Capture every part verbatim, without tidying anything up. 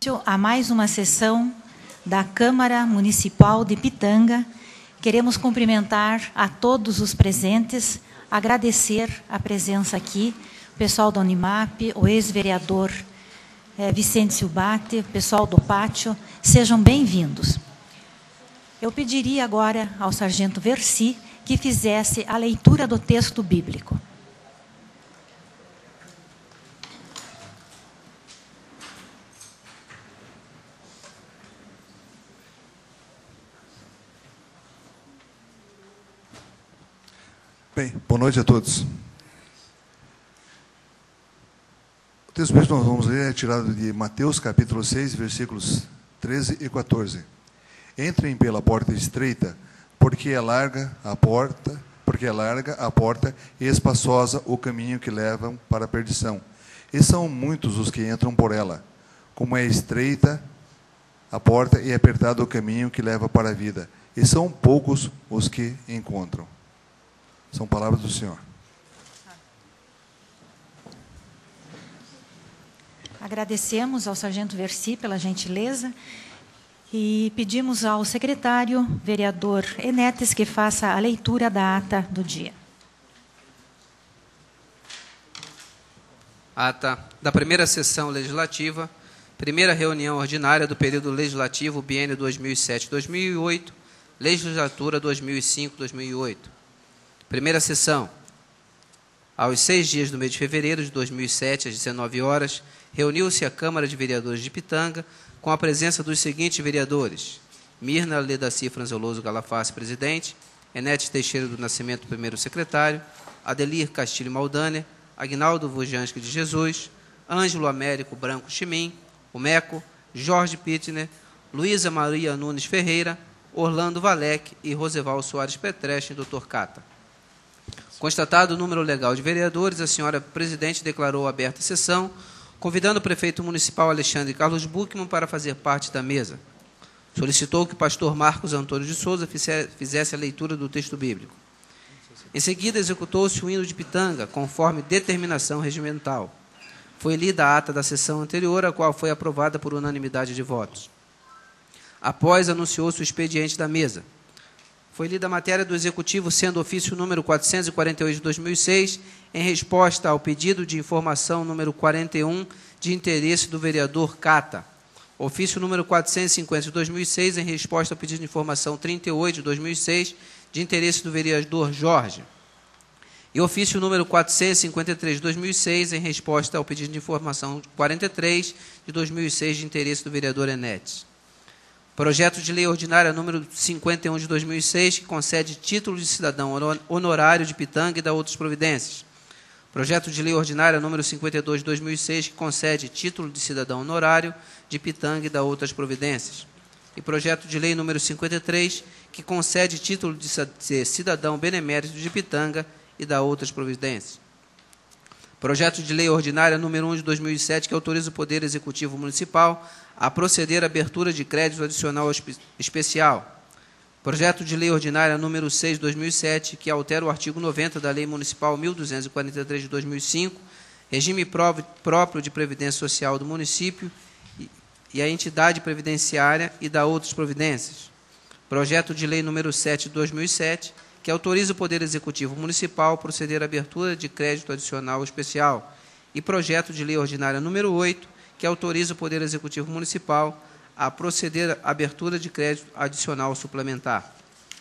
A mais uma sessão da Câmara Municipal de Pitanga. Queremos cumprimentar a todos os presentes, agradecer a presença aqui, o pessoal da Unimap, o ex-vereador eh, Vicente Silbate, o pessoal do pátio, sejam bem-vindos. Eu pediria agora ao sargento Versi que fizesse a leitura do texto bíblico. Bem, boa noite a todos. O texto que nós vamos ler é tirado de Mateus, capítulo seis, versículos treze e quatorze. Entrem pela porta estreita, porque é larga a porta, porque é larga a porta e espaçosa o caminho que levam para a perdição. E são muitos os que entram por ela. Como é estreita a porta e apertado o caminho que leva para a vida. E são poucos os que encontram. São palavras do Senhor. Agradecemos ao sargento Versi pela gentileza e pedimos ao secretário, vereador Enetes, que faça a leitura da ata do dia. Ata da primeira sessão legislativa, primeira reunião ordinária do período legislativo, biênio dois mil e sete a dois mil e oito, legislatura dois mil e cinco a dois mil e oito. Primeira sessão. Aos seis dias do mês de fevereiro de dois mil e sete, às dezenove horas, reuniu-se a Câmara de Vereadores de Pitanga com a presença dos seguintes vereadores: Mirna Ledaci Franzeloso Galafassi, presidente; Enete Teixeira do Nascimento, primeiro secretário; Adelir Castilho Maldaner; Agnaldo Vujanski de Jesus; Ângelo Américo Branco Chimim, o Meco; Jorge Pittner; Luísa Maria Nunes Ferreira; Orlando Valec e Roseval Soares Petreche, doutor Cata. Constatado o número legal de vereadores, a senhora presidente declarou aberta a sessão, convidando o prefeito municipal Alexandre Carlos Buchmann para fazer parte da mesa. Solicitou que o pastor Marcos Antônio de Souza fizesse a leitura do texto bíblico. Em seguida, executou-se o hino de Pitanga, conforme determinação regimental. Foi lida a ata da sessão anterior, a qual foi aprovada por unanimidade de votos. Após, anunciou-se o expediente da mesa. Foi lida a matéria do Executivo, sendo ofício número quatrocentos e quarenta e oito de dois mil e seis, em resposta ao pedido de informação número quarenta e um, de interesse do vereador Cata. Ofício número quatrocentos e cinquenta de dois mil e seis, em resposta ao pedido de informação trinta e oito de dois mil e seis, de interesse do vereador Jorge. E ofício número quatrocentos e cinquenta e três de dois mil e seis, em resposta ao pedido de informação quarenta e três de dois mil e seis, de interesse do vereador Enetes. Projeto de lei ordinária número cinquenta e um de dois mil e seis, que concede título de cidadão honorário de Pitanga e dá outras providências. Projeto de lei ordinária número cinquenta e dois de dois mil e seis, que concede título de cidadão honorário de Pitanga e dá outras providências. E projeto de lei número cinquenta e três, que concede título de cidadão benemérito de Pitanga e dá outras providências. Projeto de lei ordinária número um de dois mil e sete, que autoriza o Poder Executivo Municipal a proceder à abertura de crédito adicional especial. Projeto de lei ordinária número seis de dois mil e sete, que altera o artigo noventa da Lei Municipal mil duzentos e quarenta e três de dois mil e cinco, regime próprio de previdência social do município e a entidade previdenciária e dá outras providências. Projeto de lei número sete de dois mil e sete, que autoriza o Poder Executivo Municipal a proceder à abertura de crédito adicional especial. E projeto de lei ordinária número oito, que autoriza o Poder Executivo Municipal a proceder à abertura de crédito adicional suplementar.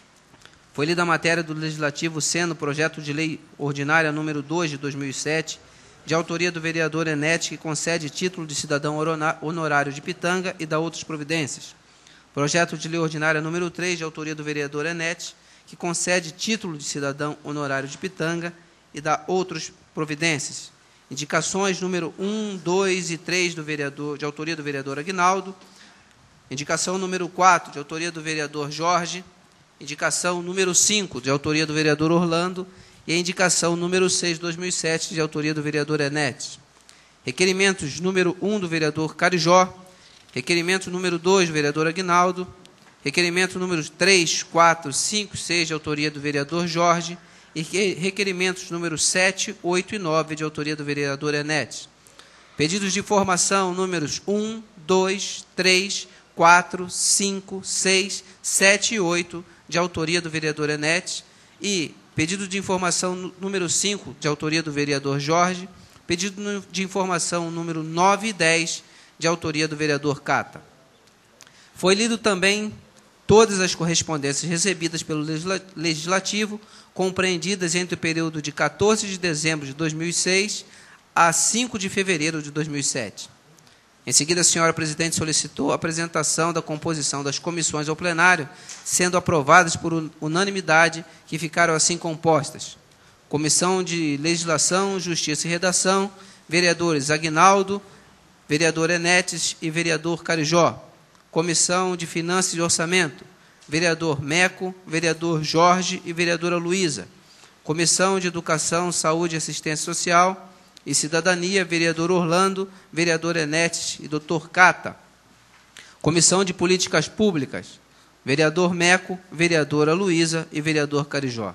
Foi lida a matéria do Legislativo, sendo o projeto de lei ordinária número dois de dois mil e sete, de autoria do vereador Enete, que concede título de cidadão honorário de Pitanga e dá outras providências. Projeto de lei ordinária número três, de autoria do vereador Enete, que concede título de cidadão honorário de Pitanga e dá outras providências. Indicações número um, dois e três do vereador, de autoria do vereador Agnaldo. Indicação número quatro, de autoria do vereador Jorge. Indicação número cinco, de autoria do vereador Orlando. E a indicação número seis, de dois mil e sete, de autoria do vereador Enetes. Requerimentos número um, do vereador Carijó. Requerimento número dois, do vereador Agnaldo. Requerimento números três, quatro, cinco, seis, de autoria do vereador Jorge. E requerimentos números sete, oito e nove, de autoria do vereador Enetes. Pedidos de informação números um, dois, três, quatro, cinco, seis, sete e oito, de autoria do vereador Enetes, e pedido de informação número cinco, de autoria do vereador Jorge, pedido de informação número nove e dez, de autoria do vereador Cata. Foi lido também todas as correspondências recebidas pelo Legislativo, compreendidas entre o período de quatorze de dezembro de dois mil e seis a cinco de fevereiro de dois mil e sete. Em seguida, a senhora presidente solicitou a apresentação da composição das comissões ao plenário, sendo aprovadas por unanimidade, que ficaram assim compostas: Comissão de Legislação, Justiça e Redação, vereadores Aguinaldo, vereador Enetes e vereador Carijó. Comissão de Finanças e Orçamento, vereador Meco, vereador Jorge e vereadora Luísa. Comissão de Educação, Saúde e Assistência Social e Cidadania, vereador Orlando, vereador Enetes e doutor Cata. Comissão de Políticas Públicas, vereador Meco, vereadora Luísa e vereador Carijó.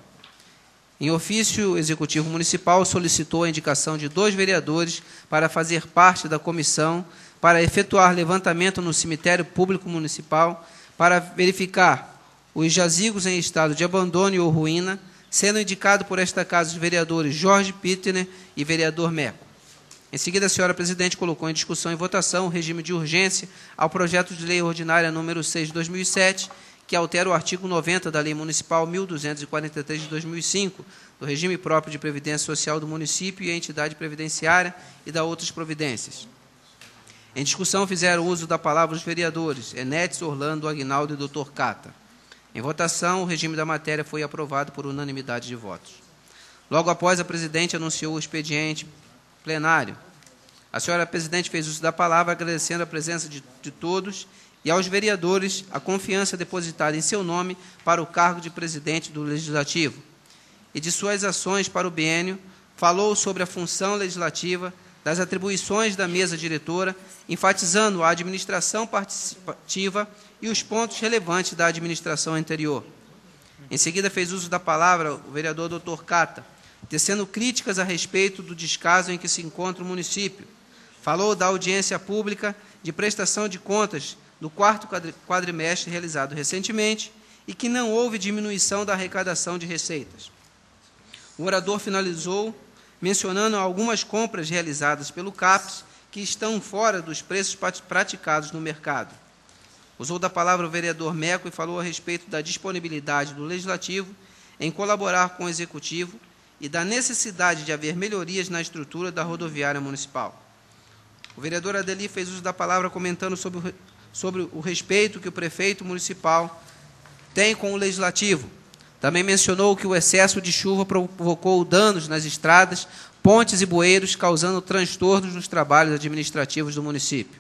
Em ofício, o Executivo Municipal solicitou a indicação de dois vereadores para fazer parte da comissão para efetuar levantamento no cemitério público municipal para verificar os jazigos em estado de abandono ou ruína, sendo indicado por esta casa os vereadores Jorge Pittner e vereador Meco. Em seguida, a senhora presidente colocou em discussão e votação o regime de urgência ao projeto de lei ordinária número seis de dois mil e sete, que altera o artigo noventa da Lei Municipal mil duzentos e quarenta e três de dois mil e cinco, do regime próprio de previdência social do município e a entidade previdenciária e da outras providências. Em discussão fizeram uso da palavra os vereadores Enetes, Orlando, Aguinaldo e doutor Cata. Em votação, o regime da matéria foi aprovado por unanimidade de votos. Logo após, a presidente anunciou o expediente plenário. A senhora presidente fez uso da palavra, agradecendo a presença de, de todos e aos vereadores a confiança depositada em seu nome para o cargo de presidente do Legislativo e de suas ações para o biênio, falou sobre a função legislativa, das atribuições da mesa diretora, enfatizando a administração participativa e os pontos relevantes da administração anterior. Em seguida, fez uso da palavra o vereador doutor Cata, tecendo críticas a respeito do descaso em que se encontra o município. Falou da audiência pública de prestação de contas do quarto quadrimestre realizado recentemente e que não houve diminuição da arrecadação de receitas. O orador finalizou mencionando algumas compras realizadas pelo CAPES que estão fora dos preços praticados no mercado. Usou da palavra o vereador Meco e falou a respeito da disponibilidade do Legislativo em colaborar com o Executivo e da necessidade de haver melhorias na estrutura da rodoviária municipal. O vereador Adeli fez uso da palavra comentando sobre o, sobre o respeito que o prefeito municipal tem com o Legislativo. Também mencionou que o excesso de chuva provocou danos nas estradas, pontes e bueiros, causando transtornos nos trabalhos administrativos do município.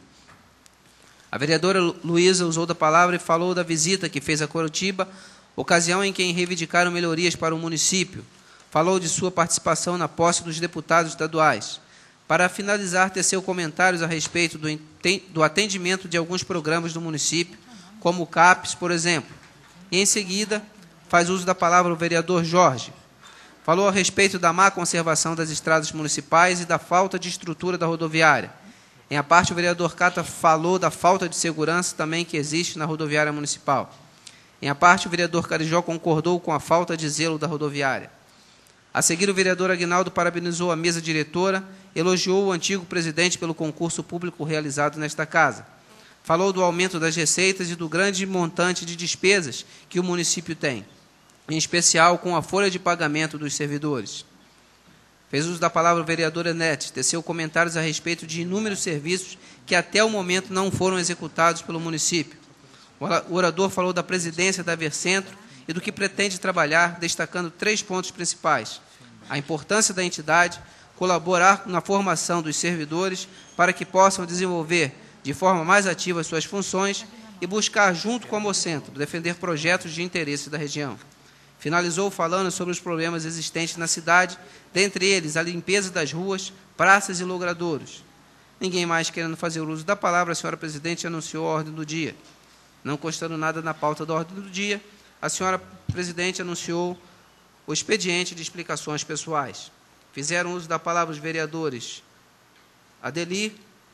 A vereadora Luísa usou da palavra e falou da visita que fez a Coritiba, ocasião em que reivindicaram melhorias para o município. Falou de sua participação na posse dos deputados estaduais. Para finalizar, teceu comentários a respeito do atendimento de alguns programas do município, como o CAPES, por exemplo. E, em seguida, faz uso da palavra o vereador Jorge. Falou a respeito da má conservação das estradas municipais e da falta de estrutura da rodoviária. Em a parte, o vereador Cata falou da falta de segurança também que existe na rodoviária municipal. Em a parte, o vereador Carijó concordou com a falta de zelo da rodoviária. A seguir, o vereador Aguinaldo parabenizou a mesa diretora, elogiou o antigo presidente pelo concurso público realizado nesta casa. Falou do aumento das receitas e do grande montante de despesas que o município tem, em especial com a folha de pagamento dos servidores. Fez uso da palavra o vereador Enetes, teceu comentários a respeito de inúmeros serviços que até o momento não foram executados pelo município. O orador falou da presidência da Vercentro e do que pretende trabalhar, destacando três pontos principais: a importância da entidade, colaborar na formação dos servidores para que possam desenvolver de forma mais ativa as suas funções e buscar, junto com a Mocentro, defender projetos de interesse da região. Finalizou falando sobre os problemas existentes na cidade, dentre eles a limpeza das ruas, praças e logradouros. Ninguém mais querendo fazer uso da palavra, a senhora presidente anunciou a ordem do dia. Não constando nada na pauta da ordem do dia, a senhora presidente anunciou o expediente de explicações pessoais. Fizeram uso da palavra os vereadores Adeli,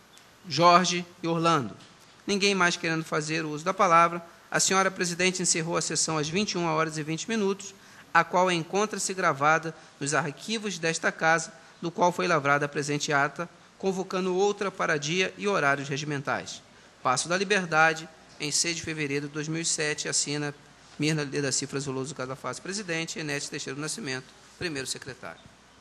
Jorge e Orlando. Ninguém mais querendo fazer o uso da palavra, a senhora presidente encerrou a sessão às vinte e uma horas e vinte minutos, a qual encontra-se gravada nos arquivos desta casa, no qual foi lavrada a presente ata, convocando outra para dia e horários regimentais. Passo da Liberdade, em seis de fevereiro de dois mil e sete, assina Mirna da Cifra Zoloso Cadafaz, presidente, Enete Teixeira do Nascimento, primeiro secretário.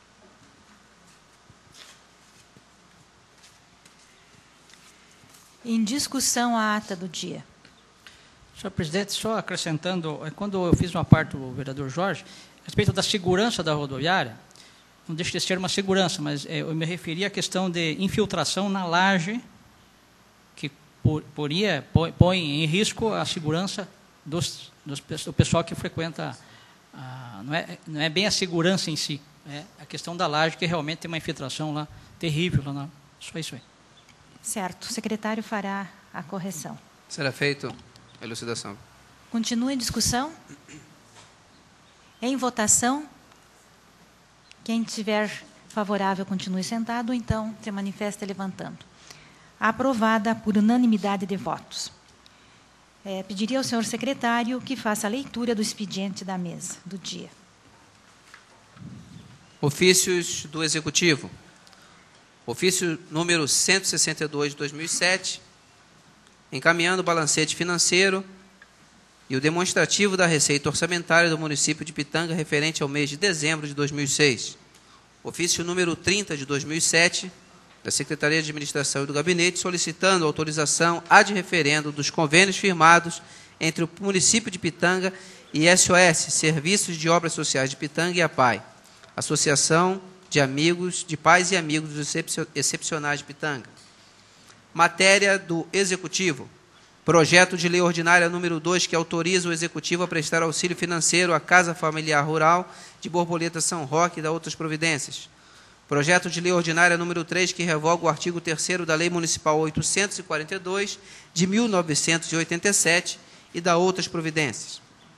Em discussão, a ata do dia. Senhor presidente, só acrescentando, quando eu fiz uma parte do vereador Jorge, a respeito da segurança da rodoviária, não deixa de ser uma segurança, mas eu me referi à questão de infiltração na laje, que poria, põe em risco a segurança dos, dos, do pessoal que frequenta, a, não, é, não é bem a segurança em si, é a questão da laje, que realmente tem uma infiltração lá terrível. Lá na, só isso aí. Certo. O secretário fará a correção. Será feito a elucidação. Continua em discussão. Em votação. Quem estiver favorável, continue sentado, então se manifesta levantando. Aprovada por unanimidade de votos. É, pediria ao senhor secretário que faça a leitura do expediente da mesa do dia. Ofícios do Executivo. Ofício número cento e sessenta e dois de dois mil e sete, encaminhando o balancete financeiro e o demonstrativo da receita orçamentária do município de Pitanga referente ao mês de dezembro de dois mil e seis. Ofício número trinta de dois mil e sete, da Secretaria de Administração e do Gabinete, solicitando autorização ad referendo dos convênios firmados entre o município de Pitanga e S O S, Serviços de Obras Sociais de Pitanga, e a P A I, Associação de Amigos, de Pais e Amigos dos Excepcionais de Pitanga. Matéria do Executivo. Projeto de Lei Ordinária número dois, que autoriza o Executivo a prestar auxílio financeiro à Casa Familiar Rural de Borboleta São Roque e da outras providências. Projeto de Lei Ordinária número três, que revoga o artigo terceiro da Lei Municipal oitocentos e quarenta e dois, de mil novecentos e oitenta e sete, e da outras providências.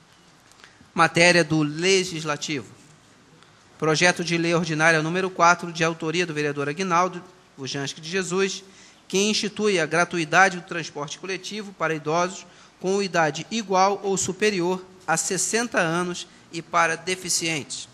Matéria do Legislativo. Projeto de Lei Ordinária número quatro, de autoria do vereador Aguinaldo Vujansky de Jesus, que institui a gratuidade do transporte coletivo para idosos com idade igual ou superior a sessenta anos e para deficientes.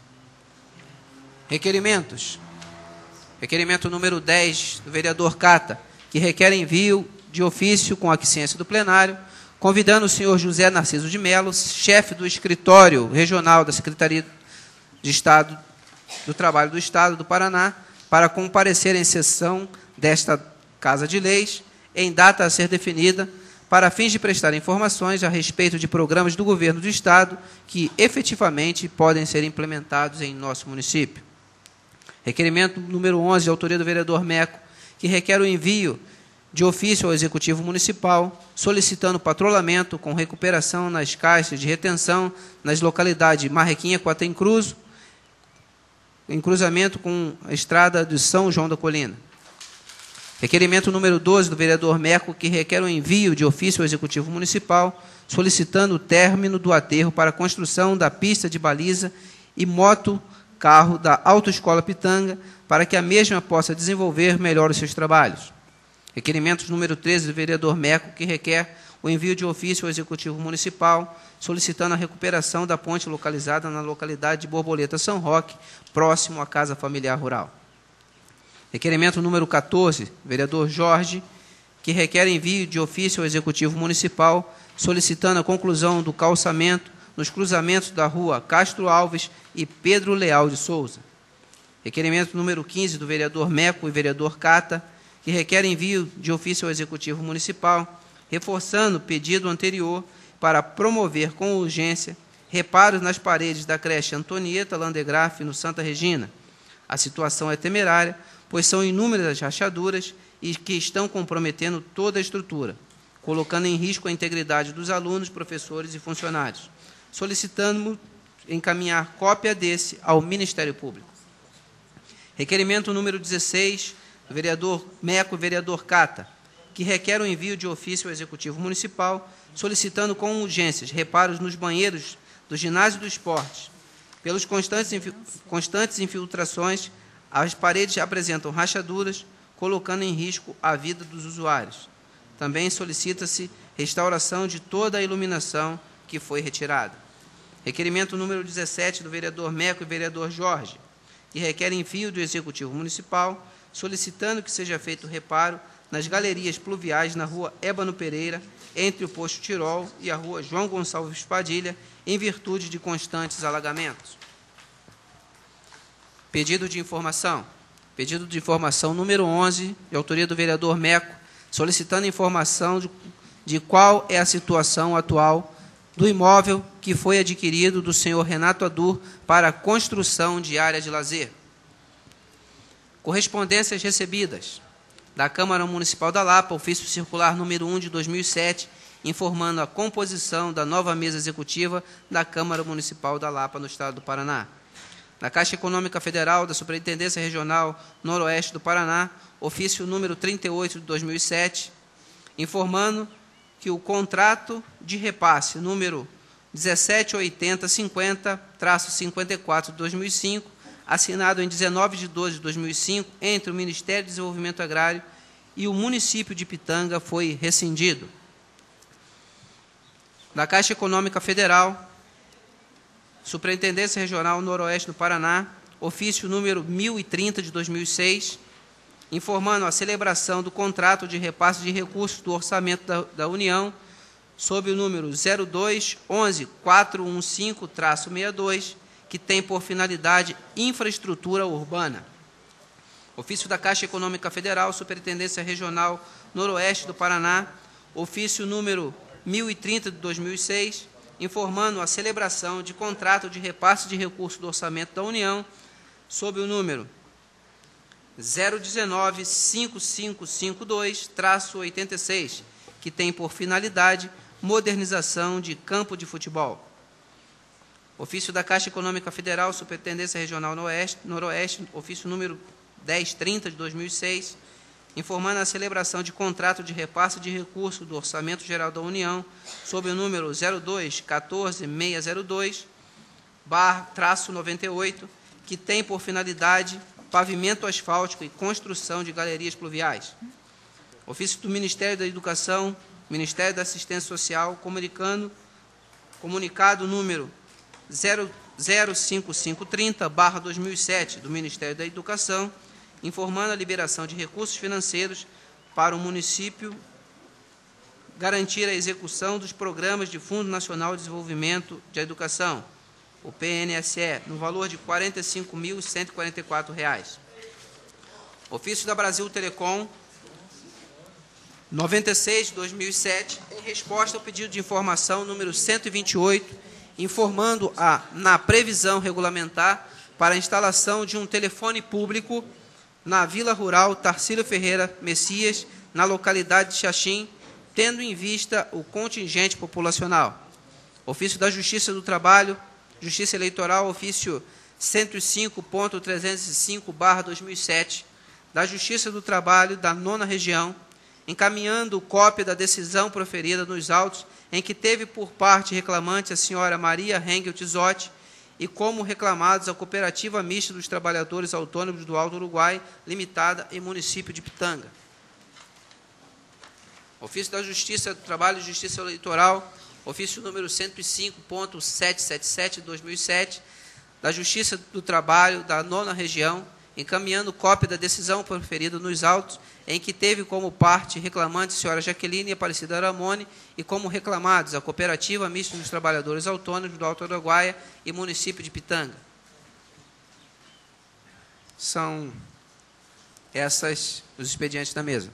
Requerimentos. Requerimento número dez, do vereador Cata, que requer envio de ofício com aquiescência do plenário, convidando o senhor José Narciso de Mello, chefe do escritório regional da Secretaria de Estado do Trabalho do Estado do Paraná, para comparecer em sessão desta Casa de Leis, em data a ser definida, para fins de prestar informações a respeito de programas do Governo do Estado que efetivamente podem ser implementados em nosso município. Requerimento número onze, de autoria do vereador Meco, que requer o envio de ofício ao Executivo Municipal, solicitando patrulhamento com recuperação nas caixas de retenção nas localidades Marrequinha, Quatrencruzo, em cruzamento com a estrada de São João da Colina. Requerimento número doze, do vereador Meco, que requer o envio de ofício ao Executivo Municipal, solicitando o término do aterro para a construção da pista de baliza e moto-carro da Autoescola Pitanga, para que a mesma possa desenvolver melhor os seus trabalhos. Requerimento número treze, do vereador Meco, que requer o envio de ofício ao Executivo Municipal, solicitando a recuperação da ponte localizada na localidade de Borboleta São Roque, próximo à Casa Familiar Rural. Requerimento número quatorze, vereador Jorge, que requer envio de ofício ao Executivo Municipal, solicitando a conclusão do calçamento nos cruzamentos da rua Castro Alves e Pedro Leal de Souza. Requerimento número quinze, do vereador Meco e vereador Cata, que requer envio de ofício ao Executivo Municipal, reforçando o pedido anterior para promover com urgência reparos nas paredes da creche Antonieta Landegraf, no Santa Regina. A situação é temerária, pois são inúmeras as rachaduras e que estão comprometendo toda a estrutura, colocando em risco a integridade dos alunos, professores e funcionários. Solicitamos encaminhar cópia desse ao Ministério Público. Requerimento número dezesseis, do vereador Meco e vereador Cata, que requer o envio de ofício ao Executivo Municipal, solicitando com urgências reparos nos banheiros do Ginásio do Esporte. Pelos constantes, constantes infiltrações, as paredes apresentam rachaduras, colocando em risco a vida dos usuários. Também solicita-se restauração de toda a iluminação que foi retirada. Requerimento número dezessete do vereador Meco e vereador Jorge, que requer envio do Executivo Municipal, solicitando que seja feito reparo nas galerias pluviais na rua Ébano Pereira, entre o posto Tirol e a rua João Gonçalves Padilha, em virtude de constantes alagamentos. Pedido de informação. Pedido de informação número onze, de autoria do vereador Meco, solicitando informação de, de qual é a situação atual do imóvel que foi adquirido do senhor Renato Adur para a construção de área de lazer. Correspondências recebidas da Câmara Municipal da Lapa, ofício circular número um de dois mil e sete, informando a composição da nova mesa executiva da Câmara Municipal da Lapa, no Estado do Paraná. Da Caixa Econômica Federal, da Superintendência Regional Noroeste do Paraná, ofício número trinta e oito de dois mil e sete, informando que o contrato de repasse número dezessete oitenta cinquenta traço cinquenta e quatro de dois mil e cinco, assinado em dezenove de doze de dois mil e cinco, entre o Ministério do Desenvolvimento Agrário e o município de Pitanga, foi rescindido. Da Caixa Econômica Federal, Superintendência Regional Noroeste do Paraná, ofício número mil e trinta de dois mil e seis, informando a celebração do contrato de repasse de recursos do orçamento da, da União, sob o número zero dois onze quatrocentos e quinze traço sessenta e dois, que tem por finalidade infraestrutura urbana. Ofício da Caixa Econômica Federal, Superintendência Regional Noroeste do Paraná, ofício número mil e trinta de dois mil e seis, informando a celebração de contrato de repasse de recursos do orçamento da União, sob o número zero um nove cinco cinco cinco dois traço oitenta e seis, que tem por finalidade modernização de campo de futebol. Ofício da Caixa Econômica Federal, Superintendência Regional Noroeste, Noroeste, ofício número dez trinta de dois mil e seis, informando a celebração de contrato de repasse de recursos do Orçamento Geral da União, sob o número zero dois quatorze seiscentos e dois, barra, traço noventa e oito, que tem por finalidade pavimento asfáltico e construção de galerias pluviais. Ofício do Ministério da Educação, Ministério da Assistência Social, comunicando, comunicado número zero cinco cinco trinta barra dois mil e sete do Ministério da Educação, informando a liberação de recursos financeiros para o município garantir a execução dos programas de Fundo Nacional de Desenvolvimento de Educação, o P N S E, no valor de quarenta e cinco mil cento e quarenta e quatro reais. Ofício da Brasil Telecom, noventa e seis de dois mil e sete, em resposta ao pedido de informação número cento e vinte e oito, informando a, na previsão regulamentar para a instalação de um telefone público na Vila Rural Tarcílio Ferreira Messias, na localidade de Xaxim, tendo em vista o contingente populacional. Ofício da Justiça do Trabalho, Justiça Eleitoral, ofício cento e cinco ponto trezentos e cinco barra dois mil e sete, da Justiça do Trabalho da nona Região, encaminhando cópia da decisão proferida nos autos em que teve por parte reclamante a senhora Maria Rengel Tizotti e como reclamados a Cooperativa Mista dos Trabalhadores Autônomos do Alto Uruguai, limitada em município de Pitanga. Ofício da Justiça do Trabalho e Justiça Eleitoral, ofício número cento e cinco ponto setecentos e setenta e sete de dois mil e sete, da Justiça do Trabalho da nona Região, encaminhando cópia da decisão proferida nos autos, em que teve como parte reclamante a senhora Jaqueline Aparecida Aramone e como reclamados a Cooperativa Mista dos Trabalhadores Autônomos do Alto Uruguai e município de Pitanga. São essas os expedientes da mesa.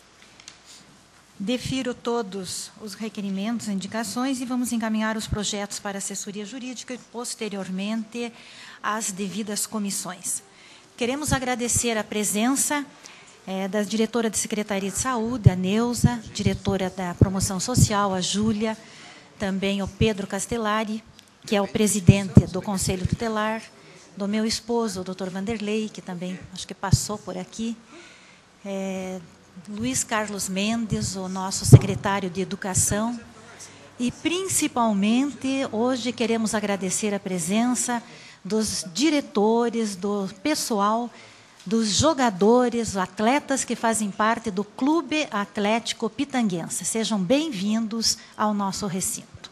Defiro todos os requerimentos e indicações e vamos encaminhar os projetos para a assessoria jurídica e, posteriormente, às devidas comissões. Queremos agradecer a presença é, da diretora de Secretaria de Saúde, a Neuza, diretora da Promoção Social, a Júlia, também o Pedro Castellari, que é o presidente do Conselho Tutelar, do meu esposo, o doutor Vanderlei, que também acho que passou por aqui, é, Luiz Carlos Mendes, o nosso secretário de Educação, e, principalmente, hoje queremos agradecer a presença dos diretores, do pessoal dos jogadores, atletas que fazem parte do Clube Atlético Pitanguense. Sejam bem-vindos ao nosso recinto.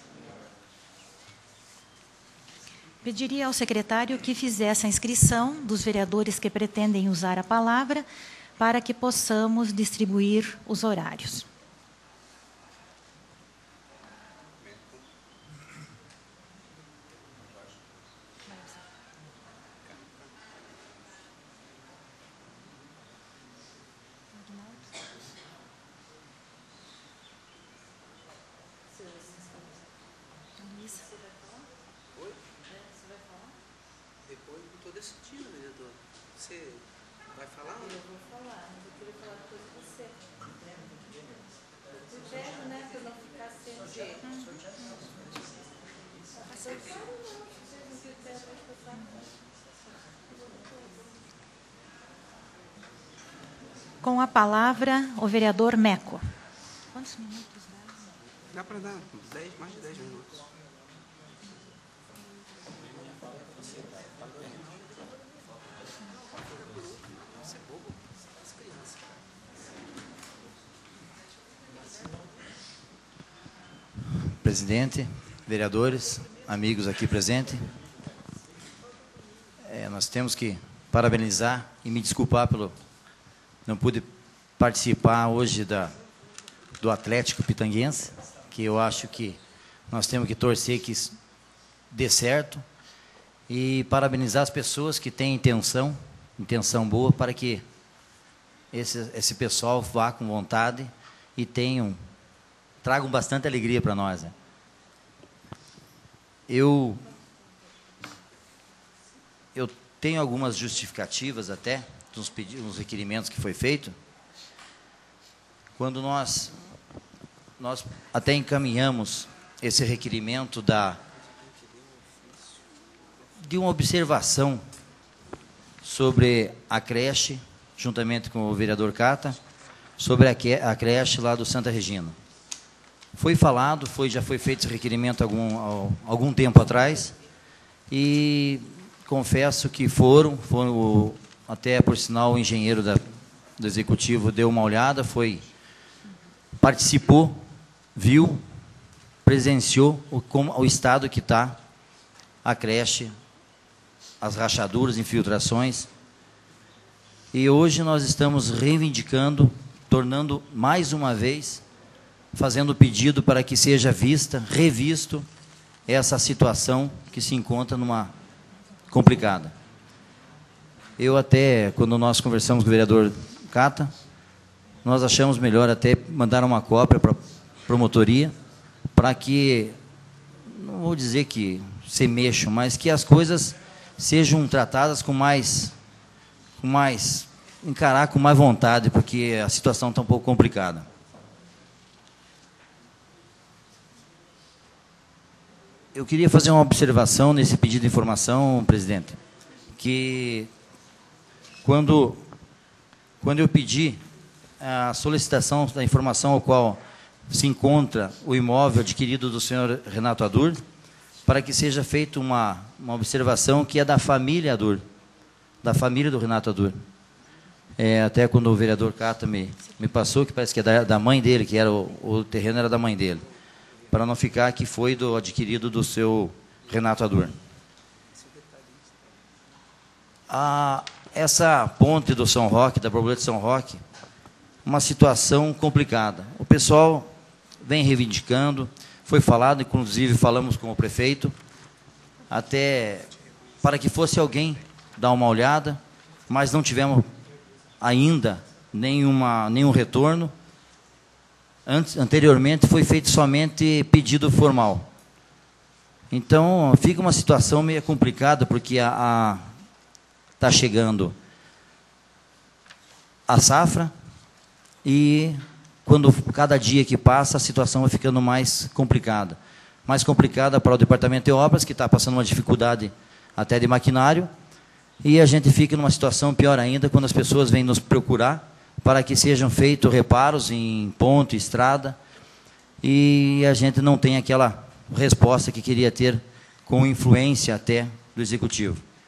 Pediria ao secretário que fizesse a inscrição dos vereadores que pretendem usar a palavra para que possamos distribuir os horários. Com a palavra, o vereador Meco. Quantos minutos dá? Dá para dar dez, mais de dez minutos. Presidente, vereadores, amigos aqui presentes, é, nós temos que parabenizar e me desculpar pelo não pude participar hoje da do Atlético Pitanguense, que eu acho que nós temos que torcer que isso dê certo e parabenizar as pessoas que têm intenção, intenção boa, para que esse esse pessoal vá com vontade e tenham tragam bastante alegria para nós, né? Eu, eu tenho algumas justificativas até, dos pedidos, dos requerimentos que foi feito, quando nós, nós até encaminhamos esse requerimento da, de uma observação sobre a creche, juntamente com o vereador Cata, sobre a, a creche lá do Santa Regina. Foi falado, foi, já foi feito esse requerimento algum, algum tempo atrás, e confesso que foram, foram o, até por sinal o engenheiro da, do executivo deu uma olhada, foi, participou, viu, presenciou o, como, o estado que está a creche, as rachaduras, infiltrações, e hoje nós estamos reivindicando, tornando mais uma vez, fazendo pedido para que seja vista, revisto, essa situação que se encontra numa complicada. Eu até, quando nós conversamos com o vereador Cata, nós achamos melhor até mandar uma cópia para a promotoria, para que, não vou dizer que se mexam, mas que as coisas sejam tratadas com mais, com mais, encarar com mais vontade, porque a situação está um pouco complicada. Eu queria fazer uma observação nesse pedido de informação, presidente, que quando, quando eu pedi a solicitação da informação ao qual se encontra o imóvel adquirido do senhor Renato Adur, para que seja feita uma, uma observação que é da família Adur, da família do Renato Adur. É, até quando o vereador Cata me, me passou, que parece que é da, da mãe dele, que era o, o terreno era da mãe dele, para não ficar que foi do, adquirido do seu Renato Adur. A, essa ponte do São Roque, da borboleta de São Roque, uma situação complicada. O pessoal vem reivindicando, foi falado, inclusive falamos com o prefeito, até para que fosse alguém dar uma olhada, mas não tivemos ainda nenhuma, nenhum retorno. Antes, anteriormente foi feito somente pedido formal. Então, fica uma situação meio complicada, porque a, a, está chegando a safra e, quando cada dia que passa, a situação vai ficando mais complicada. Mais complicada para o Departamento de Obras, que está passando uma dificuldade até de maquinário, e a gente fica numa situação pior ainda quando as pessoas vêm nos procurar para que sejam feitos reparos em ponte, estrada, e a gente não tem aquela resposta que queria ter com influência até do Executivo.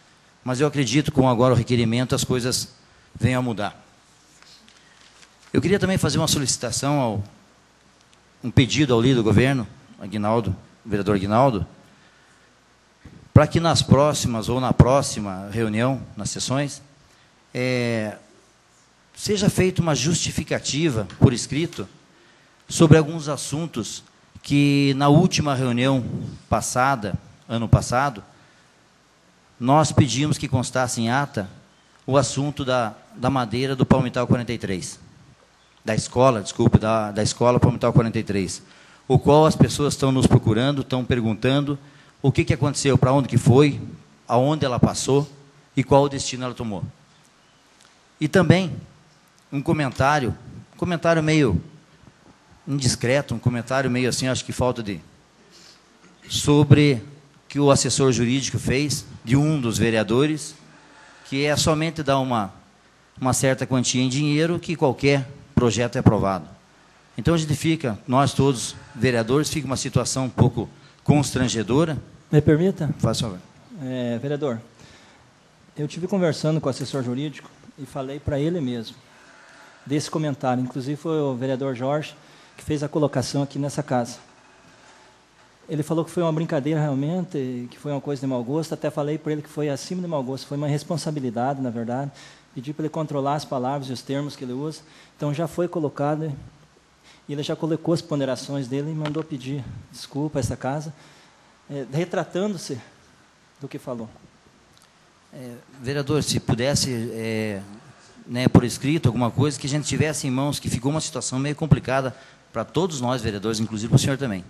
mas eu acredito que com agora o requerimento as coisas venham a mudar. Eu queria também fazer uma solicitação, ao, um pedido ao líder do governo, Aguinaldo, o vereador Aguinaldo, para que nas próximas ou na próxima reunião, nas sessões, é, seja feita uma justificativa por escrito sobre alguns assuntos que na última reunião passada, ano passado, nós pedimos que constasse em ata o assunto da, da madeira do Palmital quarenta e três, da escola, desculpe, da, da escola Palmital quarenta e três, o qual as pessoas estão nos procurando, estão perguntando o que, que aconteceu, para onde que foi, aonde ela passou e qual o destino ela tomou. E também um comentário, um comentário meio indiscreto, um comentário meio assim, acho que falta de, sobre que o assessor jurídico fez de um dos vereadores, que é somente dar uma, uma certa quantia em dinheiro que qualquer projeto é aprovado. Então a gente fica, nós todos, vereadores, fica uma situação um pouco constrangedora. Me permita? Faz favor. É, vereador, eu tive conversando com o assessor jurídico e falei para ele mesmo desse comentário. Inclusive foi o vereador Jorge que fez a colocação aqui nessa casa. Ele falou que foi uma brincadeira realmente, que foi uma coisa de mau gosto. Até falei para ele que foi acima de mau gosto, foi uma responsabilidade, na verdade. Pedi para ele controlar as palavras e os termos que ele usa. Então já foi colocado, e ele já colocou as ponderações dele e mandou pedir desculpa a essa casa, é, retratando-se do que falou. É, vereador, se pudesse, é, né, por escrito, alguma coisa que a gente tivesse em mãos, que ficou uma situação meio complicada para todos nós, vereadores, inclusive para o senhor também.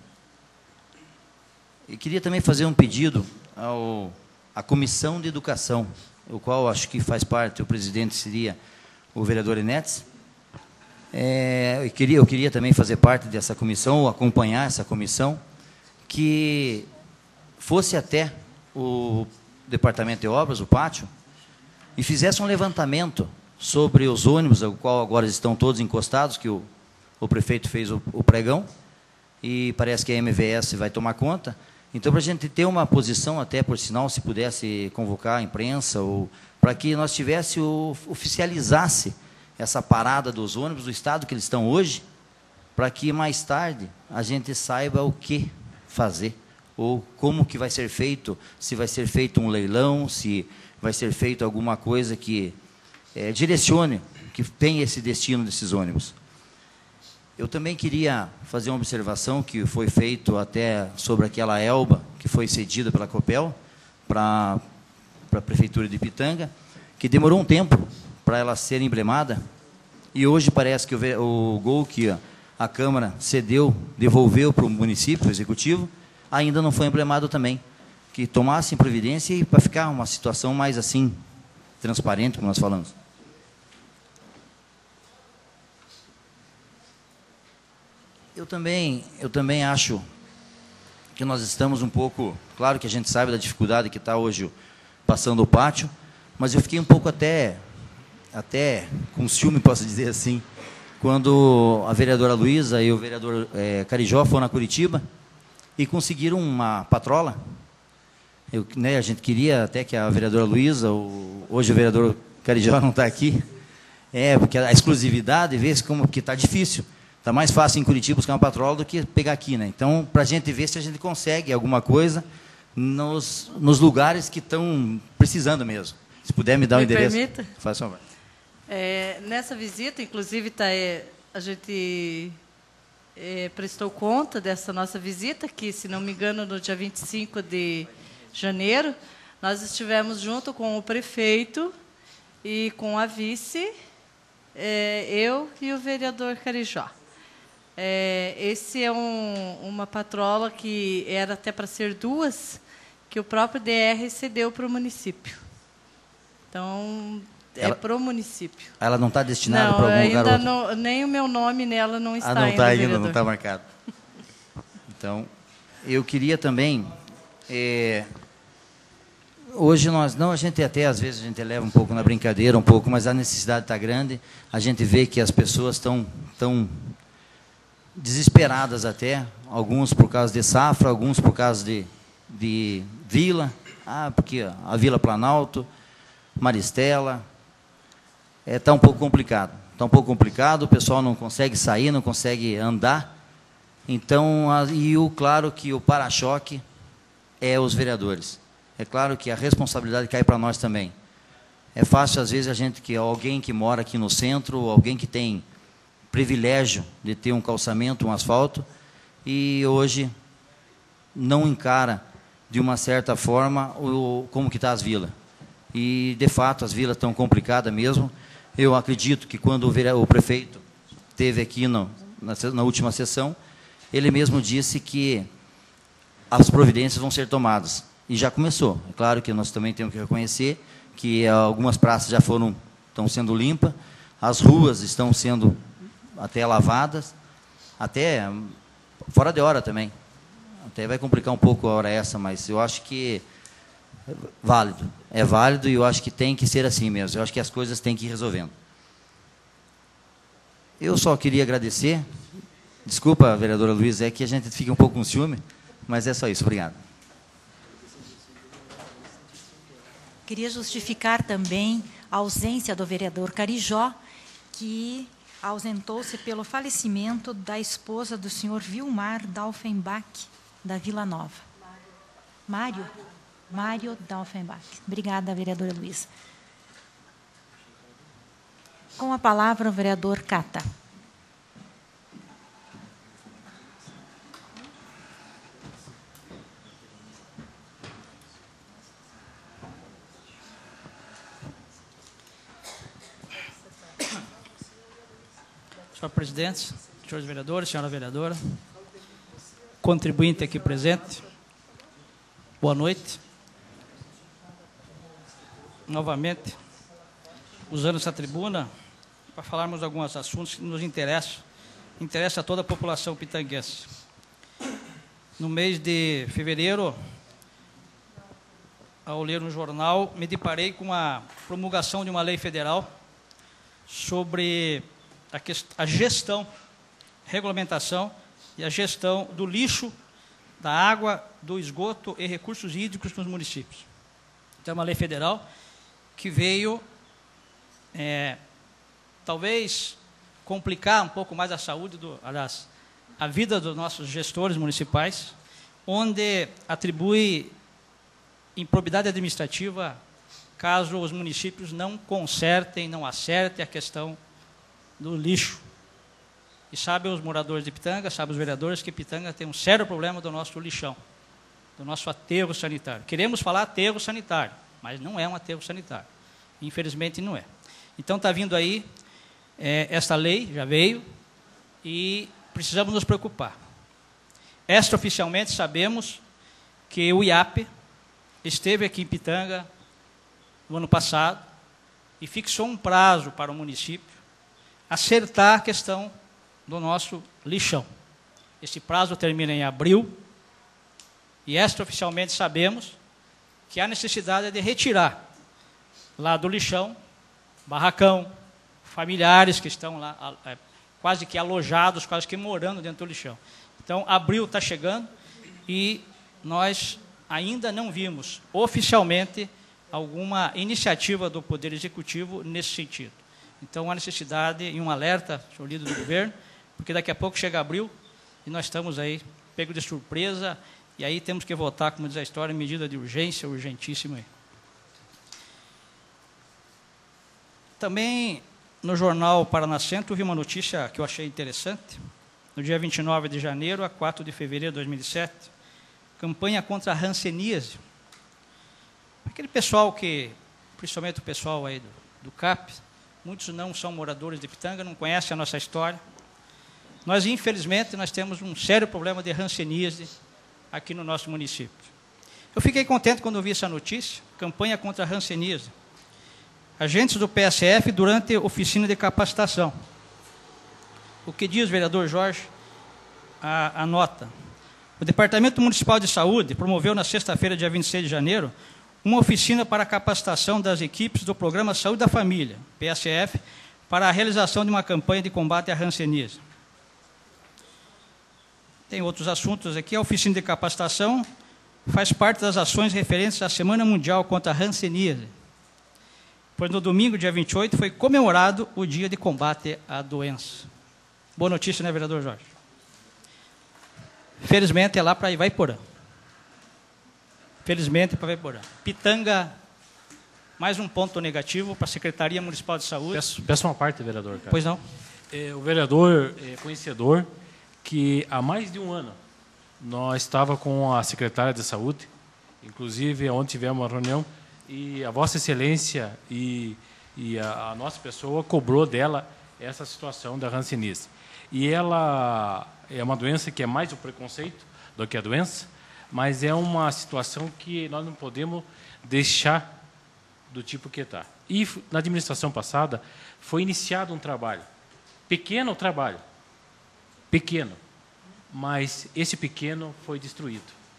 E queria também fazer um pedido ao, à Comissão de Educação, o qual acho que faz parte, o presidente seria o vereador Inetes. É, eu, queria, eu queria também fazer parte dessa comissão, acompanhar essa comissão, que fosse até o Departamento de Obras, o pátio, e fizesse um levantamento sobre os ônibus, o qual agora estão todos encostados, que o, o prefeito fez o, o pregão, e parece que a M V S vai tomar conta. Então, para a gente ter uma posição, até por sinal, se pudesse convocar a imprensa, ou para que nós tivesse, o, oficializasse essa parada dos ônibus, do estado que eles estão hoje, para que mais tarde a gente saiba o que fazer, ou como que vai ser feito, se vai ser feito um leilão, se vai ser feito alguma coisa que é, direcione, que tenha esse destino desses ônibus. Eu também queria fazer uma observação que foi feito até sobre aquela Elba, que foi cedida pela Copel para a Prefeitura de Ipitanga, que demorou um tempo para ela ser emblemada, e hoje parece que o, o gol que a, a Câmara cedeu, devolveu para o município, o Executivo, ainda não foi emblemado também. Que tomassem providência e para ficar uma situação mais assim, transparente, como nós falamos. Eu também, eu também acho que nós estamos um pouco... Claro que a gente sabe da dificuldade que está hoje passando o pátio, mas eu fiquei um pouco até, até com ciúme, posso dizer assim, quando a vereadora Luísa e o vereador é, Carijó foram a Curitiba e conseguiram uma patrola. Eu, né, a gente queria até que a vereadora Luísa, hoje o vereador Carijó não está aqui, é, porque a exclusividade, vê como que está difícil. Está mais fácil em Curitiba buscar uma patrola do que pegar aqui, né? Então, para a gente ver se a gente consegue alguma coisa nos, nos lugares que estão precisando mesmo. Se puder me dar o me endereço. Permita? Faz favor. É, nessa visita, inclusive, tá, é, a gente é, prestou conta dessa nossa visita, que, se não me engano, no dia vinte e cinco de janeiro, nós estivemos junto com o prefeito e com a vice, é, eu e o vereador Carijó. É, esse é um, uma patrola que era até para ser duas, que o próprio D R cedeu para o município. Então, é ela, para o município. Ela não está destinada para algum lugar? Ainda não, nem o meu nome nela não está ah, não ainda, está ainda, vereador. não está marcado. Então, eu queria também... É, hoje nós, não, a gente até, às vezes, a gente leva um pouco na brincadeira, um pouco, mas a necessidade está grande. A gente vê que as pessoas estão... estão desesperadas até, alguns por causa de safra, alguns por causa de, de vila, ah, porque a Vila Planalto, Maristela. Está um pouco complicado. Está um pouco complicado, o pessoal não consegue sair, não consegue andar. Então, a, e o claro que o para-choque é os vereadores. É claro que a responsabilidade cai para nós também. É fácil, às vezes, a gente que alguém que mora aqui no centro, alguém que tem privilégio de ter um calçamento, um asfalto, e hoje não encara, de uma certa forma, o, como que está as vilas. E, de fato, as vilas estão complicadas mesmo. Eu acredito que quando o, o prefeito esteve aqui no, na, na última sessão, ele mesmo disse que as providências vão ser tomadas. E já começou. É claro que nós também temos que reconhecer que algumas praças já foram, estão sendo limpas, as ruas estão sendo até lavadas, até fora de hora também. Até vai complicar um pouco a hora essa, mas eu acho que é válido. É válido e eu acho que tem que ser assim mesmo. Eu acho que as coisas têm que ir resolvendo. Eu só queria agradecer. Desculpa, vereadora Luísa, é que a gente fica um pouco com ciúme, mas é só isso. Obrigado. Queria justificar também a ausência do vereador Carijó, que ausentou-se pelo falecimento da esposa do senhor Vilmar Dalfenbach, da Vila Nova. Mário. Mário Dalfenbach. Obrigada, vereadora Luísa. Com a palavra, o vereador Cata. Senhor presidente, senhores vereadores, senhora vereadora, contribuinte aqui presente, boa noite. Novamente, usando essa tribuna para falarmos de alguns assuntos que nos interessam, interessa a toda a população pitanguense. No mês de fevereiro, ao ler um jornal, me deparei com a promulgação de uma lei federal sobre a, a gestão, regulamentação e a gestão do lixo, da água, do esgoto e recursos hídricos nos municípios. Então, é uma lei federal que veio, é, talvez, complicar um pouco mais a saúde, do, aliás, a vida dos nossos gestores municipais, onde atribui improbidade administrativa caso os municípios não consertem, não acertem a questão do lixo. E sabem os moradores de Pitanga, sabem os vereadores, que Pitanga tem um sério problema do nosso lixão, do nosso aterro sanitário. Queremos falar aterro sanitário, mas não é um aterro sanitário. Infelizmente, não é. Então, está vindo aí, é, esta lei já veio, e precisamos nos preocupar. Extraoficialmente, sabemos que o I A P esteve aqui em Pitanga no ano passado e fixou um prazo para o município acertar a questão do nosso lixão. Esse prazo termina em abril e extraoficialmente sabemos que há necessidade de retirar lá do lixão, barracão, familiares que estão lá é, quase que alojados, quase que morando dentro do lixão. Então, abril está chegando e nós ainda não vimos oficialmente alguma iniciativa do Poder Executivo nesse sentido. Então, há necessidade e um alerta, senhor líder do governo, porque daqui a pouco chega abril e nós estamos aí pego de surpresa e aí temos que votar, como diz a história, em medida de urgência, urgentíssima. Também, no jornal Paranacento, eu vi uma notícia que eu achei interessante. No dia vinte e nove de janeiro a quatro de fevereiro de dois mil e sete, campanha contra a hanseníase. Aquele pessoal que, principalmente o pessoal aí do, do C A P, muitos não são moradores de Pitanga, não conhecem a nossa história. Nós, infelizmente, nós temos um sério problema de hanseníase aqui no nosso município. Eu fiquei contente quando vi essa notícia, campanha contra a hanseníase. Agentes do P S F durante oficina de capacitação. O que diz o vereador Jorge? A, a nota. O Departamento Municipal de Saúde promoveu na sexta-feira, dia vinte e seis de janeiro, uma oficina para capacitação das equipes do Programa Saúde da Família, P S F, para a realização de uma campanha de combate à hanseníase. Tem outros assuntos aqui. A oficina de capacitação faz parte das ações referentes à Semana Mundial contra a hanseníase. pois no domingo, dia vinte e oito, foi comemorado o dia de combate à doença. Boa notícia, né, vereador Jorge? Felizmente é lá para Ivaiporã. Felizmente é para Ivaiporã. Pitanga, mais um ponto negativo para a Secretaria Municipal de Saúde. Peço, peço uma parte, vereador. Cara. Pois não. É, o vereador é conhecedor que há mais de um ano nós estava com a secretária de Saúde, inclusive ontem tivemos uma reunião, e a Vossa Excelência e, e a, a nossa pessoa cobrou dela essa situação da hanseníase. E ela é uma doença que é mais o preconceito do que a doença, mas é uma situação que nós não podemos deixar do tipo que está. E na administração passada foi iniciado um trabalho, pequeno trabalho, pequeno, mas esse pequeno foi destruído.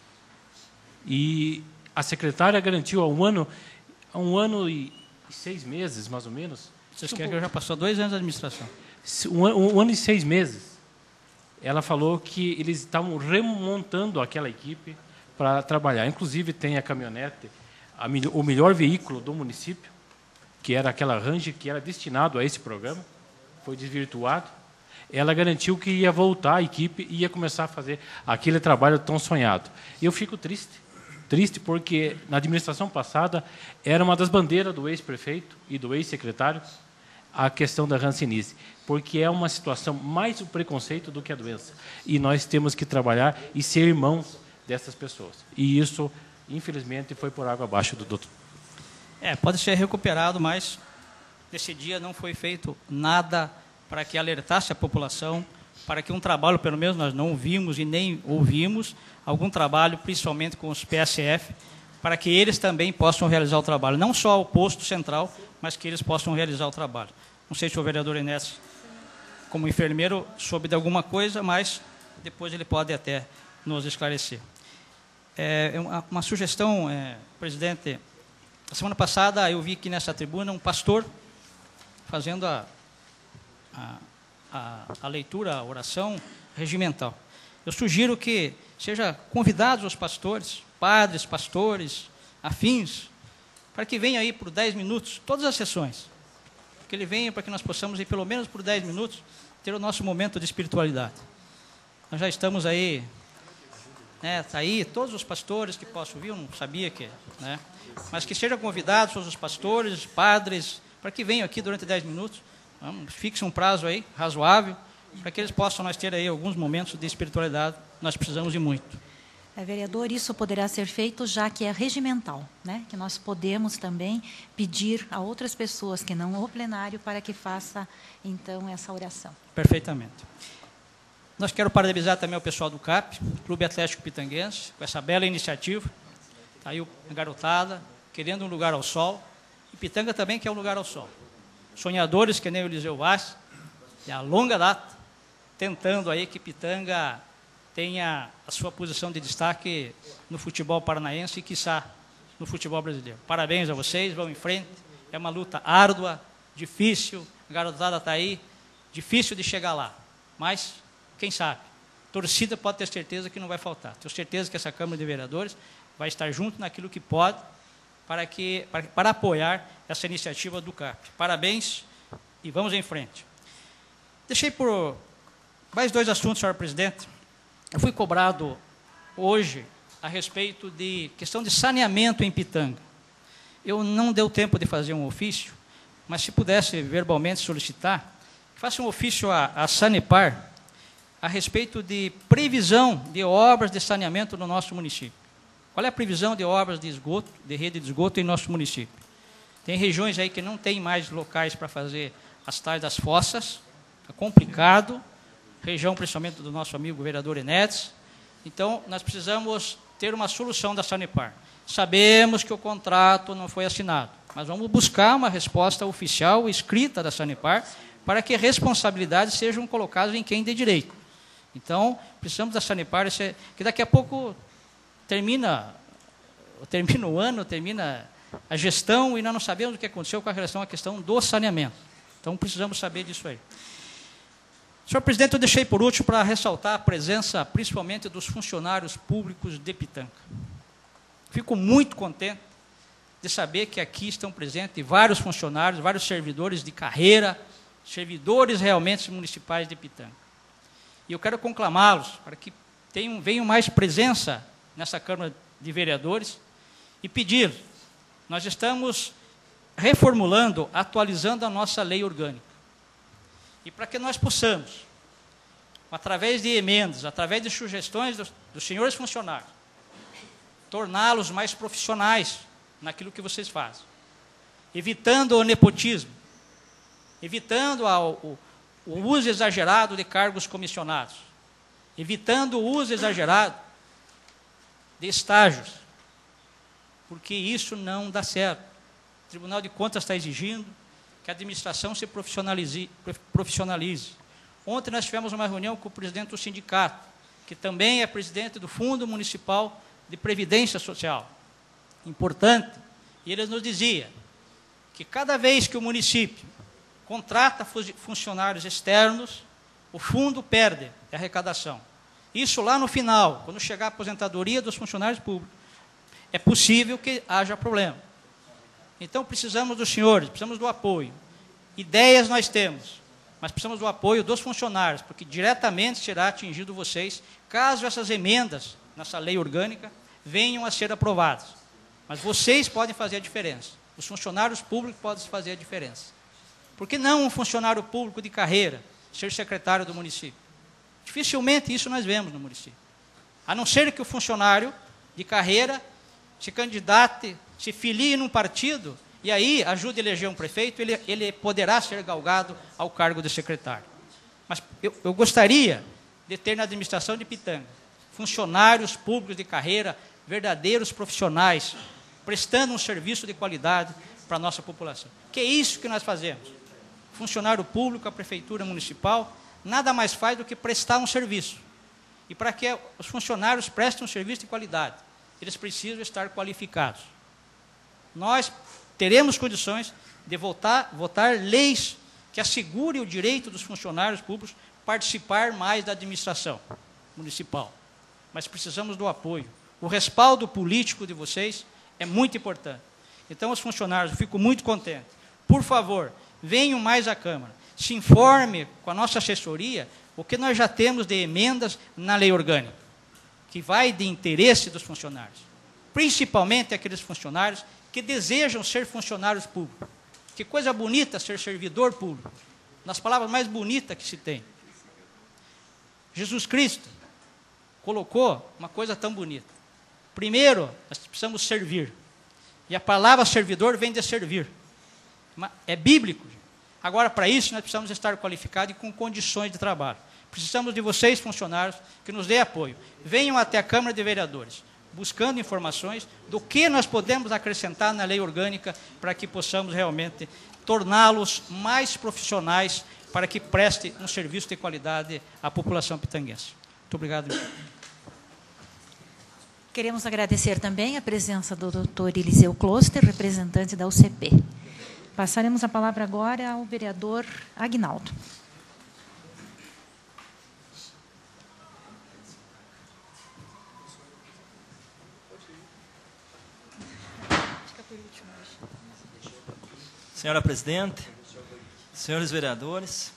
E a secretária garantiu há um ano, há um ano e seis meses, mais ou menos. Vocês querem que eu já passou dois anos de administração? Um, um, um ano e seis meses. Ela falou que eles estavam remontando aquela equipe para trabalhar. Inclusive tem a caminhonete, a, o melhor veículo do município, que era aquela Ranger, que era destinado a esse programa, foi desvirtuado. Ela garantiu que ia voltar a equipe e ia começar a fazer aquele trabalho tão sonhado. E eu fico triste, triste porque na administração passada era uma das bandeiras do ex-prefeito e do ex-secretário a questão da hanseníase, porque é uma situação mais o preconceito do que a doença. E nós temos que trabalhar e ser irmãos dessas pessoas. E isso, infelizmente, foi por água abaixo do doutor. É, pode ser recuperado, mas nesse dia não foi feito nada para que alertasse a população, para que um trabalho, pelo menos nós não vimos e nem ouvimos, algum trabalho, principalmente com os P S F, para que eles também possam realizar o trabalho. Não só o posto central, mas que eles possam realizar o trabalho. Não sei se o vereador Inés, como enfermeiro, soube de alguma coisa, mas depois ele pode até nos esclarecer. É uma, uma sugestão, é, presidente. A semana passada eu vi aqui nessa tribuna um pastor fazendo a, a, a, a leitura, a oração regimental. Eu sugiro que sejam convidados os pastores, padres, pastores, afins, para que venham aí por dez minutos, todas as sessões. Que ele venha para que nós possamos ir pelo menos por dez minutos ter o nosso momento de espiritualidade. Nós já estamos aí, né, tá aí todos os pastores que possam vir, eu não sabia que, né, mas que sejam convidados todos os pastores, padres, para que venham aqui durante dez minutos, vamos, fixe um prazo aí, razoável, para que eles possam nós ter aí alguns momentos de espiritualidade, nós precisamos de muito. É, vereador, isso poderá ser feito já que é regimental, né? Que nós podemos também pedir a outras pessoas que não o plenário para que faça, então, essa oração. Perfeitamente. Nós quero parabenizar também o pessoal do C A P, Clube Atlético Pitanguense, com essa bela iniciativa. Está aí a garotada, querendo um lugar ao sol. E Pitanga também quer um lugar ao sol. Sonhadores, que nem o Eliseu Vaz, de a longa data, tentando aí que Pitanga tenha a sua posição de destaque no futebol paranaense e, quiçá, no futebol brasileiro. Parabéns a vocês, vão em frente. É uma luta árdua, difícil, a garotada está aí, difícil de chegar lá. Mas, quem sabe, torcida pode ter certeza que não vai faltar. Tenho certeza que essa Câmara de Vereadores vai estar junto naquilo que pode para, que, para, para apoiar essa iniciativa do C A P. Parabéns e vamos em frente. Deixei por mais dois assuntos, senhor presidente. Eu fui cobrado hoje a respeito de questão de saneamento em Pitanga. Eu não deu tempo de fazer um ofício, mas se pudesse verbalmente solicitar, faça um ofício à, à Sanepar a respeito de previsão de obras de saneamento no nosso município. Qual é a previsão de obras de esgoto, de rede de esgoto em nosso município? Tem regiões aí que não tem mais locais para fazer as tais das fossas, é complicado, região principalmente do nosso amigo vereador Enedes. Então, nós precisamos ter uma solução da Sanepar. Sabemos que o contrato não foi assinado, mas vamos buscar uma resposta oficial, escrita da Sanepar, para que responsabilidades sejam colocadas em quem dê direito. Então, precisamos da Sanepar, que daqui a pouco termina, termina o ano, termina a gestão, e nós não sabemos o que aconteceu com relação à questão do saneamento. Então, precisamos saber disso aí. Senhor presidente, eu deixei por último para ressaltar a presença, principalmente, dos funcionários públicos de Pitanga. Fico muito contente de saber que aqui estão presentes vários funcionários, vários servidores de carreira, servidores realmente municipais de Pitanga. E eu quero conclamá-los para que tenham, venham mais presença nessa Câmara de Vereadores e pedir. Nós estamos reformulando, atualizando a nossa lei orgânica. E para que nós possamos, através de emendas, através de sugestões dos, dos senhores funcionários, torná-los mais profissionais naquilo que vocês fazem, evitando o nepotismo, evitando a, o, o uso exagerado de cargos comissionados, evitando o uso exagerado de estágios, porque isso não dá certo. O Tribunal de Contas está exigindo que a administração se profissionalize. profissionalize. Ontem nós tivemos uma reunião com o presidente do sindicato, que também é presidente do Fundo Municipal de Previdência Social. Importante. E ele nos dizia que cada vez que o município contrata funcionários externos, o fundo perde a arrecadação. Isso lá no final, quando chegar a aposentadoria dos funcionários públicos, é possível que haja problema. Então, precisamos dos senhores, precisamos do apoio. Ideias nós temos, mas precisamos do apoio dos funcionários, porque diretamente será atingido vocês, caso essas emendas nessa lei orgânica venham a ser aprovadas. Mas vocês podem fazer a diferença. Os funcionários públicos podem fazer a diferença. Por que não um funcionário público de carreira ser secretário do município? Dificilmente isso nós vemos no município. A não ser que o funcionário de carreira se candidate, se filie num partido, e aí ajude a eleger um prefeito, ele, ele poderá ser galgado ao cargo de secretário. Mas eu, eu gostaria de ter na administração de Pitanga funcionários públicos de carreira, verdadeiros profissionais, prestando um serviço de qualidade para a nossa população. Que é isso que nós fazemos. Funcionário público, a prefeitura municipal, nada mais faz do que prestar um serviço. E para que os funcionários prestem um serviço de qualidade, eles precisam estar qualificados. Nós teremos condições de votar, votar leis que assegurem o direito dos funcionários públicos participar mais da administração municipal. Mas precisamos do apoio. O respaldo político de vocês é muito importante. Então, os funcionários, eu fico muito contente. Por favor, venham mais à Câmara. Se informe com a nossa assessoria o que nós já temos de emendas na lei orgânica, que vai de interesse dos funcionários, principalmente aqueles funcionários que desejam ser funcionários públicos. Que coisa bonita ser servidor público, nas palavras mais bonitas que se tem. Jesus Cristo colocou uma coisa tão bonita. Primeiro, nós precisamos servir. E a palavra servidor vem de servir. É bíblico. Agora, para isso, nós precisamos estar qualificados e com condições de trabalho. Precisamos de vocês, funcionários, que nos dê apoio. Venham até a Câmara de Vereadores, buscando informações do que nós podemos acrescentar na lei orgânica para que possamos realmente torná-los mais profissionais para que preste um serviço de qualidade à população pitanguense. Muito obrigado. Queremos agradecer também a presença do doutor Eliseu Kloster, representante da U C P. Passaremos a palavra agora ao vereador Aguinaldo. Senhora presidente, senhores vereadores,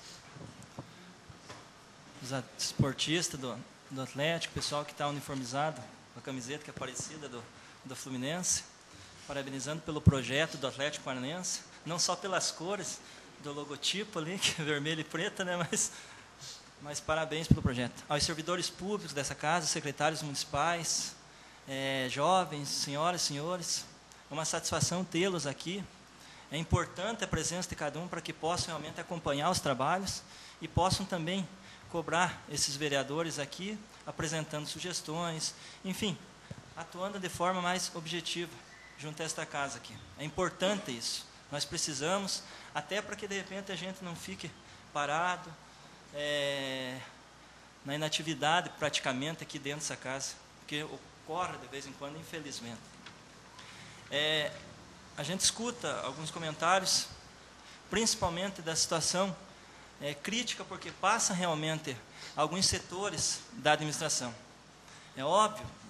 os esportistas do, do Atlético, pessoal que está uniformizado com a camiseta que é parecida do, do Fluminense, parabenizando pelo projeto do Atlético Paranaense, não só pelas cores do logotipo ali, que é vermelho e preta, né, mas, mas parabéns pelo projeto. Aos servidores públicos dessa casa, secretários municipais, é, jovens, senhoras e senhores, é uma satisfação tê-los aqui. É importante a presença de cada um para que possam realmente acompanhar os trabalhos e possam também cobrar esses vereadores aqui, apresentando sugestões, enfim, atuando de forma mais objetiva junto a esta casa aqui. É importante isso. Nós precisamos, até para que de repente a gente não fique parado, é, na inatividade praticamente aqui dentro dessa casa, porque ocorre de vez em quando, infelizmente. É, a gente escuta alguns comentários, principalmente da situação é, crítica, porque passa realmente alguns setores da administração. É óbvio,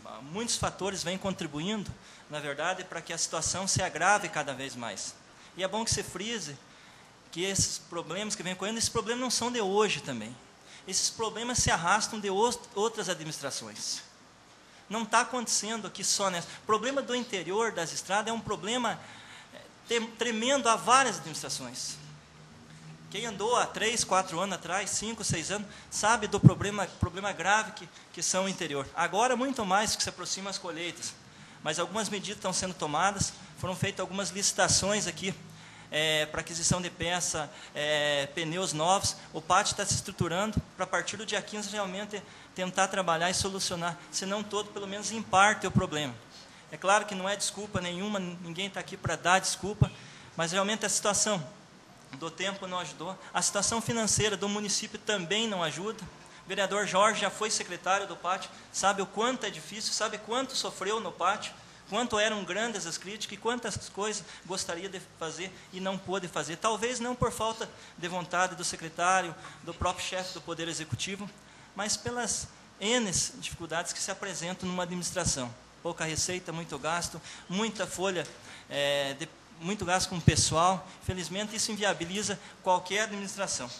muitos fatores vêm contribuindo, na verdade, para que a situação se agrave cada vez mais. E é bom que se frise que esses problemas que vêm ocorrendo, esses problemas não são de hoje também. Esses problemas se arrastam de outras administrações. Não está acontecendo aqui só nessa. O problema do interior das estradas é um problema tremendo há várias administrações. Quem andou há três, quatro anos atrás, cinco, seis anos, sabe do problema, problema grave que, que são o interior. Agora, muito mais, que se aproximam as colheitas. Mas algumas medidas estão sendo tomadas, foram feitas algumas licitações aqui, é, para aquisição de peça, é, pneus novos. O pátio está se estruturando para, a partir do dia quinze, realmente tentar trabalhar e solucionar, se não todo, pelo menos em parte, o problema. É claro que não é desculpa nenhuma, ninguém está aqui para dar desculpa, mas realmente a situação do tempo não ajudou. A situação financeira do município também não ajuda. O vereador Jorge já foi secretário do pátio, sabe o quanto é difícil, sabe quanto sofreu no pátio, quanto eram grandes as críticas e quantas coisas gostaria de fazer e não pôde fazer. Talvez não por falta de vontade do secretário, do próprio chefe do Poder Executivo, mas pelas N dificuldades que se apresentam numa administração. Pouca receita, muito gasto, muita folha, é, de, muito gasto com pessoal. Infelizmente, isso inviabiliza qualquer administração.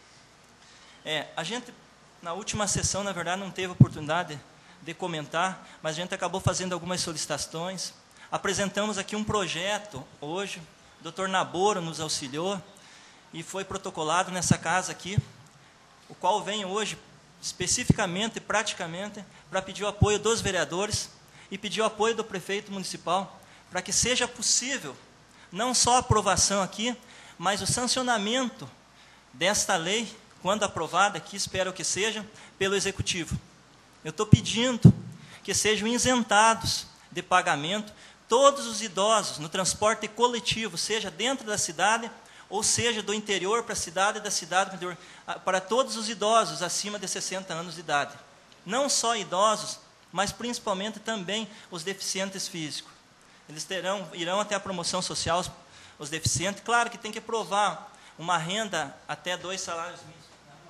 É, a gente, na última sessão, na verdade, não teve oportunidade de comentar, mas a gente acabou fazendo algumas solicitações. Apresentamos aqui um projeto hoje, o doutor Naboro nos auxiliou, e foi protocolado nessa casa aqui, o qual vem hoje, especificamente e praticamente, para pedir o apoio dos vereadores e pedir o apoio do prefeito municipal, para que seja possível, não só a aprovação aqui, mas o sancionamento desta lei, quando aprovada aqui, espero que seja, pelo Executivo. Eu estou pedindo que sejam isentados de pagamento todos os idosos no transporte coletivo, seja dentro da cidade, ou seja do interior para a cidade, da cidade para o interior, para todos os idosos acima de sessenta anos de idade. Não só idosos, mas principalmente também os deficientes físicos. Eles terão, irão até a promoção social, os, os deficientes. Claro que tem que provar uma renda até dois salários mínimos.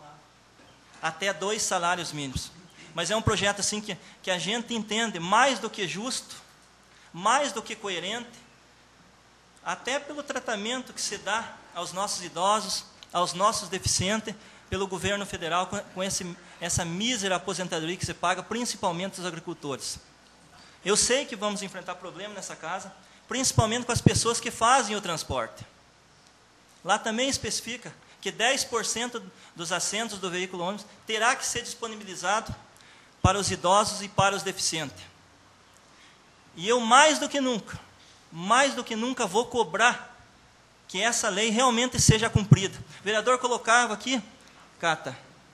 Até dois salários mínimos. Mas é um projeto assim que, que a gente entende mais do que justo, mais do que coerente, até pelo tratamento que se dá aos nossos idosos, aos nossos deficientes, pelo governo federal, com, com esse, essa mísera aposentadoria que se paga, principalmente aos agricultores. Eu sei que vamos enfrentar problemas nessa casa, principalmente com as pessoas que fazem o transporte. Lá também especifica que dez por cento dos assentos do veículo ônibus terá que ser disponibilizado para os idosos e para os deficientes. E eu, mais do que nunca, mais do que nunca vou cobrar que essa lei realmente seja cumprida. O vereador colocava aqui, Cata,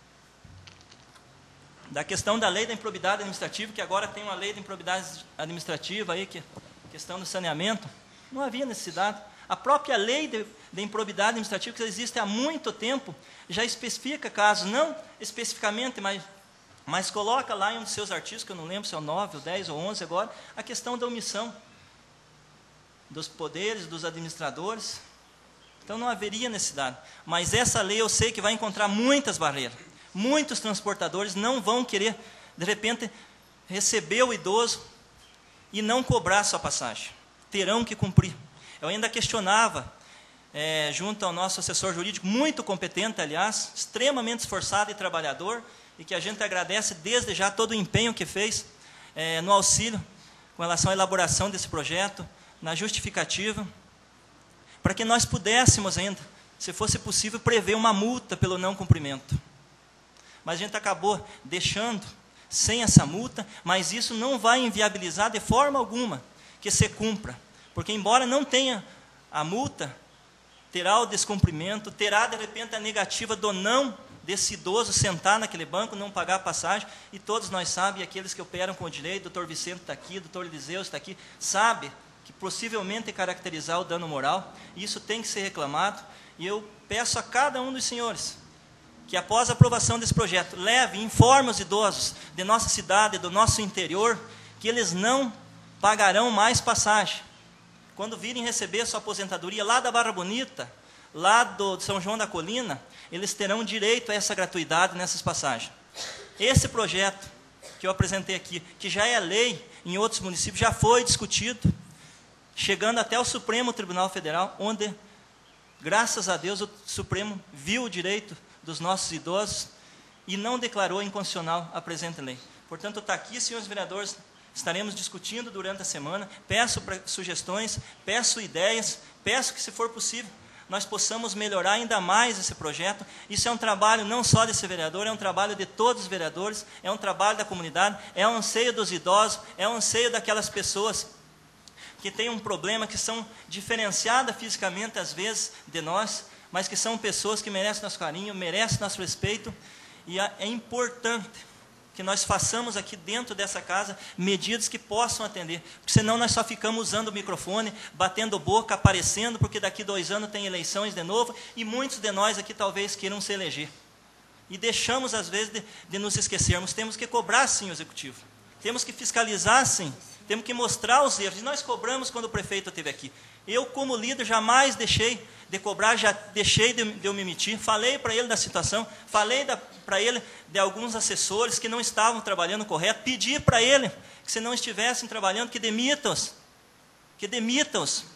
da questão da lei da improbidade administrativa, que agora tem uma lei de improbidade administrativa aí, que questão do saneamento, não havia necessidade. A própria lei de, de improbidade administrativa, que existe há muito tempo, já especifica casos, não especificamente, mas, mas coloca lá em um dos seus artigos, que eu não lembro se é o nove, o dez ou onze agora, a questão da omissão dos poderes, dos administradores. Então não haveria necessidade. Mas essa lei eu sei que vai encontrar muitas barreiras. Muitos transportadores não vão querer, de repente, receber o idoso e não cobrar sua passagem. Terão que cumprir. Eu ainda questionava, é, junto ao nosso assessor jurídico, muito competente, aliás, extremamente esforçado e trabalhador, e que a gente agradece desde já todo o empenho que fez é, no auxílio com relação à elaboração desse projeto, na justificativa, para que nós pudéssemos ainda, se fosse possível, prever uma multa pelo não cumprimento. Mas a gente acabou deixando sem essa multa, mas isso não vai inviabilizar de forma alguma que se cumpra. Porque, embora não tenha a multa, terá o descumprimento, terá, de repente, a negativa do não desse idoso sentar naquele banco, não pagar a passagem, e todos nós sabemos, e aqueles que operam com o direito, o doutor Vicente está aqui, o doutor Eliseu está aqui, sabe que possivelmente caracterizar o dano moral, e isso tem que ser reclamado, e eu peço a cada um dos senhores que, após a aprovação desse projeto, leve e informe os idosos de nossa cidade, do nosso interior, que eles não pagarão mais passagem. Quando virem receber sua aposentadoria lá da Barra Bonita, lá do São João da Colina, eles terão direito a essa gratuidade nessas passagens. Esse projeto que eu apresentei aqui, que já é lei em outros municípios, já foi discutido, chegando até o Supremo Tribunal Federal, onde, graças a Deus, o Supremo viu o direito dos nossos idosos e não declarou inconstitucional a presente lei. Portanto, está aqui, senhores vereadores, estaremos discutindo durante a semana, peço sugestões, peço ideias, peço que, se for possível, nós possamos melhorar ainda mais esse projeto. Isso é um trabalho não só desse vereador, é um trabalho de todos os vereadores, é um trabalho da comunidade, é um anseio dos idosos, é um anseio daquelas pessoas que têm um problema, que são diferenciadas fisicamente, às vezes, de nós, mas que são pessoas que merecem nosso carinho, merecem nosso respeito, e é importante que nós façamos aqui dentro dessa casa medidas que possam atender, porque senão nós só ficamos usando o microfone, batendo boca, aparecendo, porque daqui dois anos tem eleições de novo, e muitos de nós aqui talvez queiram se eleger. E deixamos, às vezes, de, de nos esquecermos. Temos que cobrar, sim, o executivo. Temos que fiscalizar, sim. Temos que mostrar os erros. E nós cobramos quando o prefeito esteve aqui. Eu, como líder, jamais deixei de cobrar, já deixei de, de eu me emitir. Falei para ele da situação, falei para ele de alguns assessores que não estavam trabalhando correto, pedi para ele que, se não estivessem trabalhando, que demitam-os, que demitam-os,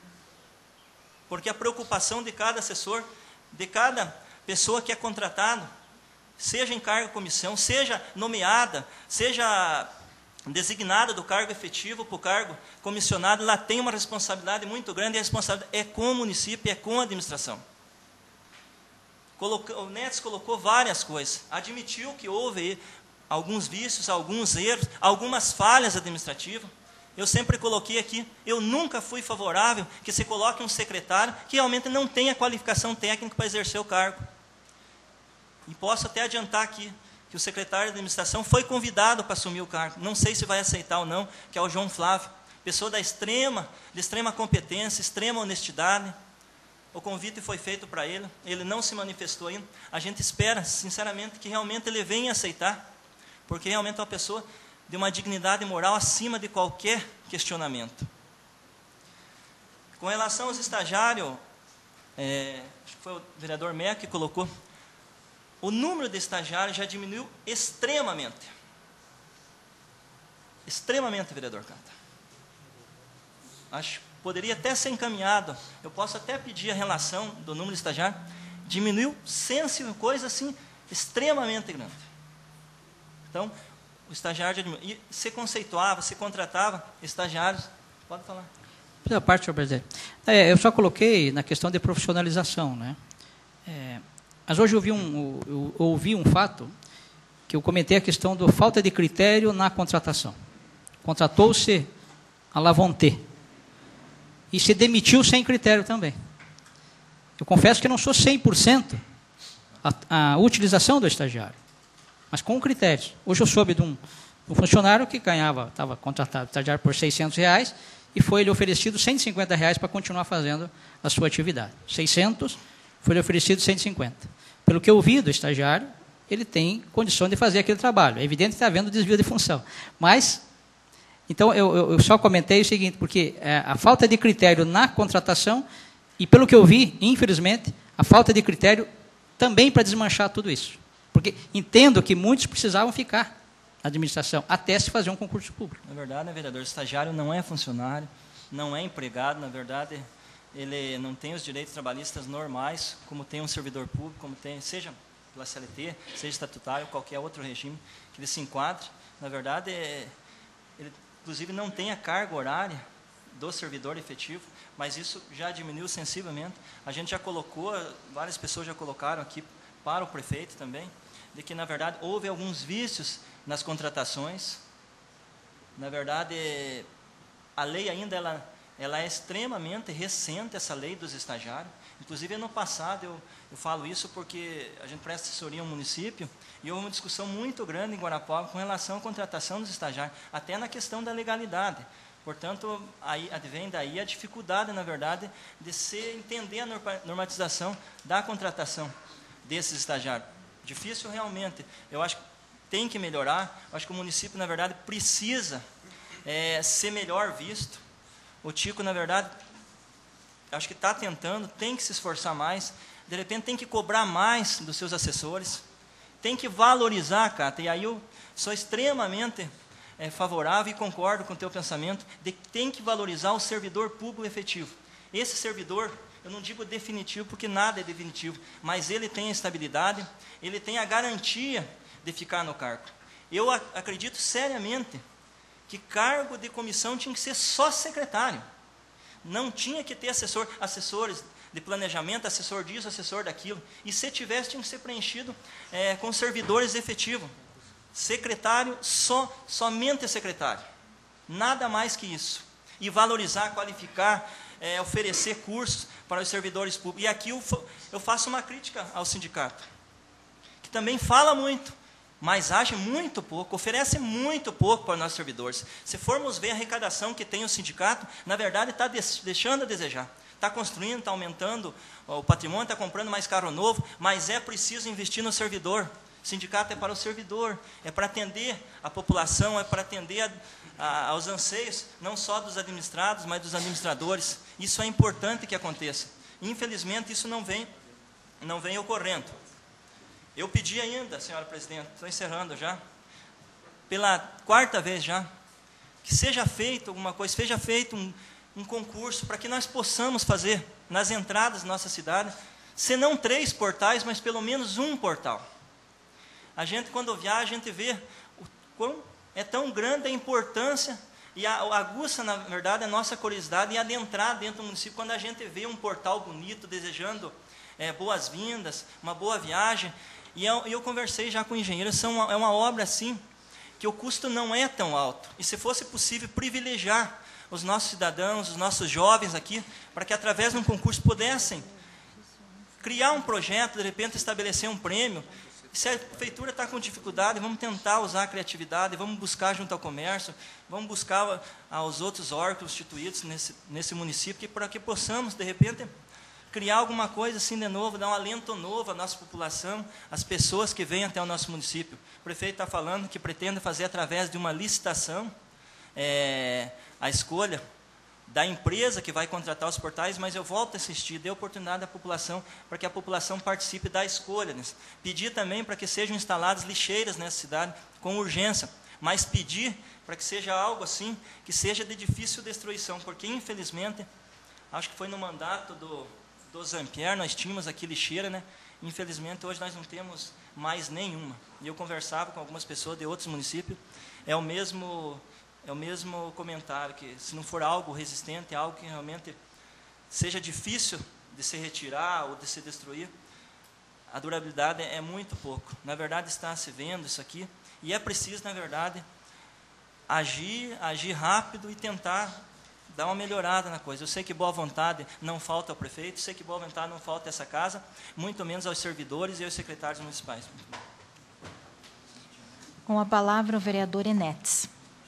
porque a preocupação de cada assessor, de cada pessoa que é contratado, seja em cargo de comissão, seja nomeada, seja designada do cargo efetivo para o cargo comissionado, ela tem uma responsabilidade muito grande, e a responsabilidade é com o município, é com a administração. Colocou, o Netes colocou várias coisas, admitiu que houve alguns vícios, alguns erros, algumas falhas administrativas. Eu sempre coloquei aqui, eu nunca fui favorável que se coloque um secretário que realmente não tenha qualificação técnica para exercer o cargo. E posso até adiantar aqui, que o secretário de administração foi convidado para assumir o cargo, não sei se vai aceitar ou não, que é o João Flávio, pessoa da extrema, de extrema competência, extrema honestidade. O convite foi feito para ele, ele não se manifestou ainda. A gente espera, sinceramente, que realmente ele venha aceitar, porque realmente é uma pessoa de uma dignidade moral acima de qualquer questionamento. Com relação aos estagiários, é, acho que foi o vereador Meca que colocou, o número de estagiários já diminuiu extremamente. Extremamente, vereador Cata. Acho que poderia até ser encaminhado. Eu posso até pedir a relação do número de estagiários. Diminuiu sensível, coisa assim, extremamente grande. Então, o estagiário já diminuiu. E se conceituava, se contratava estagiários. Pode falar. Primeira parte, senhor presidente. É, eu só coloquei na questão de profissionalização, né? É, Mas hoje eu ouvi, um, eu ouvi um fato que eu comentei a questão da falta de critério na contratação. Contratou-se a Lavonté e se demitiu sem critério também. Eu confesso que não sou cem por cento a, a utilização do estagiário, mas com critérios. Hoje eu soube de um, um funcionário que ganhava, estava contratado estagiário por seiscentos reais e foi lhe oferecido cento e cinquenta reais para continuar fazendo a sua atividade. seiscentos foi-lhe oferecido cento e cinquenta. Pelo que eu vi do estagiário, ele tem condição de fazer aquele trabalho. É evidente que está havendo desvio de função. Mas, então, eu, eu só comentei o seguinte, porque é, a falta de critério na contratação, e pelo que eu vi, infelizmente, a falta de critério também para desmanchar tudo isso. Porque entendo que muitos precisavam ficar na administração, até se fazer um concurso público. Na verdade, né, vereador, o estagiário não é funcionário, não é empregado, na verdade... ele não tem os direitos trabalhistas normais, como tem um servidor público, como tem, seja pela C L T, seja estatutário, qualquer outro regime que ele se enquadre. Na verdade, é, ele, inclusive, não tem a carga horária do servidor efetivo, mas isso já diminuiu sensivelmente. A gente já colocou, várias pessoas já colocaram aqui para o prefeito também, de que, na verdade, houve alguns vícios nas contratações. Na verdade, a lei ainda... ela Ela é extremamente recente, essa lei dos estagiários. Inclusive, ano passado, eu, eu falo isso porque a gente presta assessoria ao município e houve uma discussão muito grande em Guarapuava com relação à contratação dos estagiários, até na questão da legalidade. Portanto, aí advém daí a dificuldade, na verdade, de se entender a normatização da contratação desses estagiários. Difícil realmente. Eu acho que tem que melhorar. Eu acho que o município, na verdade, precisa é, ser melhor visto. O Tico, na verdade, acho que está tentando, tem que se esforçar mais, de repente tem que cobrar mais dos seus assessores, tem que valorizar, Cata, e aí eu sou extremamente é, favorável e concordo com o teu pensamento, de que tem que valorizar o servidor público efetivo. Esse servidor, eu não digo definitivo, porque nada é definitivo, mas ele tem a estabilidade, ele tem a garantia de ficar no cargo. Eu acredito seriamente que cargo de comissão tinha que ser só secretário. Não tinha que ter assessor, assessores de planejamento, assessor disso, assessor daquilo. E se tivesse, tinha que ser preenchido é, com servidores efetivos. Secretário, só, somente secretário. Nada mais que isso. E valorizar, qualificar, é, oferecer cursos para os servidores públicos. E aqui eu, eu faço uma crítica ao sindicato, que também fala muito, mas age muito pouco, oferece muito pouco para os nossos servidores. Se formos ver a arrecadação que tem o sindicato, na verdade está deixando a desejar. Está construindo, está aumentando o patrimônio, está comprando mais carro novo, mas é preciso investir no servidor. O sindicato é para o servidor, é para atender a população, é para atender a, a, aos anseios, não só dos administrados, mas dos administradores. Isso é importante que aconteça. Infelizmente, isso não vem, não vem ocorrendo. Eu pedi ainda, senhora presidente, estou encerrando já, pela quarta vez já, que seja feito alguma coisa, seja feito um, um concurso para que nós possamos fazer nas entradas da nossa cidade, se não três portais, mas pelo menos um portal. A gente, quando viaja, a gente vê o quão é tão grande a importância e a, aguça, na verdade, a nossa curiosidade em adentrar dentro do município, quando a gente vê um portal bonito, desejando é, boas-vindas, uma boa viagem. E eu, eu conversei já com o engenheiro, são, é uma obra assim, que o custo não é tão alto. E se fosse possível privilegiar os nossos cidadãos, os nossos jovens aqui, para que através de um concurso pudessem criar um projeto, de repente estabelecer um prêmio. Se a prefeitura está com dificuldade, vamos tentar usar a criatividade, vamos buscar junto ao comércio, vamos buscar aos outros órgãos constituídos nesse, nesse município, para que possamos, de repente, criar alguma coisa assim de novo, dar um alento novo à nossa população, às pessoas que vêm até o nosso município. O prefeito está falando que pretende fazer através de uma licitação é, a escolha da empresa que vai contratar os portais, mas eu volto a insistir, dê oportunidade à população, para que a população participe da escolha. Né? Pedir também para que sejam instaladas lixeiras nessa cidade, com urgência, mas pedir para que seja algo assim, que seja de difícil destruição, porque infelizmente, acho que foi no mandato do, do Zampier, nós tínhamos aqui lixeira, né? Infelizmente hoje nós não temos mais nenhuma. E eu conversava com algumas pessoas de outros municípios, é o mesmo... É o mesmo comentário, que se não for algo resistente, algo que realmente seja difícil de se retirar ou de se destruir, a durabilidade é muito pouco. Na verdade, está se vendo isso aqui, e é preciso, na verdade, agir, agir rápido e tentar dar uma melhorada na coisa. Eu sei que boa vontade não falta ao prefeito, sei que boa vontade não falta a essa casa, muito menos aos servidores e aos secretários municipais. Com a palavra, o vereador Enetes.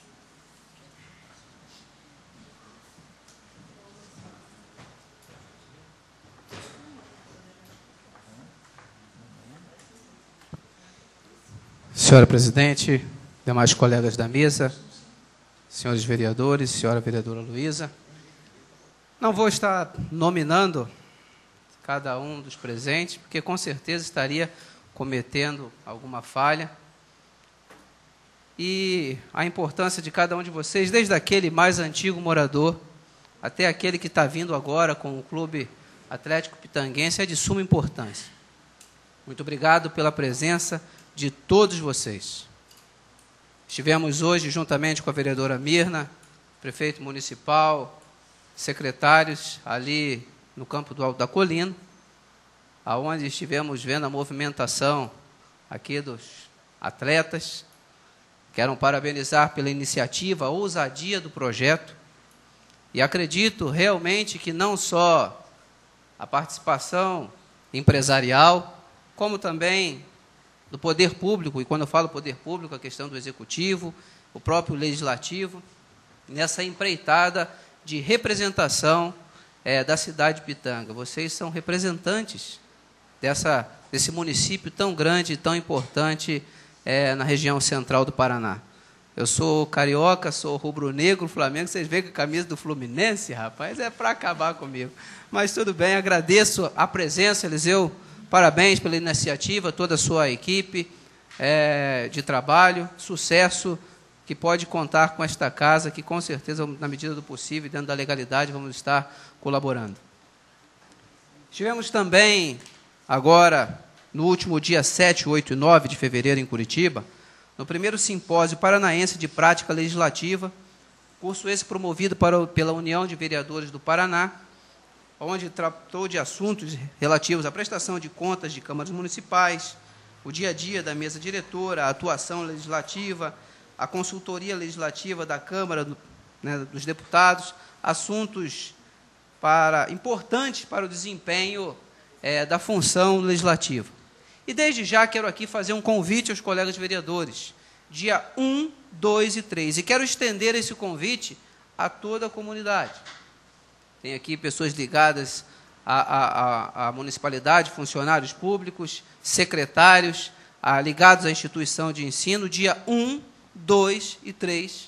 Senhora presidente, demais colegas da mesa, senhores vereadores, senhora vereadora Luísa, não vou estar nominando cada um dos presentes, porque com certeza estaria cometendo alguma falha. E a importância de cada um de vocês, desde aquele mais antigo morador até aquele que está vindo agora com o Clube Atlético Pitanguense, é de suma importância. Muito obrigado pela presença de todos vocês. Estivemos hoje, juntamente com a vereadora Mirna, prefeito municipal, secretários, ali no campo do Alto da Colina, aonde estivemos vendo a movimentação aqui dos atletas. Quero parabenizar pela iniciativa, a ousadia do projeto, e acredito realmente que não só a participação empresarial, como também do poder público, e quando eu falo poder público, a questão do executivo, o próprio legislativo, nessa empreitada de representação é, da cidade de Pitanga. Vocês são representantes dessa, desse município tão grande e tão importante é, na região central do Paraná. Eu sou carioca, sou rubro-negro, Flamengo, vocês veem que a camisa do Fluminense, rapaz, é para acabar comigo. Mas tudo bem, agradeço a presença, Eliseu. Parabéns pela iniciativa, toda a sua equipe, é, de trabalho, sucesso, que pode contar com esta casa, que com certeza, na medida do possível, dentro da legalidade, vamos estar colaborando. Estivemos também, agora, no último dia sete, oito e nove de fevereiro, em Curitiba, no primeiro simpósio paranaense de prática legislativa, curso esse promovido para, pela União de Vereadores do Paraná, onde tratou de assuntos relativos à prestação de contas de câmaras municipais, o dia a dia da mesa diretora, a atuação legislativa, a consultoria legislativa da Câmara, né, dos Deputados, assuntos para, importantes para o desempenho é, da função legislativa. E, desde já, quero aqui fazer um convite aos colegas vereadores, dia um, dois e três, e quero estender esse convite a toda a comunidade. Tem aqui pessoas ligadas à, à, à municipalidade, funcionários públicos, secretários, a, ligados à instituição de ensino, dia um, dois e três.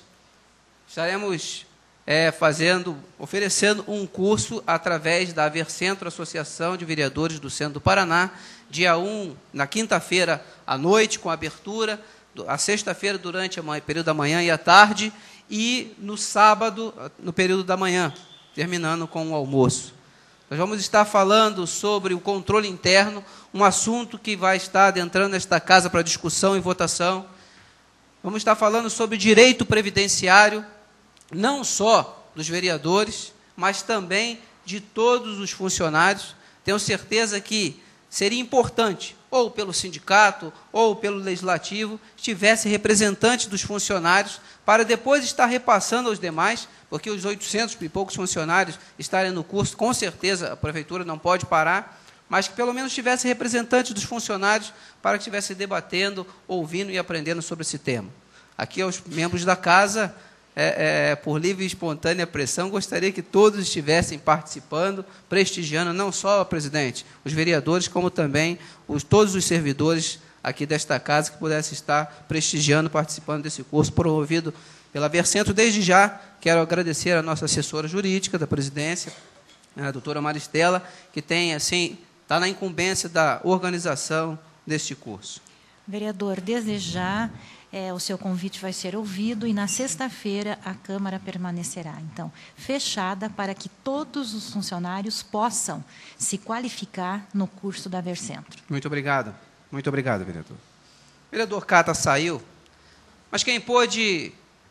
Estaremos é, fazendo, oferecendo um curso através da Avercentro, Associação de Vereadores do Centro do Paraná, dia um, na quinta-feira à noite, com abertura, a sexta-feira durante o período da manhã e à tarde, e no sábado, no período da manhã, terminando com o almoço. Nós vamos estar falando sobre o controle interno, um assunto que vai estar adentrando esta casa para discussão e votação. Vamos estar falando sobre direito previdenciário, não só dos vereadores, mas também de todos os funcionários. Tenho certeza que seria importante, ou pelo sindicato, ou pelo legislativo, tivesse representantes dos funcionários, para depois estar repassando aos demais, porque os oitocentos e poucos funcionários estarem no curso, com certeza a prefeitura não pode parar, mas que pelo menos tivesse representantes dos funcionários para que estivesse debatendo, ouvindo e aprendendo sobre esse tema. Aqui, aos membros da casa, é, é, por livre e espontânea pressão, gostaria que todos estivessem participando, prestigiando, não só, presidente, os vereadores, como também os, todos os servidores aqui desta casa que pudessem estar prestigiando, participando desse curso promovido pela Avercentro. Desde já, quero agradecer a nossa assessora jurídica da presidência, a doutora Maristela, que tem, assim, está na incumbência da organização deste curso. Vereador, desde já, é, o seu convite vai ser ouvido e, na sexta-feira, a Câmara permanecerá, então, fechada para que todos os funcionários possam se qualificar no curso da Avercentro. Muito obrigado. Muito obrigado, vereador. O vereador Cata saiu, mas quem pôde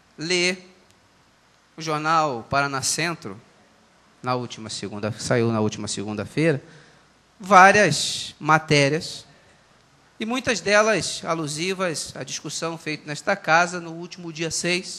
ler o jornal Paraná Centro, na última segunda, saiu na última segunda-feira, várias matérias, e muitas delas alusivas à discussão feita nesta casa no último dia seis.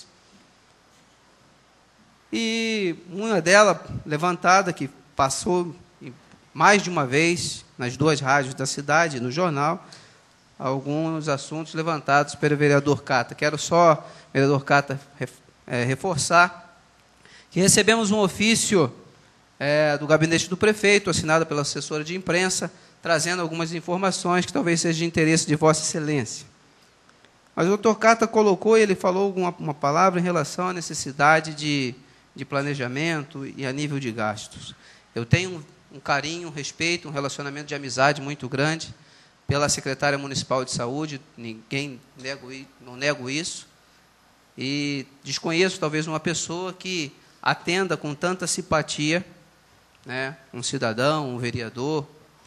E uma delas levantada, que passou mais de uma vez nas duas rádios da cidade, no jornal, alguns assuntos levantados pelo vereador Cata. Quero só, vereador Cata, é, reforçar que recebemos um ofício é, do gabinete do prefeito, assinado pela assessora de imprensa, trazendo algumas informações que talvez sejam de interesse de Vossa Excelência. Mas o doutor Cata colocou, ele falou alguma, uma palavra em relação à necessidade de, de planejamento e a nível de gastos. Eu tenho um, um carinho, um respeito, um relacionamento de amizade muito grande pela secretária municipal de saúde, ninguém nego, não nego isso, e desconheço talvez uma pessoa que atenda com tanta simpatia, né, um cidadão, um vereador,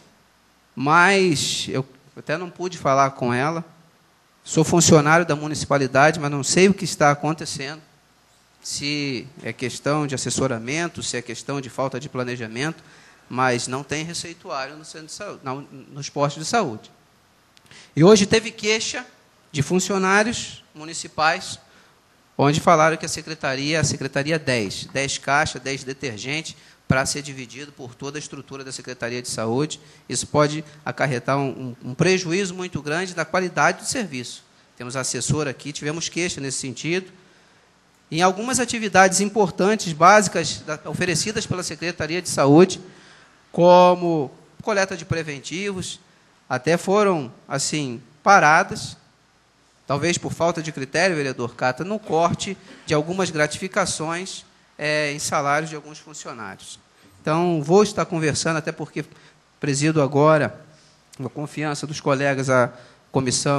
mas eu até não pude falar com ela. Sou funcionário da municipalidade, mas não sei o que está acontecendo, se é questão de assessoramento, se é questão de falta de planejamento, mas não tem receituário no centro de saúde, não, nos postos de saúde. E hoje teve queixa de funcionários municipais, onde falaram que a secretaria, a secretaria dez, dez caixas, dez detergentes, para ser dividido por toda a estrutura da Secretaria de Saúde. Isso pode acarretar um, um prejuízo muito grande da qualidade do serviço. Temos assessor aqui, tivemos queixa nesse sentido. Em algumas atividades importantes, básicas, da, oferecidas pela Secretaria de Saúde, como coleta de preventivos, até foram, assim, paradas, talvez por falta de critério, vereador Cata, no corte de algumas gratificações É, em salários de alguns funcionários. Então, vou estar conversando, até porque presido agora, com a confiança dos colegas, a Comissão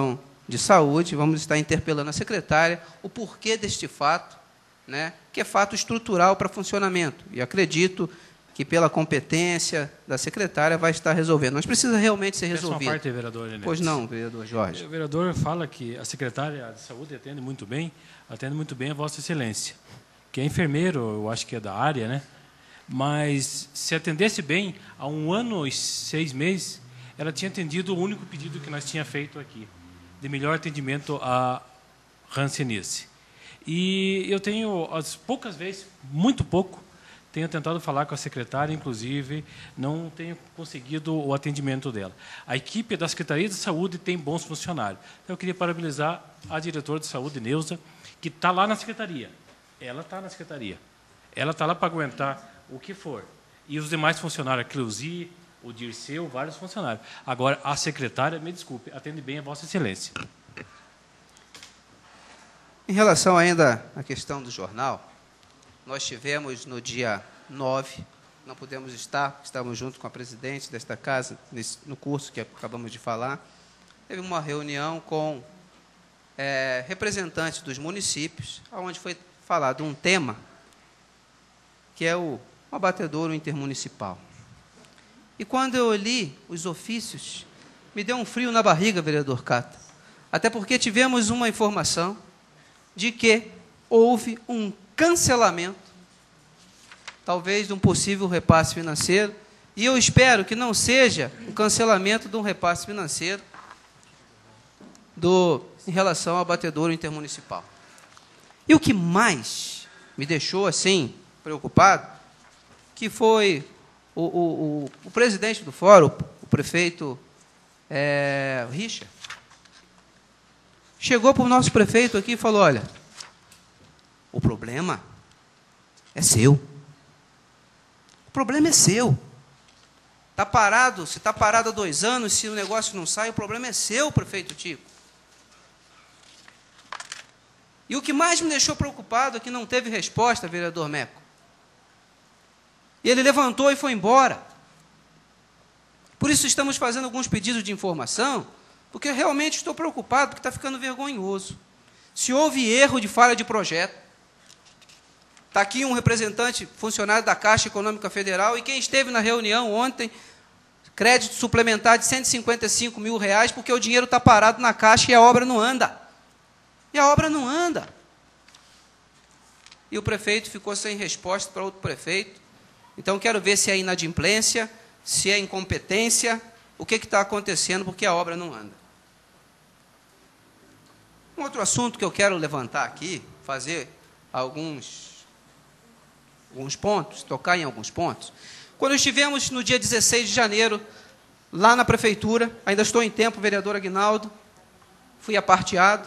de Saúde, vamos estar interpelando a secretária o porquê deste fato, né, que é fato estrutural para funcionamento. E acredito que, pela competência da secretária, vai estar resolvendo. Mas precisa realmente ser resolvido. Uma parte, vereador Enéas. Pois não, vereador Jorge. O vereador fala que a secretária de Saúde atende muito bem, atende muito bem a Vossa Excelência, que é enfermeiro, eu acho que é da área, né? Mas, se atendesse bem, há um ano e seis meses, ela tinha atendido o único pedido que nós tínhamos feito aqui, de melhor atendimento à hanseníase. E eu tenho, as poucas vezes, muito pouco, tenho tentado falar com a secretária, inclusive, não tenho conseguido o atendimento dela. A equipe da Secretaria de Saúde tem bons funcionários. Então, eu queria parabenizar a diretora de saúde, Neuza, que está lá na secretaria. Ela está na secretaria. Ela está lá para aguentar o que for. E os demais funcionários, a Cleusi, o Dirceu, vários funcionários. Agora, a secretária, me desculpe, atende bem a Vossa Excelência. Em relação ainda à questão do jornal, nós tivemos no dia nove, não pudemos estar, estávamos junto com a presidente desta casa, nesse, no curso que acabamos de falar, teve uma reunião com é, representantes dos municípios, onde foi falado um tema, que é o abatedouro intermunicipal. E quando eu li os ofícios, me deu um frio na barriga, vereador Cata, até porque tivemos uma informação de que houve um cancelamento, talvez de um possível repasse financeiro, e eu espero que não seja o cancelamento de um repasse financeiro do, em relação ao abatedouro intermunicipal. E o que mais me deixou assim preocupado, que foi o, o, o, o presidente do fórum, o prefeito é, Richard, chegou para o nosso prefeito aqui e falou, olha, o problema é seu. O problema é seu. Está parado, se está parado há dois anos, se o negócio não sai, o problema é seu, prefeito Tico. E o que mais me deixou preocupado é que não teve resposta, vereador Meco. E ele levantou e foi embora. Por isso estamos fazendo alguns pedidos de informação, porque realmente estou preocupado, porque está ficando vergonhoso. Se houve erro de falha de projeto, está aqui um representante, funcionário da Caixa Econômica Federal, e quem esteve na reunião ontem, crédito suplementar de cento e cinquenta e cinco mil reais, porque o dinheiro está parado na Caixa e a obra não anda. E a obra não anda. E o prefeito ficou sem resposta para outro prefeito. Então, quero ver se é inadimplência, se é incompetência, o que está acontecendo, porque a obra não anda. Um outro assunto que eu quero levantar aqui, fazer alguns, alguns pontos, tocar em alguns pontos. Quando estivemos no dia dezesseis de janeiro, lá na prefeitura, ainda estou em tempo, vereador Aguinaldo, fui aparteado.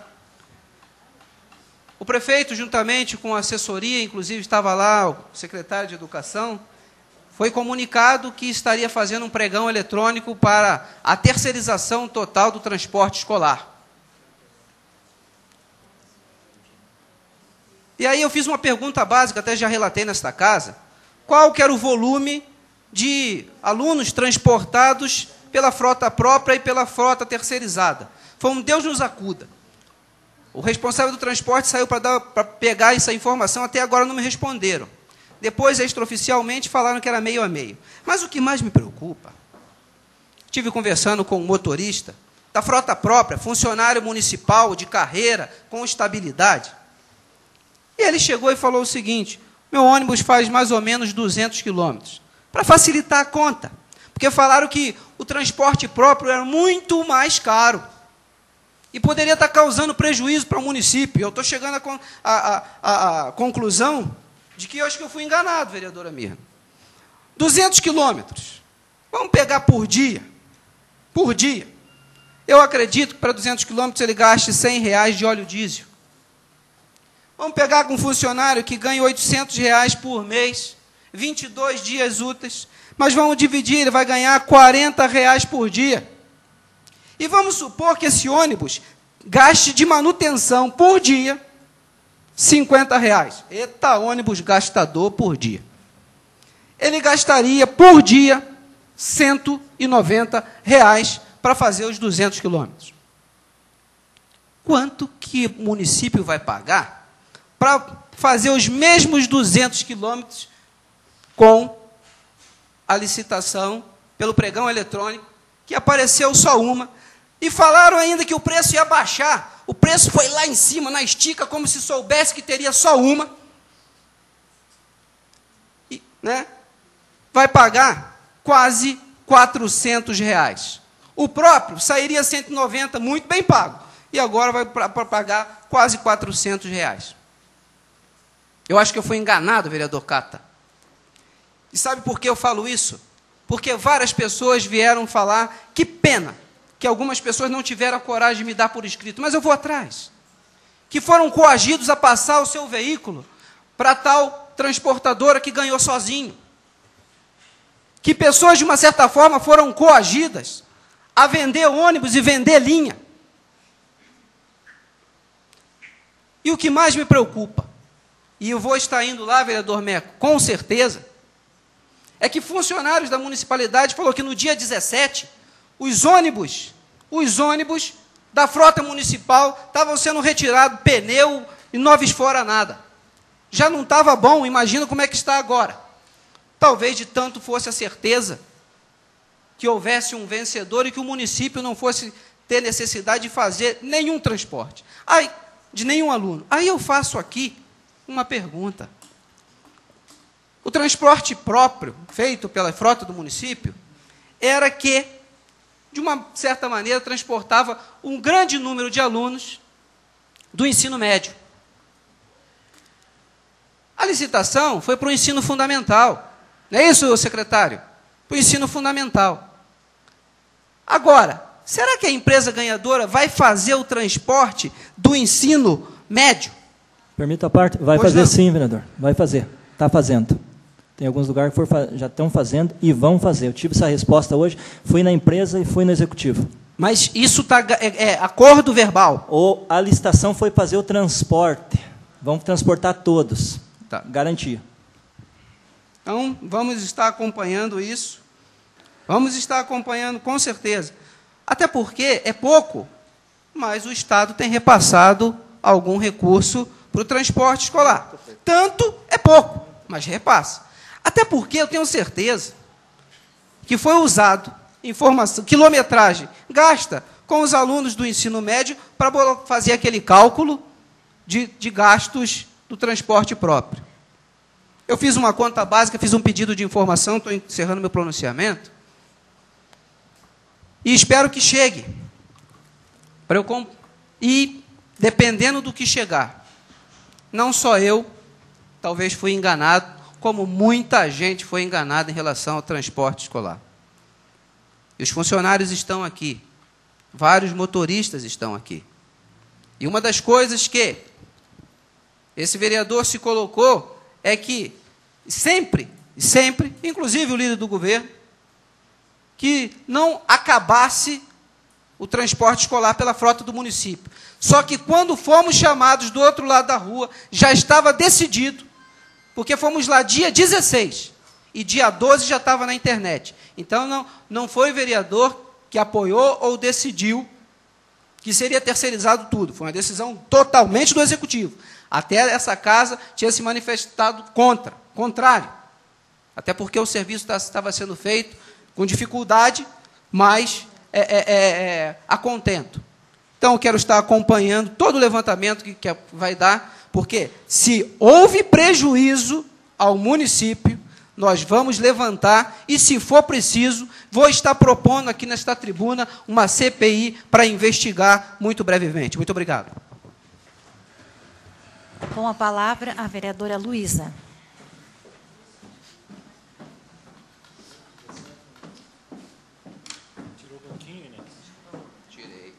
O prefeito, juntamente com a assessoria, inclusive estava lá o secretário de Educação, foi comunicado que estaria fazendo um pregão eletrônico para a terceirização total do transporte escolar. E aí eu fiz uma pergunta básica, até já relatei nesta casa, qual que era o volume de alunos transportados pela frota própria e pela frota terceirizada. Foi um Deus nos acuda. O responsável do transporte saiu para pegar essa informação, até agora não me responderam. Depois, extraoficialmente, falaram que era meio a meio. Mas o que mais me preocupa, estive conversando com um motorista da frota própria, funcionário municipal de carreira, com estabilidade, e ele chegou e falou o seguinte, meu ônibus faz mais ou menos duzentos quilômetros, para facilitar a conta, porque falaram que o transporte próprio era muito mais caro, e poderia estar causando prejuízo para o município. Eu estou chegando à conclusão de que eu acho que eu fui enganado, vereadora Mirna. duzentos quilômetros. Vamos pegar por dia. Por dia. Eu acredito que para duzentos quilômetros ele gaste cem reais de óleo diesel. Vamos pegar com um funcionário que ganha oitocentos reais por mês, vinte e dois dias úteis, mas vamos dividir, ele vai ganhar quarenta reais por dia. E vamos supor que esse ônibus gaste de manutenção por dia cinquenta reais. Eita, ônibus gastador por dia. Ele gastaria por dia cento e noventa reais para fazer os duzentos quilômetros. quanto que o município vai pagar para fazer os mesmos duzentos quilômetros com a licitação pelo pregão eletrônico, que apareceu só uma, e falaram ainda que o preço ia baixar. O preço foi lá em cima, na estica, como se soubesse que teria só uma. E, né, vai pagar quase quatrocentos reais. O próprio sairia cento e noventa, muito bem pago. E agora vai para pagar quase quatrocentos reais. Eu acho que eu fui enganado, vereador Cata. E sabe por que eu falo isso? Porque várias pessoas vieram falar, que pena, que algumas pessoas não tiveram a coragem de me dar por escrito, mas eu vou atrás. Que foram coagidos a passar o seu veículo para tal transportadora que ganhou sozinho. Que pessoas, de uma certa forma, foram coagidas a vender ônibus e vender linha. E o que mais me preocupa, e eu vou estar indo lá, vereador Meco, com certeza, é que funcionários da municipalidade falaram que no dia dezessete, os ônibus, os ônibus da frota municipal estavam sendo retirados, pneu e noves fora nada. Já não estava bom, imagina como é que está agora. Talvez de tanto fosse a certeza que houvesse um vencedor e que o município não fosse ter necessidade de fazer nenhum transporte. Aí, de nenhum aluno. Aí eu faço aqui uma pergunta. O transporte próprio, feito pela frota do município, era que, de uma certa maneira, transportava um grande número de alunos do ensino médio. A licitação foi para o ensino fundamental. Não é isso, secretário? Para o ensino fundamental. Agora, será que a empresa ganhadora vai fazer o transporte do ensino médio? Permita a parte. Vai Pois fazer não. sim, vereador. Vai fazer. Está fazendo. Tem alguns lugares que for fa- já estão fazendo e vão fazer. Eu tive essa resposta hoje. Fui na empresa e fui no executivo. Mas isso tá, é, é acordo verbal. Ou a licitação foi fazer o transporte. Vão transportar todos. Tá. Garantia. Então, vamos estar acompanhando isso. Vamos estar acompanhando, com certeza. Até porque é pouco, mas o Estado tem repassado algum recurso para o transporte escolar. Tanto é pouco, mas repassa. Até porque eu tenho certeza que foi usado informação, quilometragem gasta com os alunos do ensino médio para fazer aquele cálculo de, de gastos do transporte próprio. Eu fiz uma conta básica, fiz um pedido de informação, estou encerrando meu pronunciamento, e espero que chegue. Para eu comp... E, dependendo do que chegar, não só eu, talvez fui enganado, como muita gente foi enganada em relação ao transporte escolar. E os funcionários estão aqui, vários motoristas estão aqui. E uma das coisas que esse vereador se colocou é que sempre, sempre, inclusive o líder do governo, que não acabasse o transporte escolar pela frota do município. Só que quando fomos chamados do outro lado da rua, já estava decidido, porque fomos lá dia dezesseis, e dia doze já estava na internet. Então, não, não foi o vereador que apoiou ou decidiu que seria terceirizado tudo. Foi uma decisão totalmente do executivo. Até essa casa tinha se manifestado contra, contrário. Até porque o serviço estava sendo feito com dificuldade, mas é, é, é, é, a contento. Então, eu quero estar acompanhando todo o levantamento que, que vai dar, porque se houve prejuízo ao município, nós vamos levantar e, se for preciso, vou estar propondo aqui nesta tribuna uma C P I para investigar muito brevemente. Muito obrigado. Com a palavra, a vereadora Luísa. Tirou um pouquinho, né? Tirei.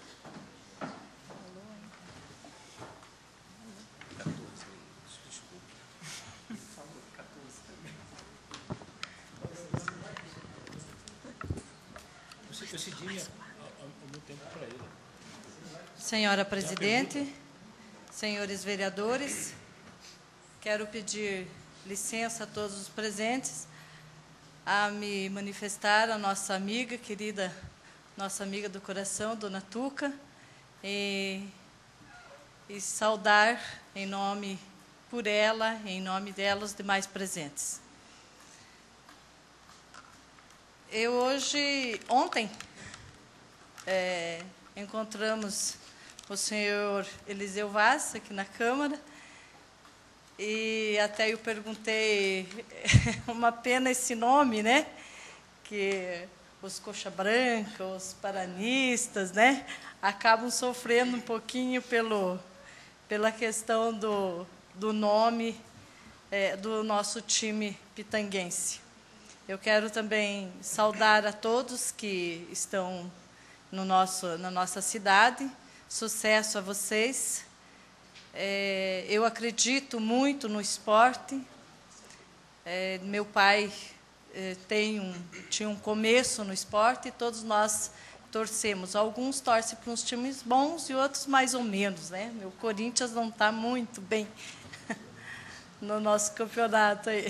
Senhora presidente, senhores vereadores, quero pedir licença a todos os presentes a me manifestar a nossa amiga, querida, nossa amiga do coração, Dona Tuca, e, e saudar em nome, por ela, em nome dela, os demais presentes. Eu hoje, ontem, é, encontramos o senhor Eliseu Vaz aqui na Câmara, e até eu perguntei, uma pena esse nome, né? Que os coxa branca, os paranistas, né? Acabam sofrendo um pouquinho pelo, pela questão do, do nome é, do nosso time pitanguense. Eu quero também saudar a todos que estão no nosso, na nossa cidade. Sucesso a vocês. É, eu acredito muito no esporte. É, meu pai é, tem um, tinha um começo no esporte e todos nós torcemos. Alguns torcem para uns times bons e outros mais ou menos, né? Meu Corinthians não está muito bem no nosso campeonato aí.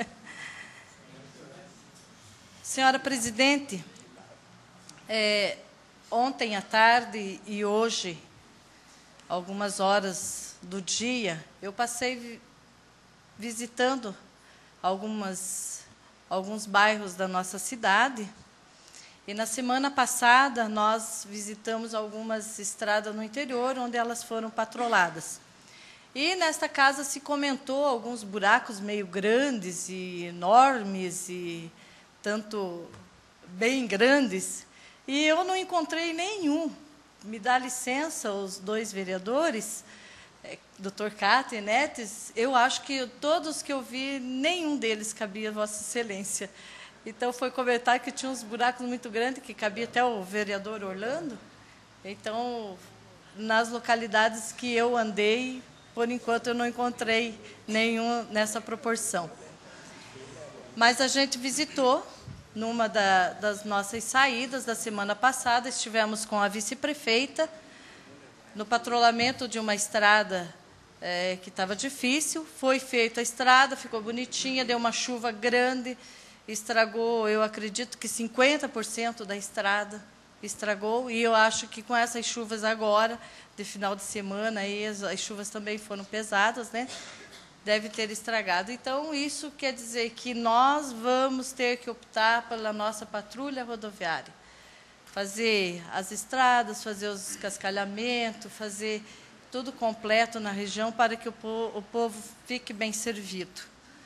Senhora presidente, é, ontem à tarde e hoje, algumas horas do dia, eu passei visitando algumas, alguns bairros da nossa cidade. E na semana passada, nós visitamos algumas estradas no interior, onde elas foram patroladas. E nesta casa se comentou alguns buracos meio grandes e enormes, e tanto bem grandes, e eu não encontrei nenhum. Me dá licença, os dois vereadores, é, doutor Cata e Netes, eu acho que todos que eu vi, nenhum deles cabia Vossa Excelência. Então, foi comentar que tinha uns buracos muito grandes, que cabia até o vereador Orlando. Então, nas localidades que eu andei, por enquanto eu não encontrei nenhum nessa proporção. Mas a gente visitou, numa da, das nossas saídas da semana passada, estivemos com a vice-prefeita, no patrulhamento de uma estrada é, que estava difícil. Foi feita a estrada, ficou bonitinha, deu uma chuva grande, estragou, eu acredito que cinquenta por cento da estrada estragou, e eu acho que com essas chuvas agora, de final de semana, aí as, as chuvas também foram pesadas, né? Deve ter estragado. Então, isso quer dizer que nós vamos ter que optar pela nossa patrulha rodoviária. Fazer as estradas, fazer os cascalhamentos, fazer tudo completo na região para que o povo, o povo fique bem servido.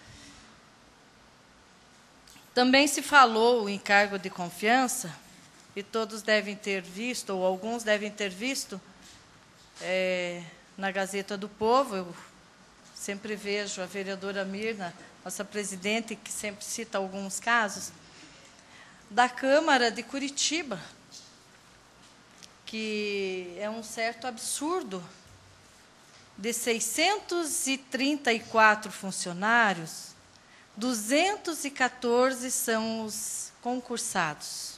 Também se falou em cargo de confiança, e todos devem ter visto, ou alguns devem ter visto, é, na Gazeta do Povo. Eu sempre vejo a vereadora Mirna, nossa presidente, que sempre cita alguns casos, da Câmara de Curitiba, que é um certo absurdo. De seiscentos e trinta e quatro funcionários, duzentos e quatorze são os concursados.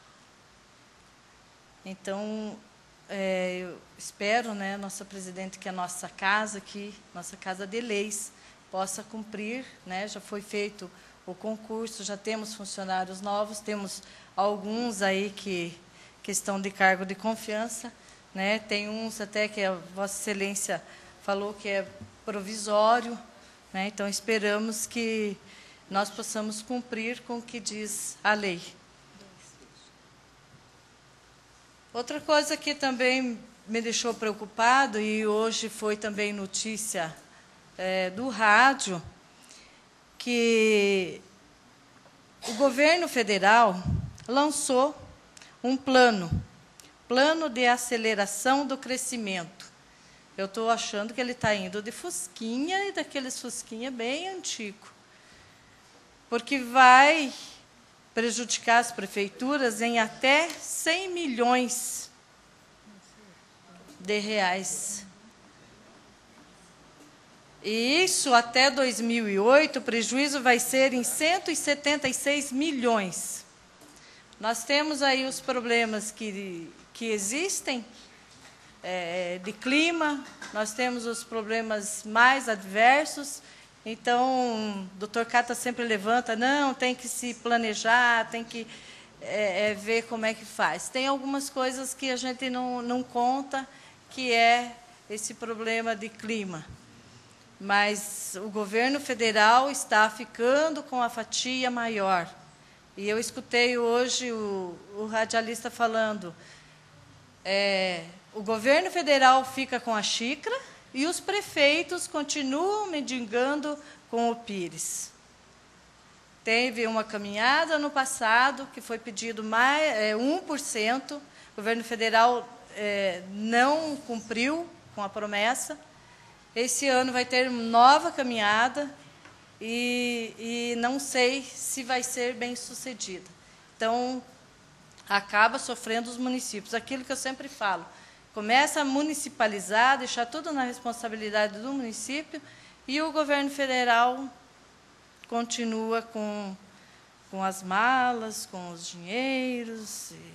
Então, é, eu espero, né, nossa presidente, que a nossa casa aqui, nossa casa de leis, possa cumprir, né? Já foi feito o concurso, já temos funcionários novos, temos alguns aí que, que estão de cargo de confiança, né? Tem uns até que a Vossa Excelência falou que é provisório, né? Então, esperamos que nós possamos cumprir com o que diz a lei. Outra coisa que também me deixou preocupado, e hoje foi também notícia é, do rádio, que o governo federal lançou um plano, plano de aceleração do crescimento. Eu estou achando que ele está indo de fusquinha, e daqueles fusquinha bem antigo, porque vai prejudicar as prefeituras em até cem milhões de reais. E isso até dois mil e oito, o prejuízo vai ser em cento e setenta e seis milhões. Nós temos aí os problemas que, que existem, é, de clima, nós temos os problemas mais adversos. Então, o doutor Cata sempre levanta, não, tem que se planejar, tem que é, é ver como é que faz. Tem algumas coisas que a gente não, não conta, que é esse problema de clima. Mas o governo federal está ficando com a fatia maior. E eu escutei hoje o, o radialista falando, é, o governo federal fica com a xícara e os prefeitos continuam mendigando com o Pires. Teve uma caminhada no passado que foi pedido mais, é, um por cento, o governo federal é, não cumpriu com a promessa. Esse ano vai ter nova caminhada e, e não sei se vai ser bem sucedida. Então, acaba sofrendo os municípios. Aquilo que eu sempre falo, começa a municipalizar, deixar tudo na responsabilidade do município e o governo federal continua com, com as malas, com os dinheiros. E...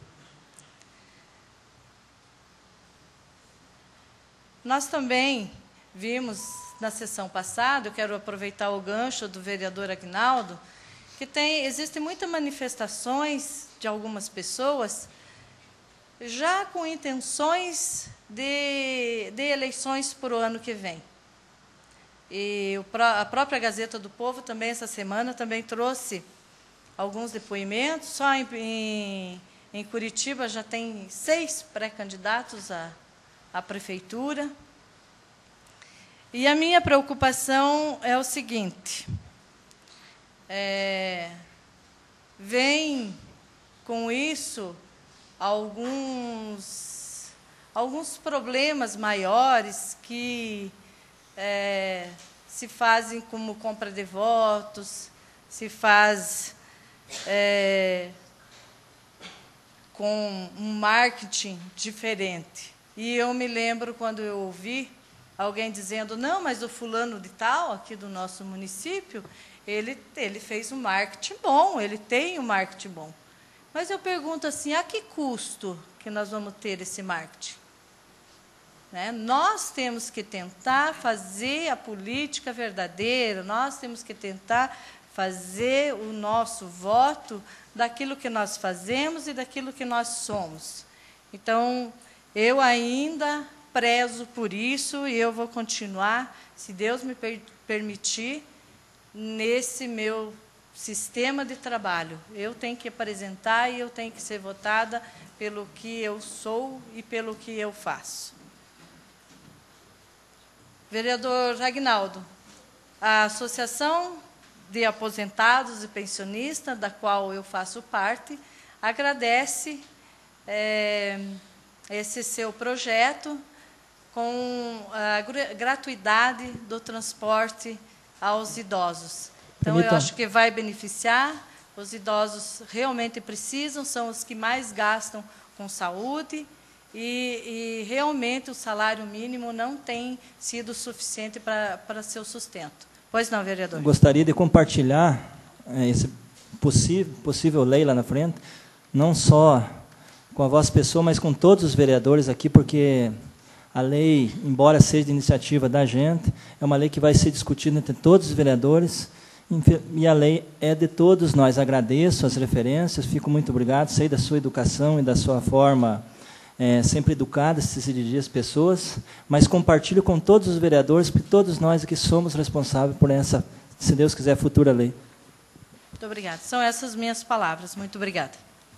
Nós também vimos na sessão passada, eu quero aproveitar o gancho do vereador Aguinaldo, que tem, existem muitas manifestações de algumas pessoas já com intenções de, de eleições para o ano que vem. E o, a própria Gazeta do Povo também, essa semana, também trouxe alguns depoimentos. Só em, em, em Curitiba já tem seis pré-candidatos à, à prefeitura. E a minha preocupação é o seguinte, é, vem com isso alguns, alguns problemas maiores que é, se fazem como compra de votos, se faz é, com um marketing diferente. E eu me lembro quando eu ouvi alguém dizendo, não, mas o fulano de tal, aqui do nosso município, ele, ele fez um marketing bom, ele tem um marketing bom. Mas eu pergunto assim, a que custo que nós vamos ter esse marketing? Né? Nós temos que tentar fazer a política verdadeira, nós temos que tentar fazer o nosso voto daquilo que nós fazemos e daquilo que nós somos. Então, eu ainda prezo por isso e eu vou continuar, se Deus me per permitir, nesse meu sistema de trabalho. Eu tenho que apresentar e eu tenho que ser votada pelo que eu sou e pelo que eu faço. Vereador Aguinaldo, a Associação de Aposentados e Pensionistas, da qual eu faço parte, agradece é, esse seu projeto com a gratuidade do transporte aos idosos. Então, eu acho que vai beneficiar, os idosos realmente precisam, são os que mais gastam com saúde e, e realmente o salário mínimo não tem sido suficiente para, para seu sustento. Pois não, vereador? Gostaria de compartilhar é, esse possível, possível lei lá na frente, não só com a vossa pessoa, mas com todos os vereadores aqui, porque a lei, embora seja de iniciativa da gente, é uma lei que vai ser discutida entre todos os vereadores, e a lei é de todos nós. Agradeço as referências, fico muito obrigado, sei da sua educação e da sua forma é, sempre educada de se dirigir às pessoas, mas compartilho com todos os vereadores, porque todos nós aqui somos responsáveis por essa, se Deus quiser, futura lei. Muito obrigada. São essas minhas palavras. Muito obrigada.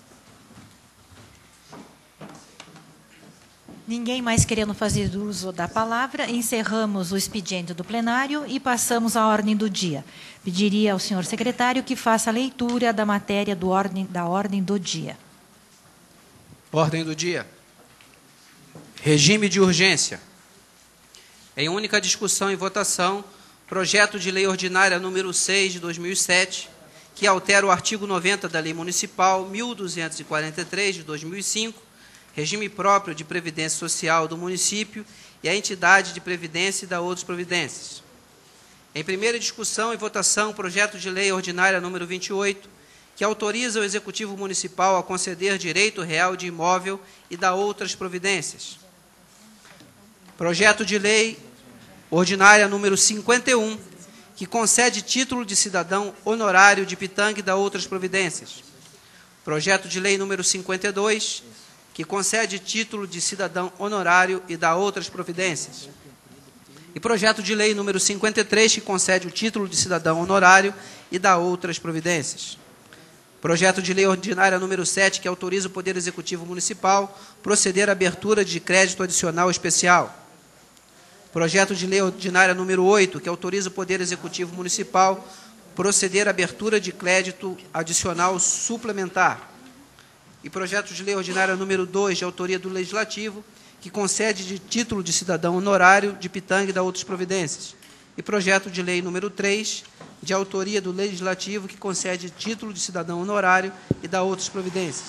Ninguém mais querendo fazer uso da palavra, encerramos o expediente do plenário e passamos à ordem do dia. Pediria ao senhor secretário que faça a leitura da matéria do ordem, da ordem do dia. Ordem do dia. Regime de urgência. Em única discussão e votação, projeto de lei ordinária número seis de dois mil e sete, que altera o artigo noventa da Lei Municipal mil duzentos e quarenta e três de dois mil e cinco, regime próprio de previdência social do município e a entidade de previdência e da outras providências. Em primeira discussão e votação, projeto de lei ordinária número vinte e oito, que autoriza o Executivo Municipal a conceder direito real de imóvel e da outras providências. Projeto de lei ordinária número cinquenta e um, que concede título de cidadão honorário de Pitanga e da outras providências. Projeto de lei número cinquenta e dois, que concede título de cidadão honorário e dá outras providências. E projeto de lei número cinquenta e três, que concede o título de cidadão honorário e dá outras providências. Projeto de lei ordinária número sete, que autoriza o Poder Executivo Municipal proceder à abertura de crédito adicional especial. Projeto de lei ordinária número oito, que autoriza o Poder Executivo Municipal proceder à abertura de crédito adicional suplementar. E projeto de lei ordinária número dois, de autoria do Legislativo, que concede de título de cidadão honorário de Pitanga e dá outras providências. E projeto de lei número três, de autoria do Legislativo, que concede título de cidadão honorário e dá outras providências.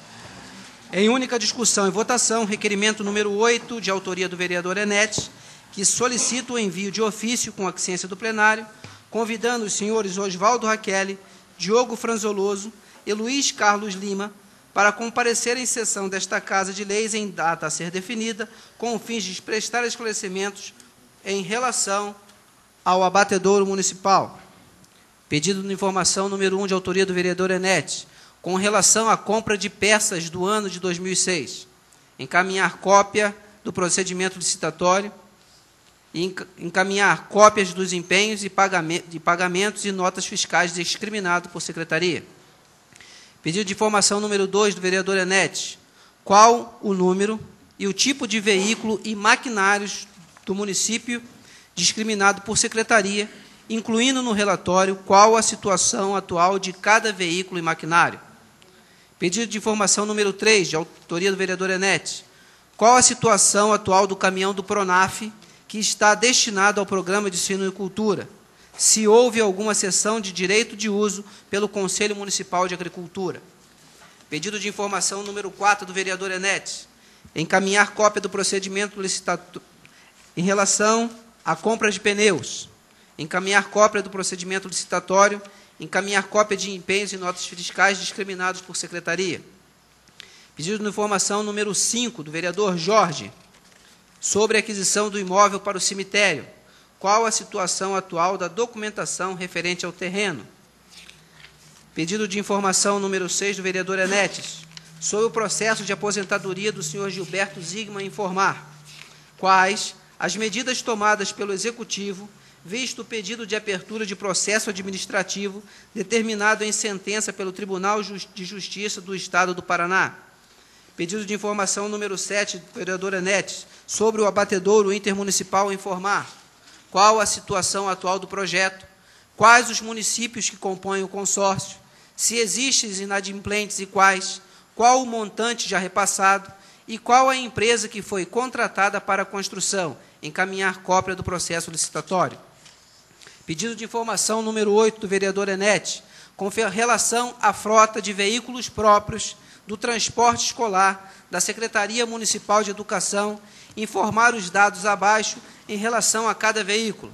Em única discussão e votação, requerimento número oito, de autoria do vereador Enetes, que solicita o envio de ofício com aquiescência do plenário, convidando os senhores Oswaldo Raquel, Diogo Franzoloso e Luiz Carlos Lima para comparecer em sessão desta Casa de Leis em data a ser definida, com o fim de prestar esclarecimentos em relação ao abatedouro municipal. Pedido de informação número um, de autoria do vereador Enetes, com relação à compra de peças do ano de dois mil e seis. Encaminhar cópia do procedimento licitatório, e encaminhar cópias dos empenhos e pagamentos e notas fiscais discriminados por secretaria. Pedido de informação número dois, do vereador Enetes, qual o número e o tipo de veículo e maquinários do município discriminado por secretaria, incluindo no relatório qual a situação atual de cada veículo e maquinário. Pedido de informação número três, de autoria do vereador Enetes, qual a situação atual do caminhão do PRONAF, que está destinado ao Programa de Suinocultura, se houve alguma cessão de direito de uso pelo Conselho Municipal de Agricultura. Pedido de informação número quatro, do vereador Enetes, encaminhar cópia do procedimento licitatório em relação à compra de pneus, encaminhar cópia do procedimento licitatório, encaminhar cópia de empenhos e notas fiscais discriminados por secretaria. Pedido de informação número cinco, do vereador Jorge, sobre a aquisição do imóvel para o cemitério. Qual a situação atual da documentação referente ao terreno? Pedido de informação número seis, do vereador Enetes, sobre o processo de aposentadoria do senhor Gilberto Zigman, informar quais as medidas tomadas pelo Executivo, visto o pedido de abertura de processo administrativo determinado em sentença pelo Tribunal de Justiça do Estado do Paraná. Pedido de informação número sete, do vereador Enetes, sobre o abatedouro intermunicipal, informar qual a situação atual do projeto, quais os municípios que compõem o consórcio, se existem inadimplentes e quais, qual o montante já repassado e qual a empresa que foi contratada para a construção, encaminhar cópia do processo licitatório. Pedido de informação número oito, do vereador Enetes, com relação à frota de veículos próprios do transporte escolar da Secretaria Municipal de Educação, informar os dados abaixo em relação a cada veículo.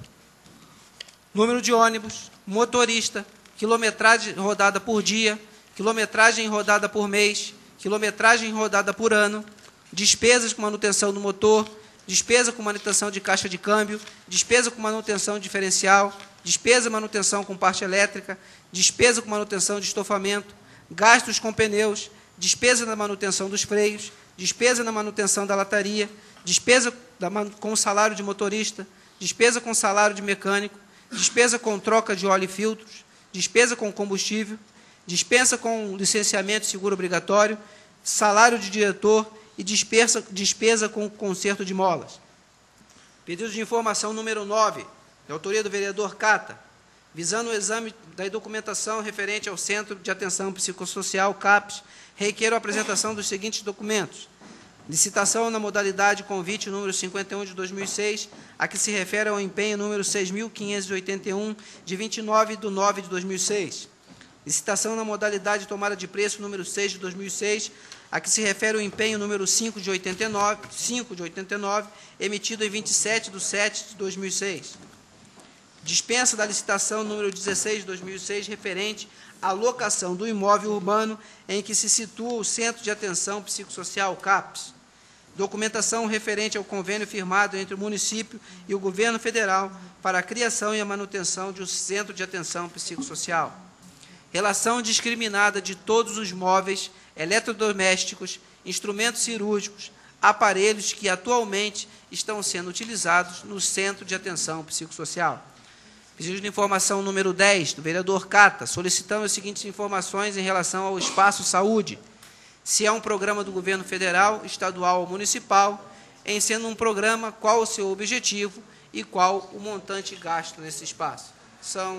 Número de ônibus, motorista, quilometragem rodada por dia, quilometragem rodada por mês, quilometragem rodada por ano, despesas com manutenção do motor, despesa com manutenção de caixa de câmbio, despesa com manutenção diferencial, despesa manutenção com parte elétrica, despesa com manutenção de estofamento, gastos com pneus, despesa na manutenção dos freios, despesa na manutenção da lataria, despesa da, com salário de motorista, despesa com salário de mecânico, despesa com troca de óleo e filtros, despesa com combustível, dispensa com licenciamento e seguro obrigatório, salário de diretor e despesa, despesa com conserto de molas. Pedido de informação número nove, de autoria do vereador Cata, visando o exame da documentação referente ao Centro de Atenção Psicossocial, CAPS, requeiro a apresentação dos seguintes documentos. Licitação na modalidade convite número cinquenta e um de dois mil e seis, a que se refere ao empenho número seis mil quinhentos e oitenta e um, de vinte e nove de nove de dois mil e seis. Licitação na modalidade tomada de preço número seis de dois mil e seis, a que se refere ao empenho número cinco de oitenta e nove, cinco de oitenta e nove, emitido em vinte e sete de sete de dois mil e seis. Dispensa da licitação número dezesseis de dois mil e seis, referente à locação do imóvel urbano em que se situa o Centro de Atenção Psicossocial, CAPS. Documentação referente ao convênio firmado entre o município e o governo federal para a criação e a manutenção de um Centro de Atenção Psicossocial. relação discriminada de todos os móveis, eletrodomésticos, instrumentos cirúrgicos, aparelhos que atualmente estão sendo utilizados no Centro de Atenção Psicossocial. Pedido de informação número dez, do vereador Cata, solicitando as seguintes informações em relação ao Espaço Saúde. Se é um programa do governo federal, estadual ou municipal, em sendo um programa, qual o seu objetivo e qual o montante gasto nesse espaço. São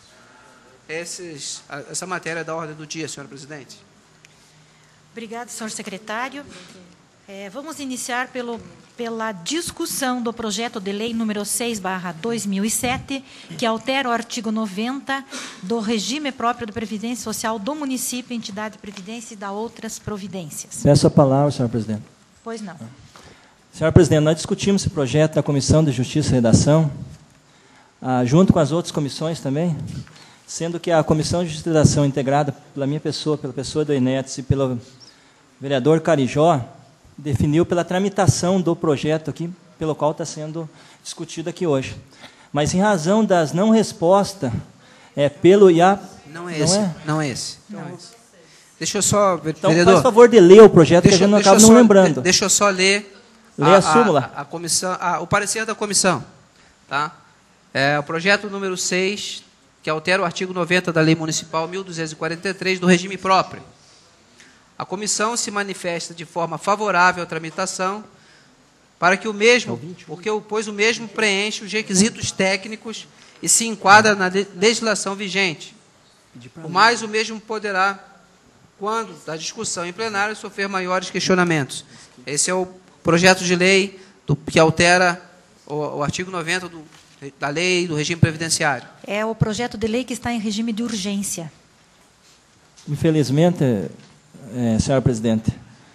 esses, essa matéria da ordem do dia, senhora presidente. Obrigada, senhor secretário. É, vamos iniciar pelo, pela discussão do projeto de lei número seis barra dois mil e sete, que altera o artigo noventa do regime próprio da Previdência Social do município, entidade de previdência e da outras providências. Peço a palavra, senhor presidente. Pois não. Senhor presidente, nós discutimos esse projeto na Comissão de Justiça e Redação, ah, junto com as outras comissões também, sendo que a Comissão de Justiça e Redação, integrada pela minha pessoa, pela pessoa do Enetes e pelo vereador Carijó, definiu pela tramitação do projeto aqui, pelo qual está sendo discutido aqui hoje. Mas, em razão das não respostas, é, pelo I A... Não é esse, não é, não é esse. Não é esse. Deixa eu só, então, vereador... faz favor de ler o projeto, deixa, que a gente não deixa acaba só, não lembrando. Deixa eu só ler... Lê a, a súmula. A, a comissão, a, o parecer da comissão. Tá? É, o projeto número seis, que altera o artigo noventa da Lei Municipal mil duzentos e quarenta e três, do regime próprio. A comissão se manifesta de forma favorável à tramitação para que o mesmo, porque pois o mesmo preenche os requisitos técnicos e se enquadra na legislação vigente. O mais, o mesmo poderá, quando da discussão em plenário, sofrer maiores questionamentos. Esse é o projeto de lei do, que altera o, o artigo noventa do, da lei do regime previdenciário. É o projeto de lei que está em regime de urgência. Infelizmente, é, senhora presidente,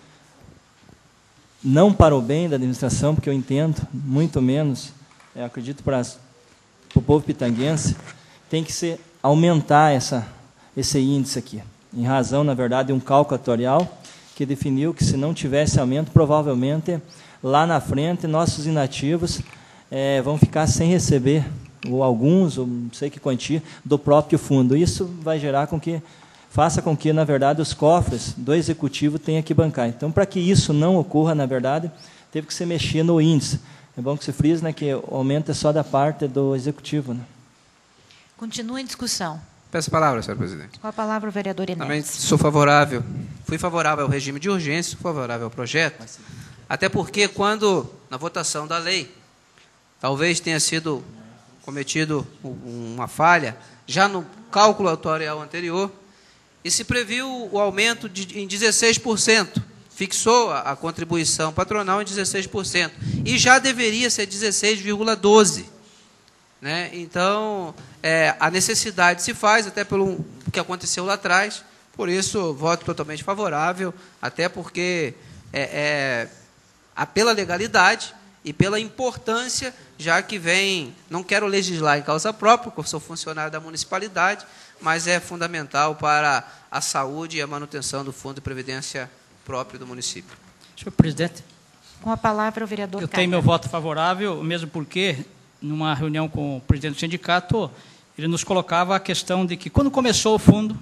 não para o bem da administração, porque eu entendo, muito menos, eu acredito para, as, para o povo pitanguense, tem que se aumentar essa, esse índice aqui, em razão, na verdade, de um cálculo atuarial que definiu que, se não tivesse aumento, provavelmente, lá na frente, nossos inativos é, vão ficar sem receber, ou alguns, ou não sei que quantia, do próprio fundo. Isso vai gerar com que faça com que, na verdade, os cofres do executivo tenham que bancar. Então, para que isso não ocorra, na verdade, teve que se mexer no índice. É bom que se frise, né, que o aumento é só da parte do executivo. Né? Continua em discussão. Peço a palavra, senhor presidente. Com a palavra o vereador Enéas. Também sou favorável, fui favorável ao regime de urgência, sou favorável ao projeto, até porque, quando, na votação da lei, talvez tenha sido cometido uma falha, já no cálculo atuarial anterior, e se previu o aumento de, em dezesseis por cento, fixou a, a contribuição patronal em dezesseis por cento, e já deveria ser dezesseis vírgula doze por cento. Né? Então, é, a necessidade se faz, até pelo que aconteceu lá atrás, por isso, voto totalmente favorável, até porque, é, é, a, pela legalidade e pela importância, já que vem, não quero legislar em causa própria, porque eu sou funcionário da municipalidade, mas é fundamental para a saúde e a manutenção do Fundo de Previdência próprio do município. Senhor presidente. Com a palavra o vereador Eu Cata. tenho meu voto favorável, mesmo porque, numa reunião com o presidente do sindicato, ele nos colocava a questão de que, quando começou o fundo,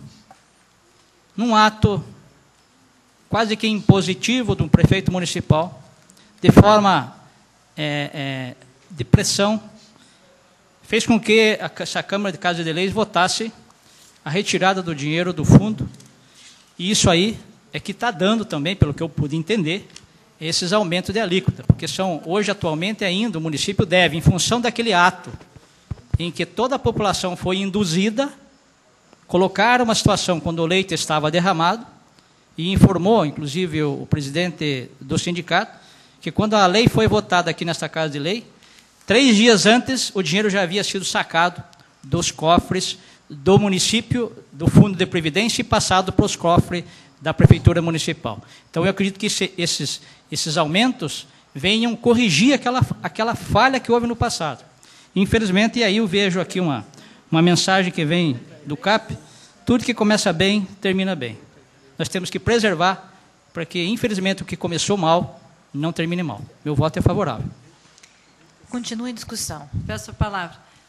num ato quase que impositivo de um prefeito municipal, de forma é, é, de pressão, fez com que a, essa Câmara de Casa de Leis votasse a retirada do dinheiro do fundo, e isso aí é que está dando também, pelo que eu pude entender, esses aumentos de alíquota, porque são, hoje, atualmente, ainda, o município deve, em função daquele ato em que toda a população foi induzida, colocar uma situação quando o leite estava derramado, e informou, inclusive, o, o presidente do sindicato, que quando a lei foi votada aqui nesta Casa de Lei, três dias antes, o dinheiro já havia sido sacado dos cofres do município, do Fundo de Previdência, e passado para os cofres da Prefeitura Municipal. Então, eu acredito que esse, esses, esses aumentos venham corrigir aquela, aquela falha que houve no passado. Infelizmente, e aí eu vejo aqui uma, uma mensagem que vem do C A P, tudo que começa bem, termina bem. Nós temos que preservar para que, infelizmente, o que começou mal, não termine mal. Meu voto é favorável. Continua em discussão. Peço a palavra.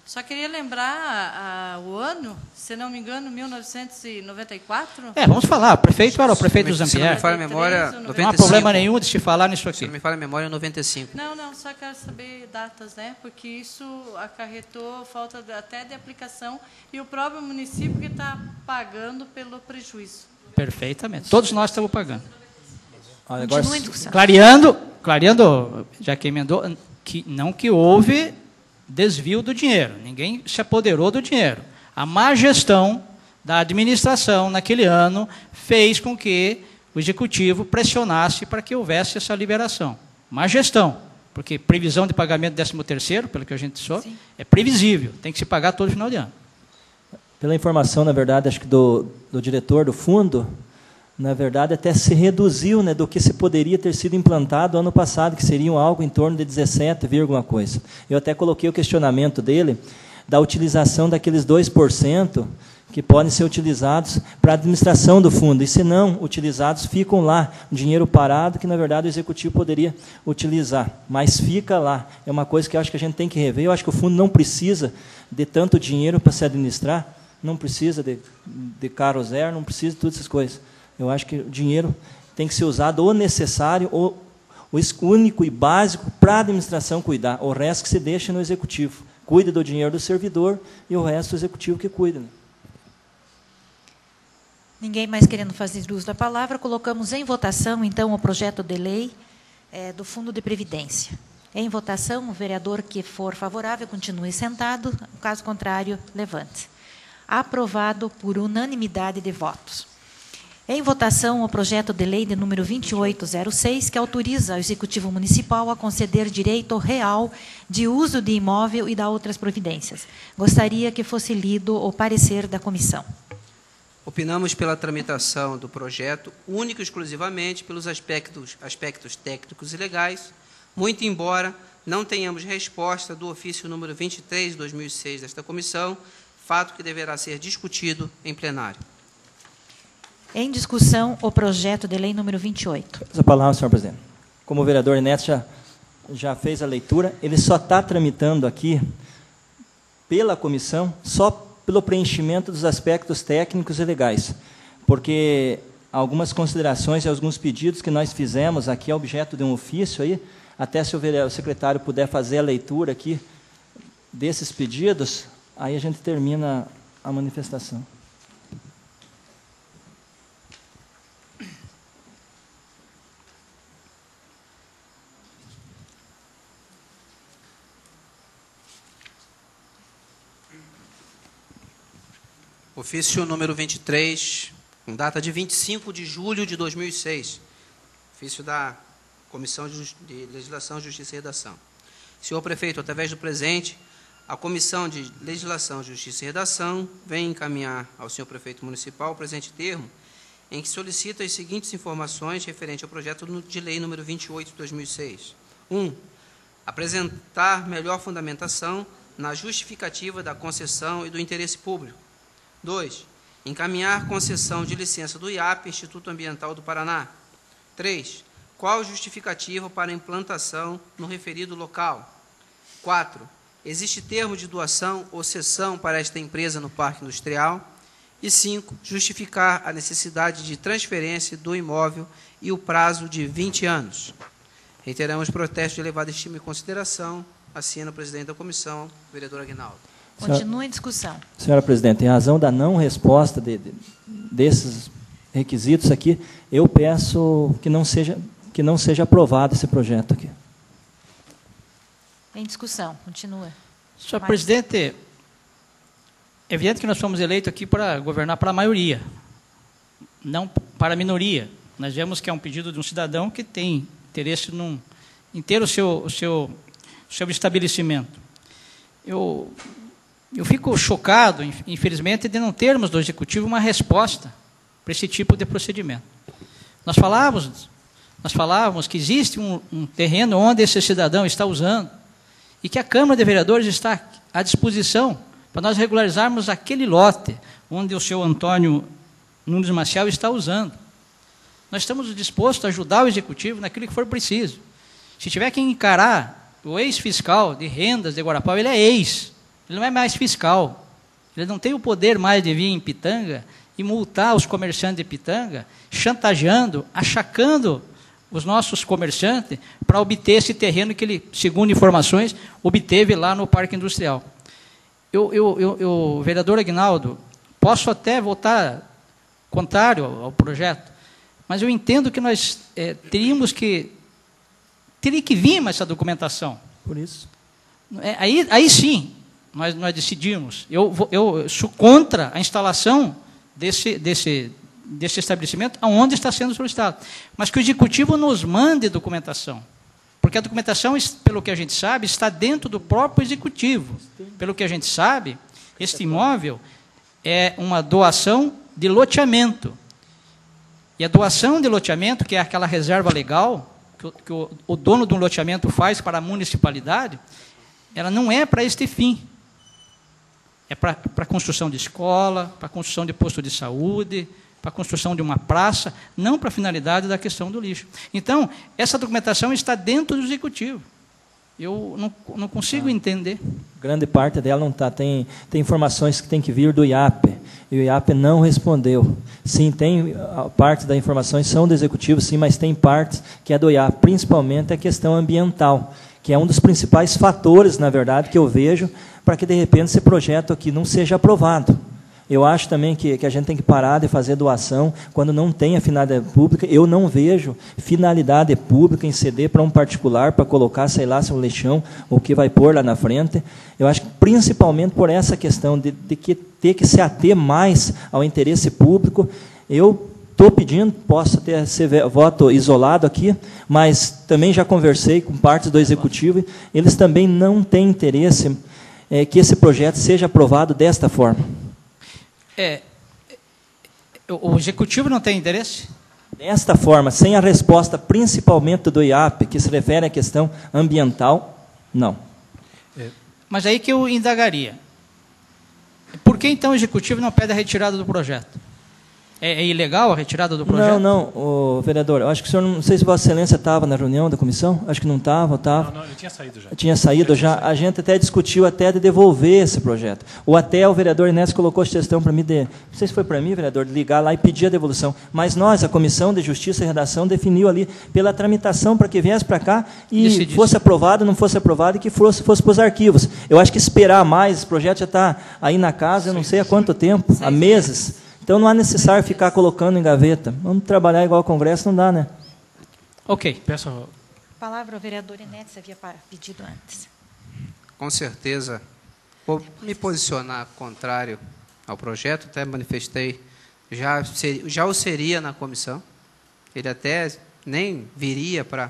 Só queria lembrar a, a, o ano, se não me engano, mil novecentos e noventa e quatro. É, vamos falar. O prefeito era o prefeito do Se não me Zampier. falha a memória, Não noventa há e cinco. problema nenhum de se falar nisso Se aqui. não me falha a memória, noventa e cinco. Não, não, só quero saber datas, né? Porque isso acarretou falta de, até de aplicação e o próprio município que está pagando pelo prejuízo. Perfeitamente. Todos nós estamos pagando. Olha, agora, Continua em discussão. Clareando, clareando, já que emendou, que não que houve desvio do dinheiro. Ninguém se apoderou do dinheiro. A má gestão da administração naquele ano fez com que o executivo pressionasse para que houvesse essa liberação. Má gestão, porque previsão de pagamento do décimo terceiro, pelo que a gente soube, Sim. é previsível, tem que se pagar todo final de ano. pela informação, na verdade, acho que do, do diretor do fundo, na verdade, até se reduziu, né, do que se poderia ter sido implantado ano passado, que seriam algo em torno de dezessete, alguma coisa. Eu até coloquei o questionamento dele da utilização daqueles dois por cento que podem ser utilizados para a administração do fundo, e se não utilizados, ficam lá, dinheiro parado, que na verdade o executivo poderia utilizar, mas fica lá. É uma coisa que eu acho que a gente tem que rever. Eu acho que o fundo não precisa de tanto dinheiro para se administrar, não precisa de, de caro zero, não precisa de todas essas coisas. Eu acho que o dinheiro tem que ser usado o necessário, ou o único e básico para a administração cuidar. O resto que se deixa no executivo. Cuida do dinheiro do servidor e o resto o executivo que cuida. Né? Ninguém mais querendo fazer uso da palavra, colocamos em votação, então, o projeto de lei é, do Fundo de Previdência. Em votação, o vereador que for favorável continue sentado, caso contrário, levante. Aprovado por unanimidade de votos. Em votação, o projeto de lei de número vinte e oito zero seis, que autoriza o Executivo Municipal a conceder direito real de uso de imóvel e da outras providências. Gostaria que fosse lido o parecer da comissão. Opinamos pela tramitação do projeto único e exclusivamente pelos aspectos, aspectos técnicos e legais, muito embora não tenhamos resposta do ofício número vinte e três de dois mil e seis desta comissão, fato que deverá ser discutido em plenário. Em discussão, o projeto de lei número vinte e oito. A palavra, senhor presidente. Como o vereador Neto já, já fez a leitura, ele só está tramitando aqui, pela comissão, só pelo preenchimento dos aspectos técnicos e legais, porque algumas considerações e alguns pedidos que nós fizemos aqui, é objeto de um ofício, aí, até se o, vereador, o secretário puder fazer a leitura aqui desses pedidos, aí a gente termina a manifestação. Ofício número vinte e três, com data de vinte e cinco de julho de dois mil e seis. Ofício da Comissão de Legislação, Justiça e Redação. Senhor Prefeito, através do presente, a Comissão de Legislação, Justiça e Redação vem encaminhar ao senhor Prefeito Municipal o presente termo, em que solicita as seguintes informações referente ao projeto de lei número vinte e oito de dois mil e seis. um. Apresentar melhor fundamentação na justificativa da concessão e do interesse público. dois. Encaminhar concessão de licença do I A P, Instituto Ambiental do Paraná. três. Qual justificativa para implantação no referido local? quatro. Existe termo de doação ou cessão para esta empresa no Parque Industrial? E cinco. Justificar a necessidade de transferência do imóvel e o prazo de vinte anos. Reiteramos protesto de elevada estima e consideração. Assina o presidente da comissão, o vereador Aguinaldo. Continua em discussão. Senhora presidente, em razão da não resposta de, de, desses requisitos aqui, eu peço que não seja, que não seja aprovado esse projeto aqui. Em discussão, continua. Senhor Mais. presidente, é evidente que nós fomos eleitos aqui para governar para a maioria, não para a minoria. Nós vemos que é um pedido de um cidadão que tem interesse num, em ter o seu, o seu, o seu estabelecimento. Eu... Eu fico chocado, infelizmente, de não termos do Executivo uma resposta para esse tipo de procedimento. Nós falávamos, nós falávamos que existe um, um terreno onde esse cidadão está usando e que a Câmara de Vereadores está à disposição para nós regularizarmos aquele lote onde o senhor Antônio Nunes Maciel está usando. Nós estamos dispostos a ajudar o Executivo naquilo que for preciso. Se tiver que encarar o ex-fiscal de rendas de Guarapau, ele é ex. Ele não é mais fiscal. Ele não tem o poder mais de vir em Pitanga e multar os comerciantes de Pitanga, chantageando, achacando os nossos comerciantes para obter esse terreno que ele, segundo informações, obteve lá no Parque Industrial. Eu, eu, eu, eu vereador Aguinaldo, posso até votar contrário ao projeto, mas eu entendo que nós é, teríamos que teria que vir mais essa documentação. Por isso. É, aí, aí sim, nós, nós decidimos. Eu, vou, eu sou contra a instalação desse, desse, desse estabelecimento aonde está sendo solicitado. Mas que o Executivo nos mande documentação. Porque a documentação, pelo que a gente sabe, está dentro do próprio Executivo. Pelo que a gente sabe, este imóvel é uma doação de loteamento. E a doação de loteamento, que é aquela reserva legal que o, que o, o dono do loteamento faz para a municipalidade, ela não é para este fim. É para a construção de escola, para a construção de posto de saúde, para a construção de uma praça, não para a finalidade da questão do lixo. Então, essa documentação está dentro do Executivo. Eu não, não consigo ah. entender. Grande parte dela não está. Tem, tem informações que tem que vir do I A P. E o I A P não respondeu. Sim, tem parte das informações são do Executivo, sim, mas tem partes que é do I A P, principalmente a questão ambiental, que é um dos principais fatores, na verdade, que eu vejo para que, de repente, esse projeto aqui não seja aprovado. Eu acho também que, que a gente tem que parar de fazer doação quando não tem a finalidade pública. Eu não vejo finalidade pública em ceder para um particular para colocar, sei lá, seu lixão, o que vai pôr lá na frente. Eu acho que principalmente por essa questão de, de que ter que se ater mais ao interesse público. Eu estou pedindo, posso ter ser voto isolado aqui, mas também já conversei com partes do Executivo, eles também não têm interesse é, que esse projeto seja aprovado desta forma. É, o Executivo não tem interesse? Desta forma, sem a resposta principalmente do I A P, que se refere à questão ambiental, não. É. Mas aí que eu indagaria. Por que, então, o Executivo não pede a retirada do projeto? É, é ilegal a retirada do projeto? Não, não, o vereador, eu acho que o senhor, não sei se Vossa Excelência estava na reunião da comissão, acho que não estava, estava. Não, não, ele tinha saído já. Tinha saído já, a gente até discutiu até de devolver esse projeto. Ou até o vereador Inés colocou a sugestão para mim, de, não sei se foi para mim, vereador, de ligar lá e pedir a devolução. Mas nós, a Comissão de Justiça e Redação, definiu ali pela tramitação para que viesse para cá e Decidisse. fosse aprovado, não fosse aprovado e que fosse, fosse para os arquivos. Eu acho que esperar mais, esse projeto já está aí na casa, eu não sei há quanto tempo, há meses. Então, não há necessário ficar colocando em gaveta. Vamos trabalhar igual ao Congresso, não dá, né? Ok. Peço... A palavra ao vereador Inetes havia pedido antes. Com certeza, vou me posicionar contrário ao projeto, até manifestei, já, ser, já o seria na comissão, ele até nem viria para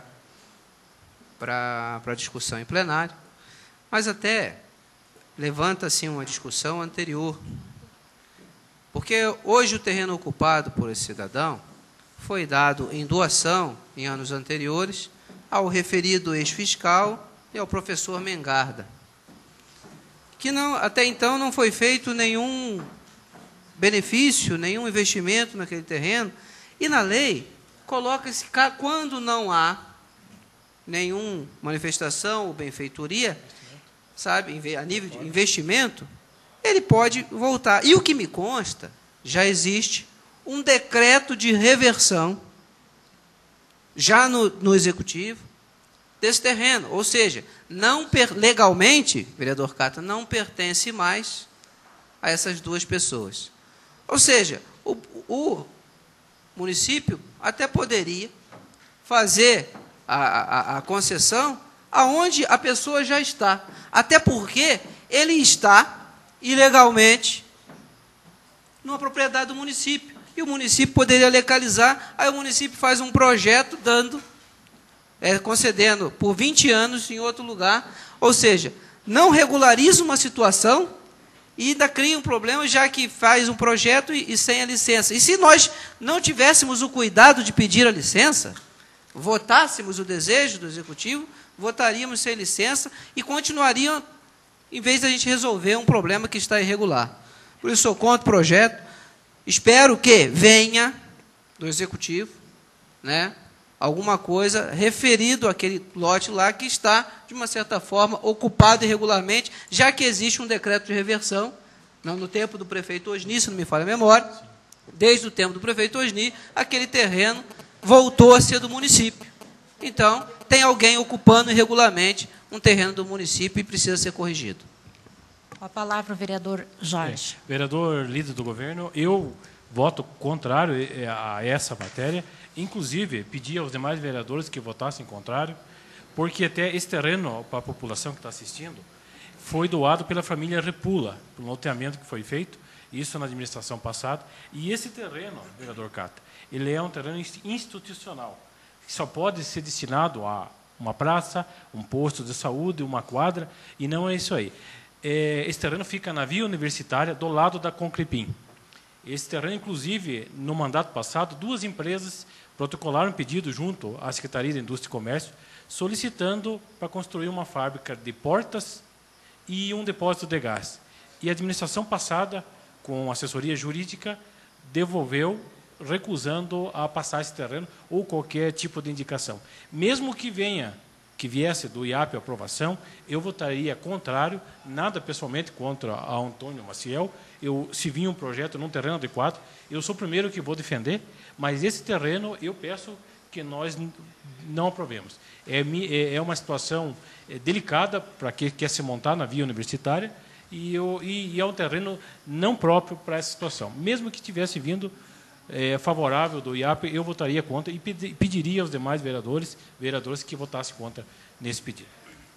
para discussão em plenário, mas até levanta-se uma discussão anterior. Porque hoje o terreno ocupado por esse cidadão foi dado em doação, em anos anteriores, ao referido ex-fiscal e ao professor Mengarda, que não, até então não foi feito nenhum benefício, nenhum investimento naquele terreno, e na lei coloca-se, quando não há nenhuma manifestação ou benfeitoria, sabe, a nível de investimento, ele pode voltar. E o que me consta, já existe um decreto de reversão, já no, no Executivo, desse terreno. Ou seja, não per, legalmente, vereador Cata, não pertence mais a essas duas pessoas. Ou seja, o, o município até poderia fazer a, a, a concessão aonde a pessoa já está. Até porque ele está ilegalmente numa propriedade do município. E o município poderia legalizar, aí o município faz um projeto dando, é, concedendo por vinte anos em outro lugar. Ou seja, não regulariza uma situação e ainda cria um problema, já que faz um projeto e, e sem a licença. E se nós não tivéssemos o cuidado de pedir a licença, votássemos o desejo do Executivo, votaríamos sem licença e continuariam, em vez de a gente resolver um problema que está irregular. Por isso, sou contra o projeto. Espero que venha do Executivo, né, alguma coisa referido àquele lote lá que está, de uma certa forma, ocupado irregularmente, já que existe um decreto de reversão, não, no tempo do prefeito Osni, se não me falha a memória, desde o tempo do prefeito Osni, aquele terreno voltou a ser do município. Então, tem alguém ocupando irregularmente um terreno do município e precisa ser corrigido. Com a palavra o vereador Jorge. É, vereador líder do governo, eu voto contrário a essa matéria. Inclusive, pedi aos demais vereadores que votassem contrário, porque até esse terreno, para a população que está assistindo, foi doado pela família Repula, para um loteamento que foi feito, isso na administração passada. E esse terreno, vereador Cata, ele é um terreno institucional, que só pode ser destinado a uma praça, um posto de saúde, uma quadra, e não é isso aí. É, esse terreno fica na Via Universitária, do lado da Concrepim. Esse terreno, inclusive, no mandato passado, duas empresas protocolaram um pedido junto à Secretaria de Indústria e Comércio, solicitando para construir uma fábrica de portas e um depósito de gás. E a administração passada, com assessoria jurídica, devolveu, recusando a passar esse terreno ou qualquer tipo de indicação. Mesmo que venha, que viesse do I A P a aprovação, eu votaria contrário, nada pessoalmente contra a Antônio Maciel. Eu, se vir um projeto num terreno adequado, eu sou o primeiro que vou defender, mas esse terreno eu peço que nós não aprovemos. É, é uma situação delicada para quem quer se montar na via universitária e, eu, e, e é um terreno não próprio para essa situação. Mesmo que tivesse vindo é, favorável do I A P, eu votaria contra e pediria aos demais vereadores, vereadores que votassem contra nesse pedido.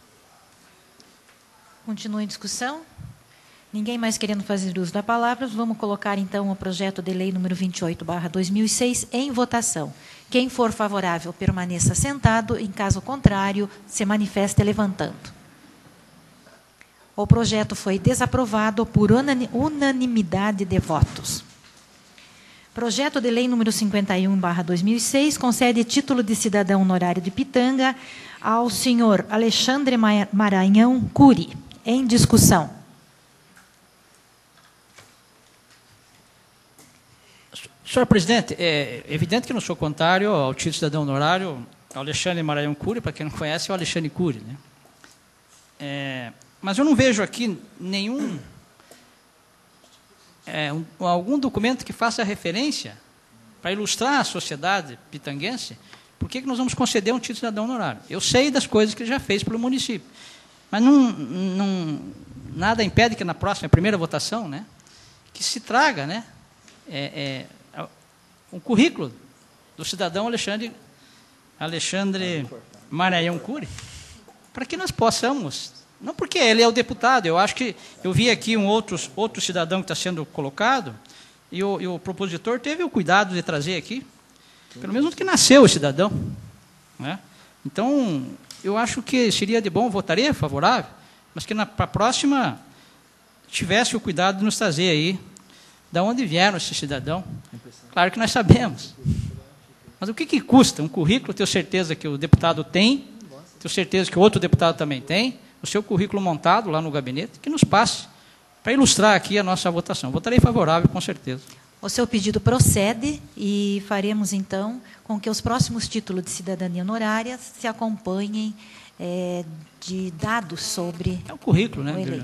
Continua em discussão? Ninguém mais querendo fazer uso da palavra, vamos colocar, então, o projeto de lei número vinte e oito barra dois mil e seis em votação. Quem for favorável, permaneça sentado, em caso contrário, se manifeste levantando. O projeto foi desaprovado por unanimidade de votos. Projeto de lei número cinquenta e um barra dois mil e seis concede título de cidadão honorário de Pitanga ao senhor Alexandre Maranhão Cury. Em discussão. Senhor presidente, é evidente que eu não sou contrário ao título de cidadão honorário Alexandre Maranhão Cury, para quem não conhece, é o Alexandre Cury, né? É, mas eu não vejo aqui nenhum, é, um, algum documento que faça referência, para ilustrar a sociedade pitanguense, por que que nós vamos conceder um título de cidadão honorário. Eu sei das coisas que ele já fez pelo município, mas não, não, nada impede que na próxima, primeira votação, né, que se traga, né, é, é, um currículo do cidadão Alexandre, Alexandre Maranhão Cury, para que nós possamos, não porque ele é o deputado, eu acho que, eu vi aqui um outro, outro cidadão que está sendo colocado, e o, e o propositor teve o cuidado de trazer aqui, pelo menos que nasceu o cidadão, né? Então, eu acho que seria de bom, votaria favorável, mas que na pra próxima tivesse o cuidado de nos trazer aí da onde vieram esse cidadão. Claro que nós sabemos. Mas o que, que custa um currículo? Tenho certeza que o deputado tem, tenho certeza que o outro deputado também tem, o seu currículo montado lá no gabinete, que nos passe para ilustrar aqui a nossa votação. Votarei favorável, com certeza. O seu pedido procede e faremos, então, com que os próximos títulos de cidadania honorária se acompanhem é, de dados sobre... É um currículo, né? O eleito.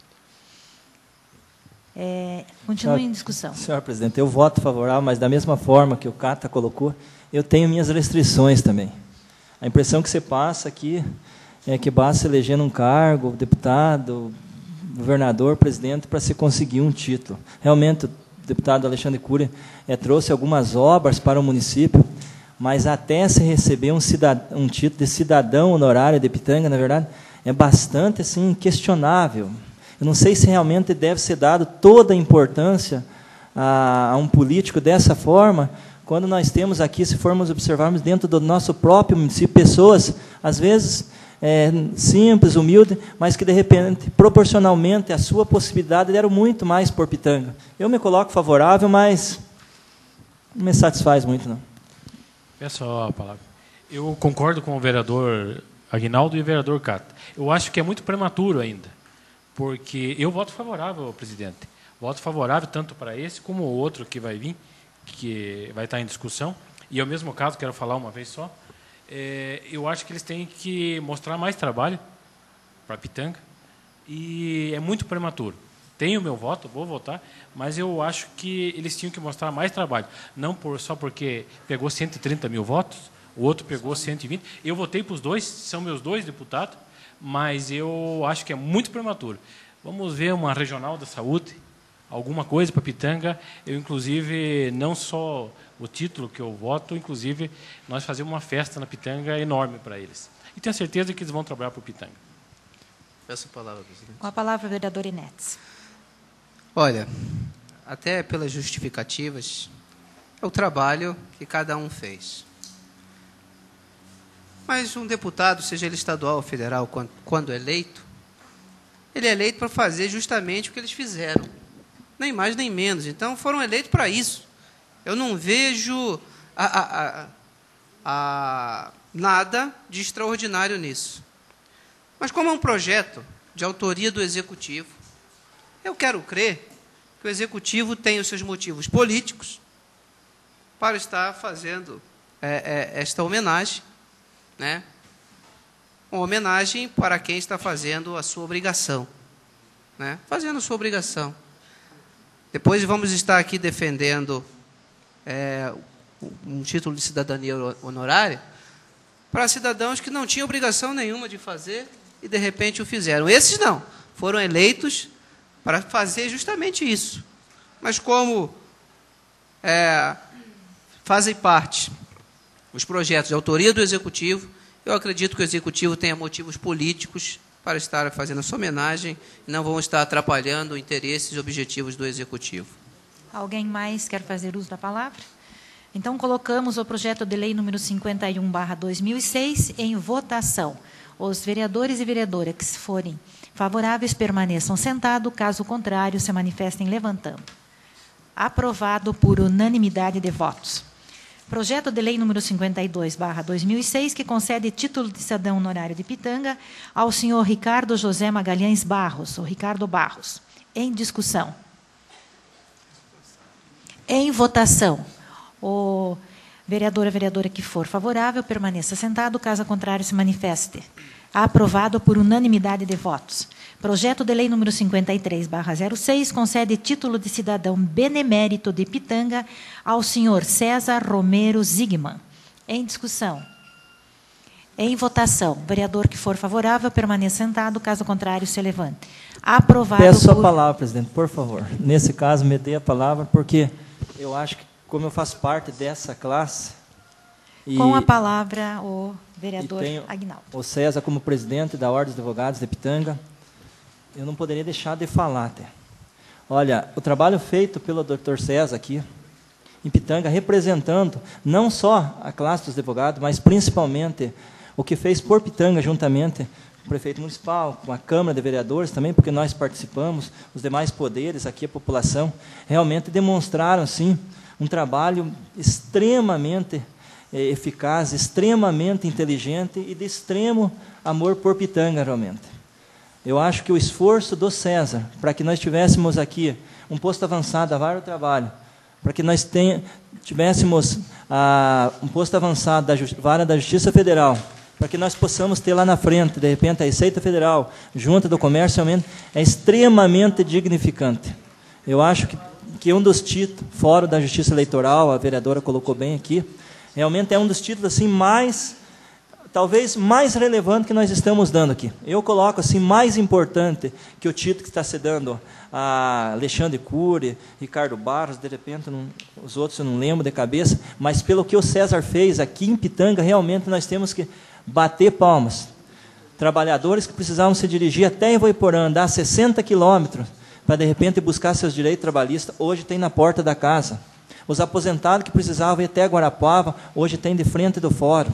É, continue em discussão. Senhor presidente, eu voto favorável, mas da mesma forma que o Cata colocou, eu tenho minhas restrições também. A impressão que você passa aqui é que basta eleger um cargo, deputado, governador, presidente, para se conseguir um título. Realmente, o deputado Alexandre Cury é, trouxe algumas obras para o município, mas até se receber um, cidadão, um título de cidadão honorário de Pitanga, na verdade, é bastante assim, questionável. Eu não sei se realmente deve ser dado toda a importância a, a um político dessa forma, quando nós temos aqui, se formos observarmos dentro do nosso próprio município, pessoas, às vezes, é, simples, humildes, mas que, de repente, proporcionalmente, a sua possibilidade deram muito mais por Pitanga. Eu me coloco favorável, mas não me satisfaz muito, não. Peço a palavra. Eu concordo com o vereador Aguinaldo e o vereador Cata. Eu acho que é muito prematuro ainda, porque eu voto favorável, presidente. Voto favorável tanto para esse como o outro que vai vir, que vai estar em discussão. E, ao mesmo caso, quero falar uma vez só, é, eu acho que eles têm que mostrar mais trabalho para Pitanga, e é muito prematuro. Tenho o meu voto, vou votar, mas eu acho que eles tinham que mostrar mais trabalho. Não por, só porque pegou cento e trinta mil votos, o outro pegou cento e vinte. Eu votei para os dois, são meus dois deputados, mas eu acho que é muito prematuro. Vamos ver uma regional da saúde, alguma coisa para Pitanga. Eu, inclusive, não só o título que eu voto, inclusive, nós fazemos uma festa na Pitanga enorme para eles. E tenho certeza que eles vão trabalhar para o Pitanga. Peço a palavra, presidente. Com a palavra, o vereador Inetes. Olha, até pelas justificativas, é o trabalho que cada um fez. Mas um deputado, seja ele estadual ou federal, quando, quando eleito, ele é eleito para fazer justamente o que eles fizeram. Nem mais nem menos. Então, foram eleitos para isso. Eu não vejo a, a, a, a, nada de extraordinário nisso. Mas como é um projeto de autoria do Executivo, eu quero crer que o Executivo tem os seus motivos políticos para estar fazendo é, é, esta homenagem, né? Uma homenagem para quem está fazendo a sua obrigação, né? Fazendo a sua obrigação. Depois vamos estar aqui defendendo é, um título de cidadania honorária para cidadãos que não tinham obrigação nenhuma de fazer e, de repente, o fizeram. Esses não, foram eleitos para fazer justamente isso. Mas como é, fazem parte os projetos de autoria do Executivo, eu acredito que o Executivo tenha motivos políticos para estar fazendo essa homenagem e não vão estar atrapalhando interesses e objetivos do Executivo. Alguém mais quer fazer uso da palavra? Então, colocamos o projeto de lei número cinquenta e um barra dois mil e seis em votação. Os vereadores e vereadoras que forem favoráveis permaneçam sentados, caso contrário, se manifestem levantando. Aprovado por unanimidade de votos. Projeto de lei número cinquenta e dois barra dois mil e seis, que concede título de cidadão honorário de Pitanga ao senhor Ricardo José Magalhães Barros, o Ricardo Barros. Em discussão. Em votação. O vereador ou vereadora que for favorável, permaneça sentado, caso contrário, se manifeste. Aprovado por unanimidade de votos. Projeto de lei número cinquenta e três barra zero seis, concede título de cidadão benemérito de Pitanga ao senhor César Romero Zigman. Em discussão. Em votação. Vereador que for favorável, permaneça sentado, caso contrário, se levante. Aprovado. Peço por... a palavra, presidente, por favor. Nesse caso, me dê a palavra, porque eu acho que, como eu faço parte dessa classe... E, Com a palavra, o vereador tenho Aguinaldo. O César, como presidente da Ordem dos Advogados de Pitanga, eu não poderia deixar de falar até. Olha, o trabalho feito pelo doutor César aqui, em Pitanga, representando não só a classe dos advogados, mas principalmente o que fez por Pitanga, juntamente com o prefeito municipal, com a Câmara de Vereadores também, porque nós participamos, os demais poderes aqui, a população, realmente demonstraram, sim, um trabalho extremamente eh, eficaz, extremamente inteligente e de extremo amor por Pitanga, realmente. Eu acho que o esforço do César, para que nós tivéssemos aqui um posto avançado da Vara do Trabalho, para que nós tenha, tivéssemos ah, um posto avançado da Justi- Vara da Justiça Federal, para que nós possamos ter lá na frente, de repente, a Receita Federal, Junta do Comércio, é extremamente dignificante. Eu acho que, que um dos títulos, Fórum da Justiça Eleitoral, a vereadora colocou bem aqui, realmente é um dos títulos assim, mais... talvez mais relevante que nós estamos dando aqui. Eu coloco assim, mais importante que o título que está se dando a Alexandre Cury, Ricardo Barros, de repente, não, os outros eu não lembro de cabeça, mas pelo que o César fez aqui em Pitanga, realmente nós temos que bater palmas. Trabalhadores que precisavam se dirigir até em Voiporã, andar sessenta quilômetros, para de repente buscar seus direitos trabalhistas, hoje tem na porta da casa. Os aposentados que precisavam ir até Guarapuava, hoje tem de frente do fórum.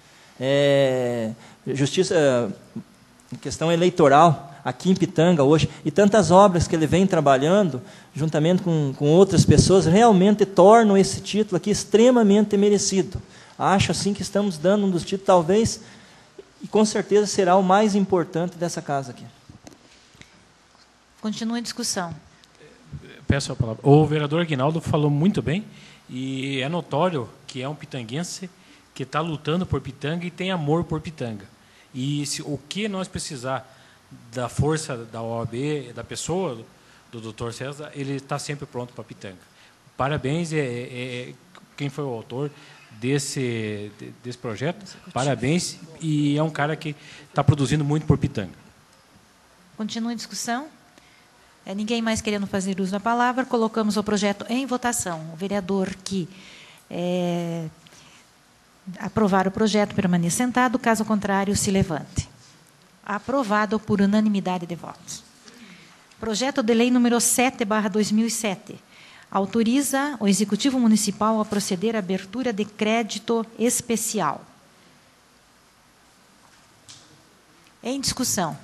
É, justiça, questão eleitoral aqui em Pitanga hoje, e tantas obras que ele vem trabalhando, juntamente com, com outras pessoas, realmente tornam esse título aqui extremamente merecido. Acho assim que estamos dando um dos títulos, talvez, e com certeza será o mais importante dessa casa aqui. Continua a discussão. Peço a palavra. O vereador Aguinaldo falou muito bem, e é notório que que é um pitanguense que está lutando por Pitanga e tem amor por Pitanga. E se, o que nós precisar da força da O A B, da pessoa, do doutor César, ele está sempre pronto para Pitanga. Parabéns, é, é, é, quem foi o autor desse, desse projeto, parabéns, e é um cara que está produzindo muito por Pitanga. Continua a discussão. É, ninguém mais querendo fazer uso da palavra, colocamos o projeto em votação. O vereador que é, aprovar o projeto permaneça sentado, caso contrário, se levante. Aprovado por unanimidade de votos. Projeto de lei número sete barra dois mil e sete. Autoriza o Executivo Municipal a proceder à abertura de crédito especial. Em discussão.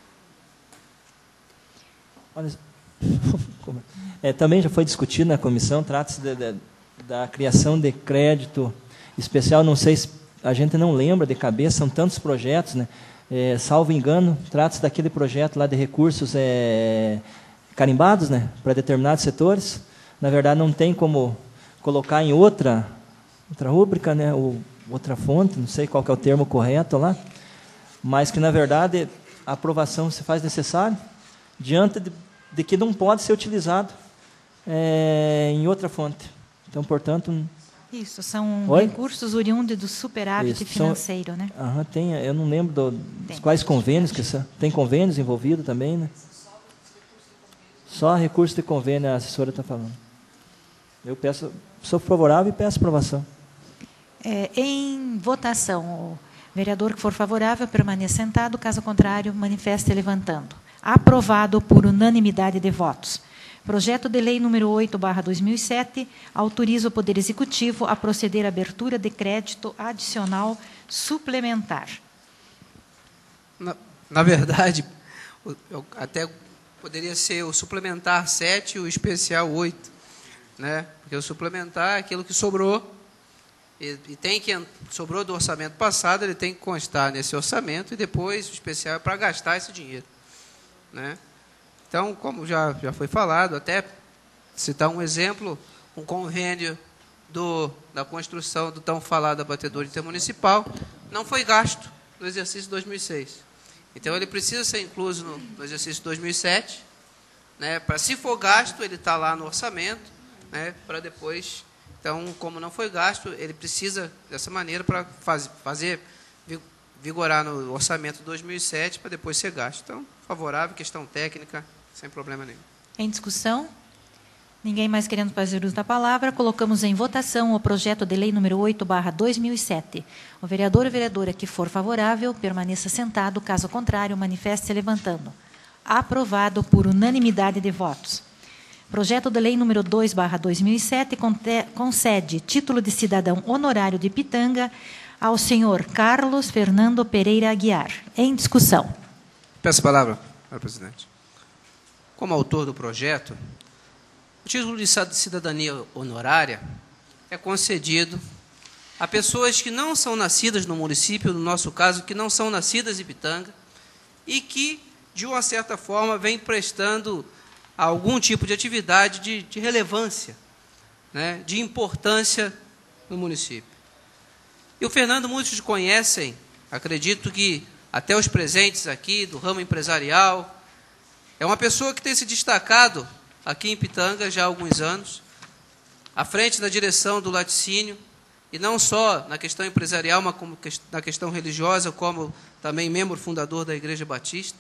É, também já foi discutido na comissão, trata-se de, de, da criação de crédito especial, não sei se a gente não lembra de cabeça, são tantos projetos, né? É, salvo engano, trata-se daquele projeto lá de recursos é, carimbados, né, para determinados setores. Na verdade, não tem como colocar em outra, outra rúbrica, né, ou outra fonte, não sei qual que é o termo correto lá, mas que, na verdade, a aprovação se faz necessária diante de, de que não pode ser utilizado é, em outra fonte. Então, portanto... Isso, são Oi? recursos oriundos do superávit Isso, financeiro, são, né? Aham, tem, eu não lembro do, dos quais convênios, que são, tem convênios envolvidos também, né? Só recurso de convênio a assessora está falando. Eu peço, sou favorável e peço aprovação. É, em votação, o vereador que for favorável permaneça sentado, caso contrário, manifeste levantando. Aprovado por unanimidade de votos. Projeto de lei número oito barra dois mil e sete autoriza o Poder Executivo a proceder à abertura de crédito adicional suplementar. Na, na verdade, eu, até poderia ser o suplementar sete e o especial oito, né? Porque o suplementar é aquilo que sobrou e, e tem que sobrou do orçamento passado, ele tem que constar nesse orçamento e depois o especial é para gastar esse dinheiro, né? Então, como já, já foi falado, até citar um exemplo, um convênio do, da construção do tão falado abatedor intermunicipal não foi gasto no exercício dois mil e seis. Então, ele precisa ser incluso no, no exercício dois mil e sete, né, para, se for gasto, ele está lá no orçamento, né, para depois... Então, como não foi gasto, ele precisa, dessa maneira, para faz, fazer vigorar no orçamento dois mil e sete, para depois ser gasto. Então, favorável, questão técnica... Sem problema nenhum. Em discussão? Ninguém mais querendo fazer uso da palavra, colocamos em votação o projeto de lei número oito barra dois mil e sete. O vereador ou vereadora que for favorável, permaneça sentado, caso contrário, manifeste-se levantando. Aprovado por unanimidade de votos. Projeto de lei número dois barra dois mil e sete concede título de cidadão honorário de Pitanga ao senhor Carlos Fernando Pereira Aguiar. Em discussão. Peço a palavra, senhor presidente. Como autor do projeto, o título de cidadania honorária é concedido a pessoas que não são nascidas no município, no nosso caso, que não são nascidas em Pitanga, e que, de uma certa forma, vêm prestando algum tipo de atividade de, de relevância, né, de importância no município. E o Fernando, muitos conhecem, acredito que até os presentes aqui, do ramo empresarial. É uma pessoa que tem se destacado aqui em Pitanga já há alguns anos, à frente da direção do laticínio, e não só na questão empresarial, mas como na questão religiosa, como também membro fundador da Igreja Batista.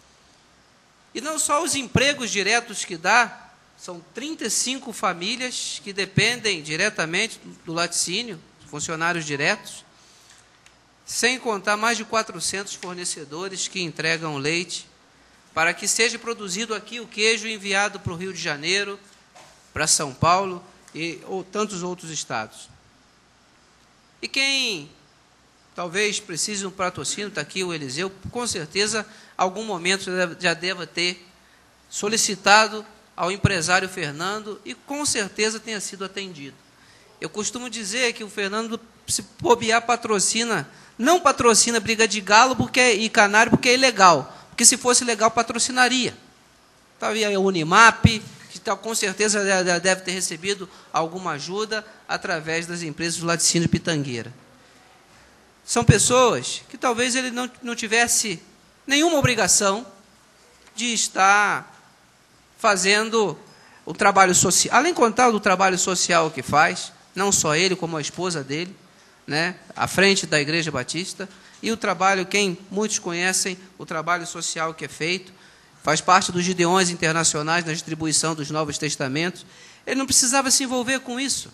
E não só os empregos diretos que dá, são trinta e cinco famílias que dependem diretamente do laticínio, funcionários diretos, sem contar mais de quatrocentos fornecedores que entregam leite, para que seja produzido aqui o queijo enviado para o Rio de Janeiro, para São Paulo e ou tantos outros estados. E quem talvez precise de um patrocínio, está aqui o Eliseu, com certeza, algum momento já deva ter solicitado ao empresário Fernando e com certeza tenha sido atendido. Eu costumo dizer que o Fernando, se bobear, patrocina, não patrocina briga de galo porque, e canário porque é ilegal. Porque se fosse legal, patrocinaria. Havia a Unimap, que tá, com certeza deve ter recebido alguma ajuda através das empresas do laticínio Pitangueira. São pessoas que talvez ele não, não tivesse nenhuma obrigação de estar fazendo o trabalho social, além de contar do trabalho social que faz, não só ele, como a esposa dele, né, à frente da Igreja Batista, e o trabalho, quem muitos conhecem, o trabalho social que é feito, faz parte dos Gideões Internacionais na distribuição dos Novos Testamentos. Ele não precisava se envolver com isso,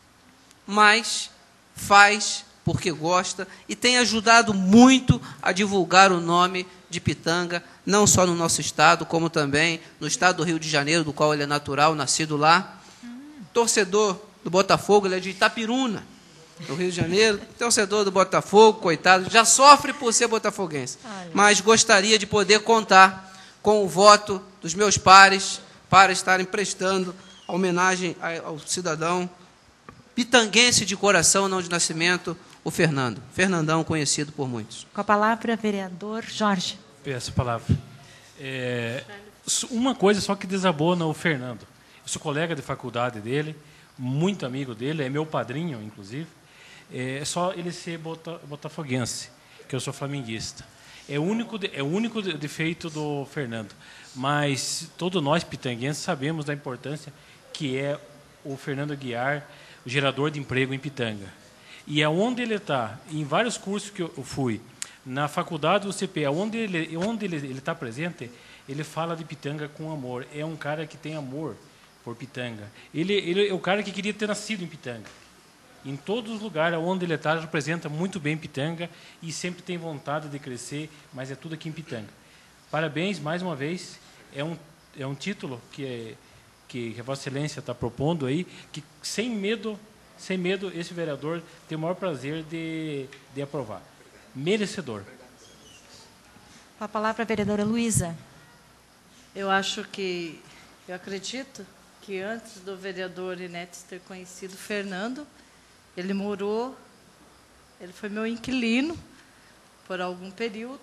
mas faz porque gosta e tem ajudado muito a divulgar o nome de Pitanga, não só no nosso estado, como também no estado do Rio de Janeiro, do qual ele é natural, nascido lá. Torcedor do Botafogo, ele é de Itapiruna, no Rio de Janeiro. Torcedor do Botafogo, coitado, já sofre por ser botafoguense, mas gostaria de poder contar com o voto dos meus pares para estarem prestando homenagem ao cidadão pitanguense de coração, não de nascimento, o Fernando. Fernandão, conhecido por muitos. Com a palavra, vereador Jorge. Peço a palavra. É, uma coisa só que desabona o Fernando. Eu sou colega de faculdade dele, muito amigo dele, é meu padrinho, inclusive. É só ele ser bota, botafoguense, que eu sou flamenguista. É o único, é o único defeito do Fernando. Mas todos nós, pitanguenses, sabemos da importância que é o Fernando Aguiar, o gerador de emprego em Pitanga. E aonde ele está, em vários cursos que eu fui, na faculdade do C P, onde ele onde ele ele está presente, ele fala de Pitanga com amor. É um cara que tem amor por Pitanga. Ele, ele é o cara que queria ter nascido em Pitanga. Em todos os lugares onde ele está, representa muito bem Pitanga e sempre tem vontade de crescer, mas é tudo aqui em Pitanga. Parabéns, mais uma vez. É um, é um título que, é, que a Vossa Excelência está propondo aí, que sem medo, sem medo, esse vereador tem o maior prazer de, de aprovar. Merecedor. Com a palavra, a vereadora Luísa. Eu acho que, eu acredito que antes do vereador Inetes ter conhecido Fernando, ele morou, ele foi meu inquilino por algum período.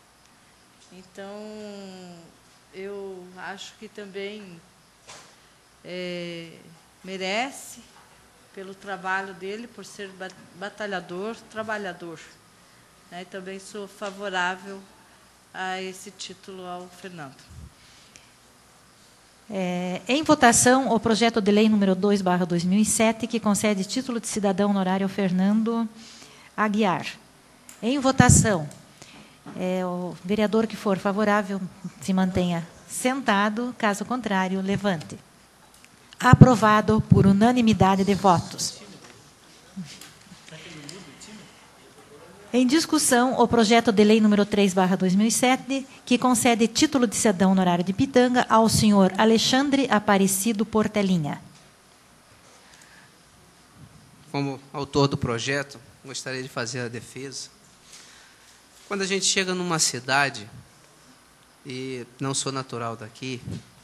Então, eu acho que também é, merece, pelo trabalho dele, por ser batalhador, trabalhador. Né? E também sou favorável a esse título ao Fernando. É, em votação, o projeto de lei número dois barra dois mil e sete, que concede título de cidadão honorário ao Fernando Aguiar. Em votação, é, o vereador que for favorável se mantenha sentado, caso contrário, levante. Aprovado por unanimidade de votos. Em discussão, o projeto de lei número três barra dois mil e sete, que concede título de cidadão honorário de Pitanga ao senhor Alexandre Aparecido Portelinha. Como autor do projeto, gostaria de fazer a defesa. Quando a gente chega numa cidade, e não sou natural daqui,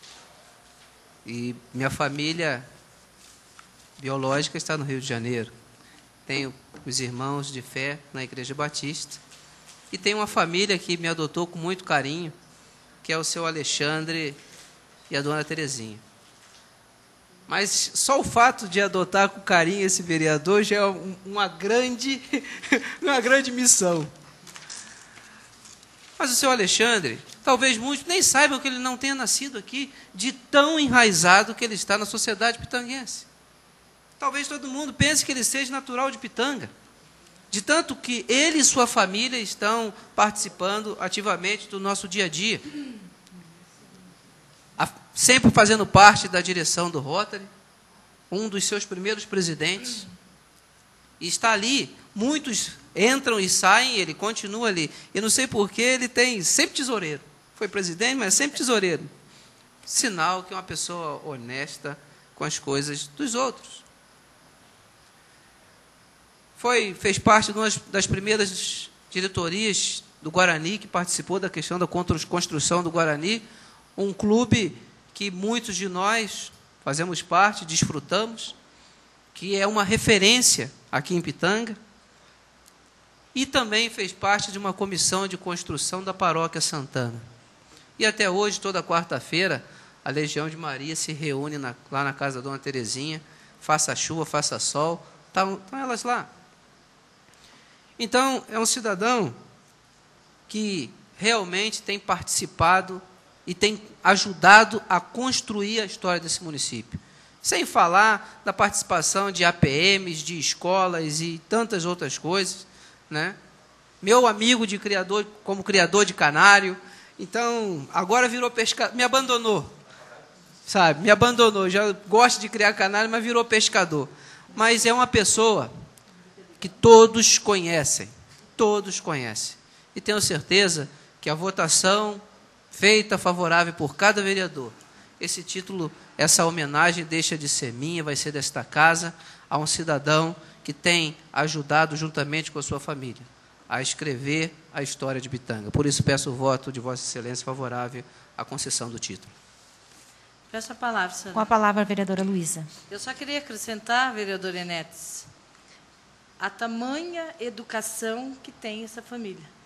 e minha família biológica está no Rio de Janeiro, tenho os irmãos de fé na Igreja Batista, e tenho uma família que me adotou com muito carinho, que é o seu Alexandre e a dona Terezinha. Mas só o fato de adotar com carinho esse vereador já é uma grande, uma grande missão. Mas o seu Alexandre, talvez muitos nem saibam que ele não tenha nascido aqui, de tão enraizado que ele está na sociedade pitanguense. Talvez todo mundo pense que ele seja natural de Pitanga, de tanto que ele e sua família estão participando ativamente do nosso dia a dia, sempre fazendo parte da direção do Rotary, um dos seus primeiros presidentes, e está ali. Muitos entram e saem, ele continua ali. E não sei porquê, ele tem sempre tesoureiro. Foi presidente, mas sempre tesoureiro. Sinal que é uma pessoa honesta com as coisas dos outros. Foi, fez parte de uma das primeiras diretorias do Guarani, que participou da questão da construção do Guarani, um clube que muitos de nós fazemos parte, desfrutamos, que é uma referência aqui em Pitanga, e também fez parte de uma comissão de construção da Paróquia Santana. E até hoje, toda quarta-feira, a Legião de Maria se reúne na, lá na casa da Dona Terezinha, faça chuva, faça sol, estão elas lá. Então, é um cidadão que realmente tem participado e tem ajudado a construir a história desse município. Sem falar da participação de A P Ms, de escolas e tantas outras coisas, né? Meu amigo de criador, como criador de canário, então agora virou pescador, me abandonou, sabe? Me abandonou, já gosta de criar canário, mas virou pescador. Mas é uma pessoa que todos conhecem, todos conhecem. E tenho certeza que a votação feita favorável por cada vereador, esse título, essa homenagem deixa de ser minha, vai ser desta casa, a um cidadão que tem ajudado, juntamente com a sua família, a escrever a história de Pitanga. Por isso, peço o voto de Vossa Excelência favorável à concessão do título. Peço a palavra, senhora. Com a palavra, a vereadora Luísa. Eu só queria acrescentar, vereador Enetes, a tamanha educação que tem essa família.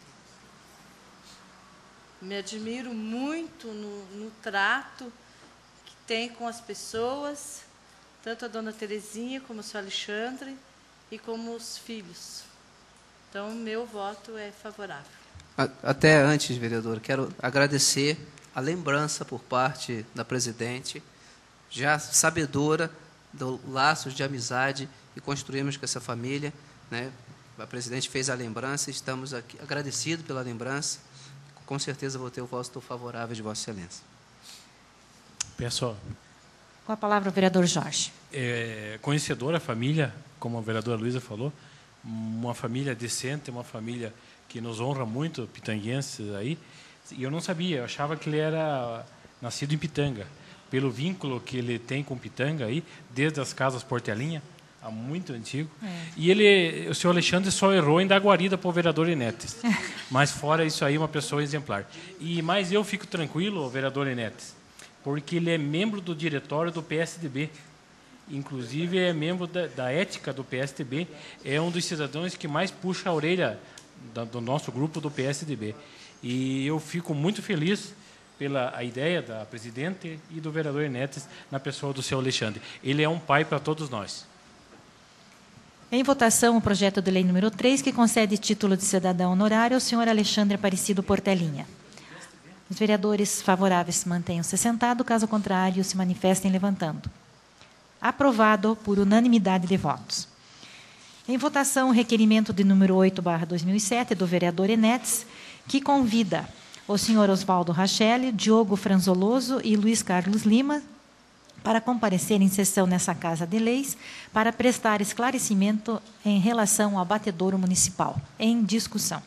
Me admiro muito no, no trato que tem com as pessoas, tanto a dona Terezinha como o senhor Alexandre e como os filhos. Então, meu voto é favorável. Até antes, vereador, quero agradecer a lembrança por parte da presidente, já sabedora dos laços de amizade que construímos com essa família, né? A presidente fez a lembrança, estamos aqui agradecidos pela lembrança. Com certeza vou ter o voto favorável de Vossa Excelência. Peço. Com a palavra, o vereador Jorge. É, conhecedora a família, como a vereadora Luísa falou, uma família decente, uma família que nos honra muito, pitanguenses aí. E eu não sabia, eu achava que ele era nascido em Pitanga, pelo vínculo que ele tem com Pitanga aí, desde as casas Portelinha, há muito antigo. É. E ele, o senhor Alexandre só errou em dar guarida para o vereador Enetes. Mas fora isso aí, uma pessoa exemplar. E mais eu fico tranquilo, o vereador Enetes, porque ele é membro do diretório do P S D B. Inclusive é membro da, da ética do P S D B. É um dos cidadãos que mais puxa a orelha da, do nosso grupo do P S D B. E eu fico muito feliz pela a ideia da presidente e do vereador Enetes na pessoa do senhor Alexandre. Ele é um pai para todos nós. Em votação, o projeto de lei número três, que concede título de cidadão honorário ao senhor Alexandre Aparecido Portelinha. Os vereadores favoráveis mantenham-se sentados, caso contrário, se manifestem levantando. Aprovado por unanimidade de votos. Em votação, o requerimento de número oito barra dois mil e sete, do vereador Enetes, que convida o senhor Oswaldo Rachelli, Diogo Franzoloso e Luiz Carlos Lima para comparecer em sessão nessa Casa de Leis para prestar esclarecimento em relação ao abatedouro municipal. Em discussão.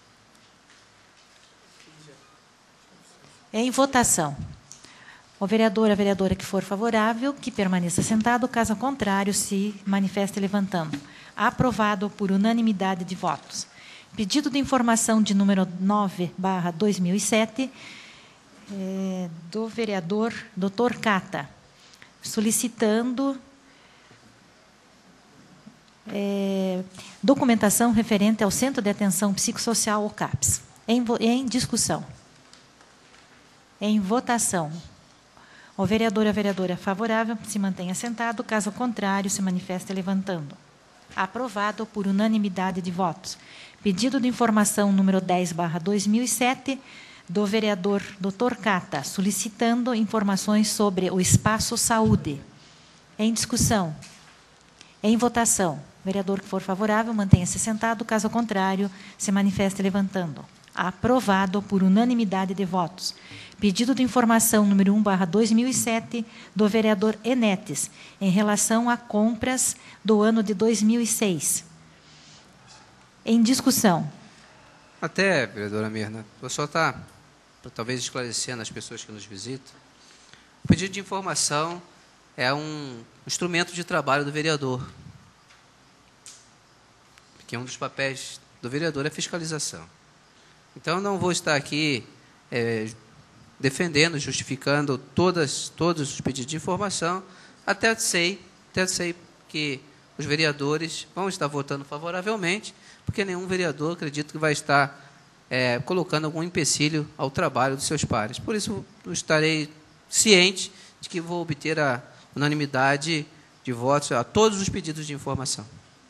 Em votação. O vereador, a vereadora que for favorável, que permaneça sentado, caso contrário, se manifeste levantando. Aprovado por unanimidade de votos. Pedido de informação de número nove barra dois mil e sete, é, do vereador doutor Cata, solicitando é, documentação referente ao Centro de Atenção Psicossocial, o CAPS. Em, em discussão. Em votação. O vereador e a vereadora favorável se mantenha sentado, caso contrário, se manifeste levantando. Aprovado por unanimidade de votos. Pedido de informação número dez barra dois mil e sete, do vereador doutor Cata, solicitando informações sobre o Espaço Saúde. Em discussão. Em votação. Vereador que for favorável, mantenha-se sentado, caso contrário, se manifeste levantando. Aprovado por unanimidade de votos. Pedido de informação número um barra dois mil e sete, do vereador Enetes, em relação a compras do ano de dois mil e seis. Em discussão. Até, vereadora Mirna, o senhor está, talvez, esclarecendo as pessoas que nos visitam. O pedido de informação é um instrumento de trabalho do vereador, porque um dos papéis do vereador é fiscalização. Então, não vou estar aqui é, defendendo, justificando todas, todos os pedidos de informação, até sei, até sei que os vereadores vão estar votando favoravelmente, porque nenhum vereador, acredito, que vai estar é, colocando algum empecilho ao trabalho dos seus pares. Por isso, estarei ciente de que vou obter a unanimidade de votos a todos os pedidos de informação.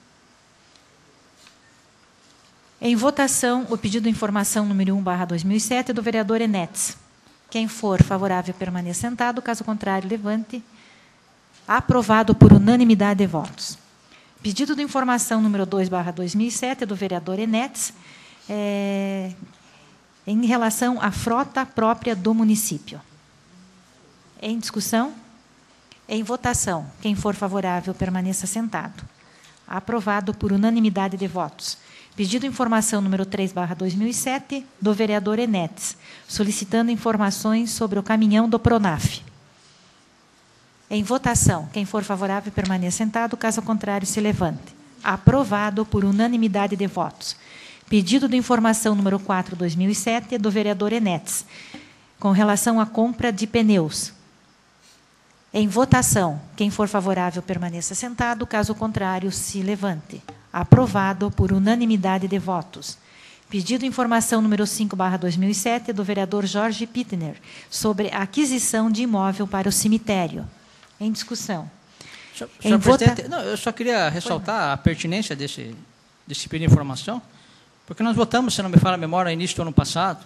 Em votação, o pedido de informação número um barra dois mil e sete do vereador Enetes. Quem for favorável, permaneça sentado. Caso contrário, levante. Aprovado por unanimidade de votos. Pedido de informação número dois barra dois mil e sete do vereador Enetes, é, em relação à frota própria do município. Em discussão? Em votação. Quem for favorável, permaneça sentado. Aprovado por unanimidade de votos. Pedido de informação número três barra dois mil e sete, do vereador Enetes, solicitando informações sobre o caminhão do Pronaf. Em votação, quem for favorável, permaneça sentado, caso contrário, se levante. Aprovado por unanimidade de votos. Pedido de informação número quatro, dois mil e sete, do vereador Enetes, com relação à compra de pneus. Em votação, quem for favorável, permaneça sentado, caso contrário, se levante. Aprovado por unanimidade de votos. Pedido de informação número cinco barra dois mil e sete, do vereador Jorge Pittner, sobre a aquisição de imóvel para o cemitério. Em discussão. Senhor, em senhor vota... presidente, não, eu só queria ressaltar a pertinência desse, desse pedido de informação, porque nós votamos, se não me falha a memória, no início do ano passado,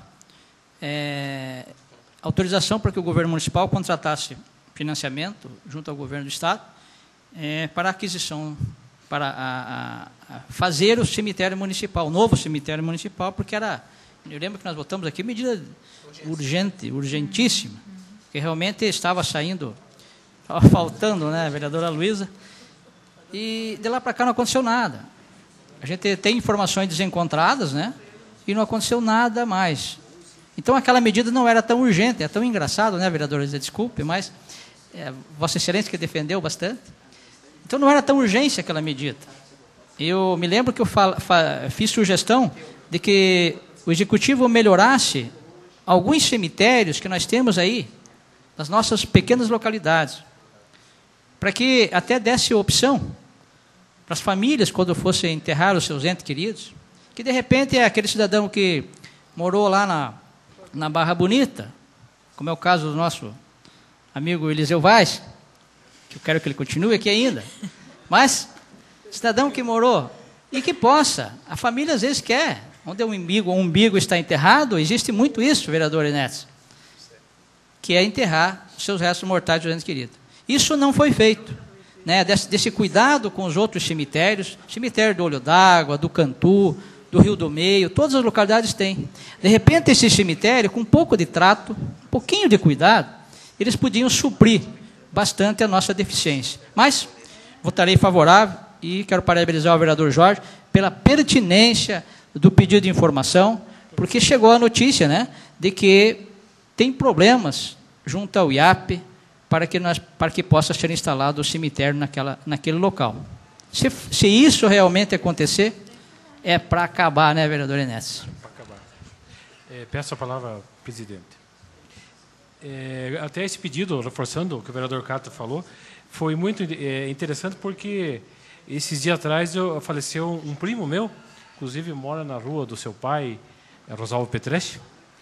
é, autorização para que o governo municipal contratasse financiamento junto ao governo do Estado é, para a aquisição, para a, a, a fazer o cemitério municipal, o novo cemitério municipal, porque era, eu lembro que nós votamos aqui, medida urgente, urgentíssima, que realmente estava saindo, estava faltando, né, a vereadora Luísa, e de lá para cá não aconteceu nada. A gente tem informações desencontradas, né, e não aconteceu nada mais. Então, aquela medida não era tão urgente, é tão engraçado, né, vereadora, desculpe, mas é, Vossa Excelência que defendeu bastante. Então, não era tão urgente aquela medida. Eu me lembro que eu fala, fa, fiz sugestão de que o Executivo melhorasse alguns cemitérios que nós temos aí, nas nossas pequenas localidades, para que até desse opção para as famílias, quando fossem enterrar os seus entes queridos, que, de repente, é aquele cidadão que morou lá na, na Barra Bonita, como é o caso do nosso amigo Eliseu Vaz, que eu quero que ele continue aqui ainda, mas cidadão que morou e que possa, a família às vezes quer, onde o umbigo, o umbigo está enterrado, existe muito isso, vereador Enéas, que é enterrar os seus restos mortais dos entes queridos. Isso não foi feito, né, desse, desse cuidado com os outros cemitérios, cemitério do Olho d'Água, do Cantu, do Rio do Meio, todas as localidades têm. De repente, esse cemitério, com um pouco de trato, um pouquinho de cuidado, eles podiam suprir bastante a nossa deficiência. Mas votarei favorável e quero parabenizar o vereador Jorge pela pertinência do pedido de informação, porque chegou a notícia, né, de que tem problemas junto ao I A P para que, nós, para que possa ser instalado o cemitério naquela, naquele local. Se, se isso realmente acontecer, é para acabar, né, vereador Enéas? Para acabar. É, peço a palavra, presidente. É, até esse pedido, reforçando o que o vereador Cata falou, foi muito é, interessante porque esses dias atrás eu, faleceu um primo meu, inclusive mora na rua do seu pai, Rosalvo Petreschi,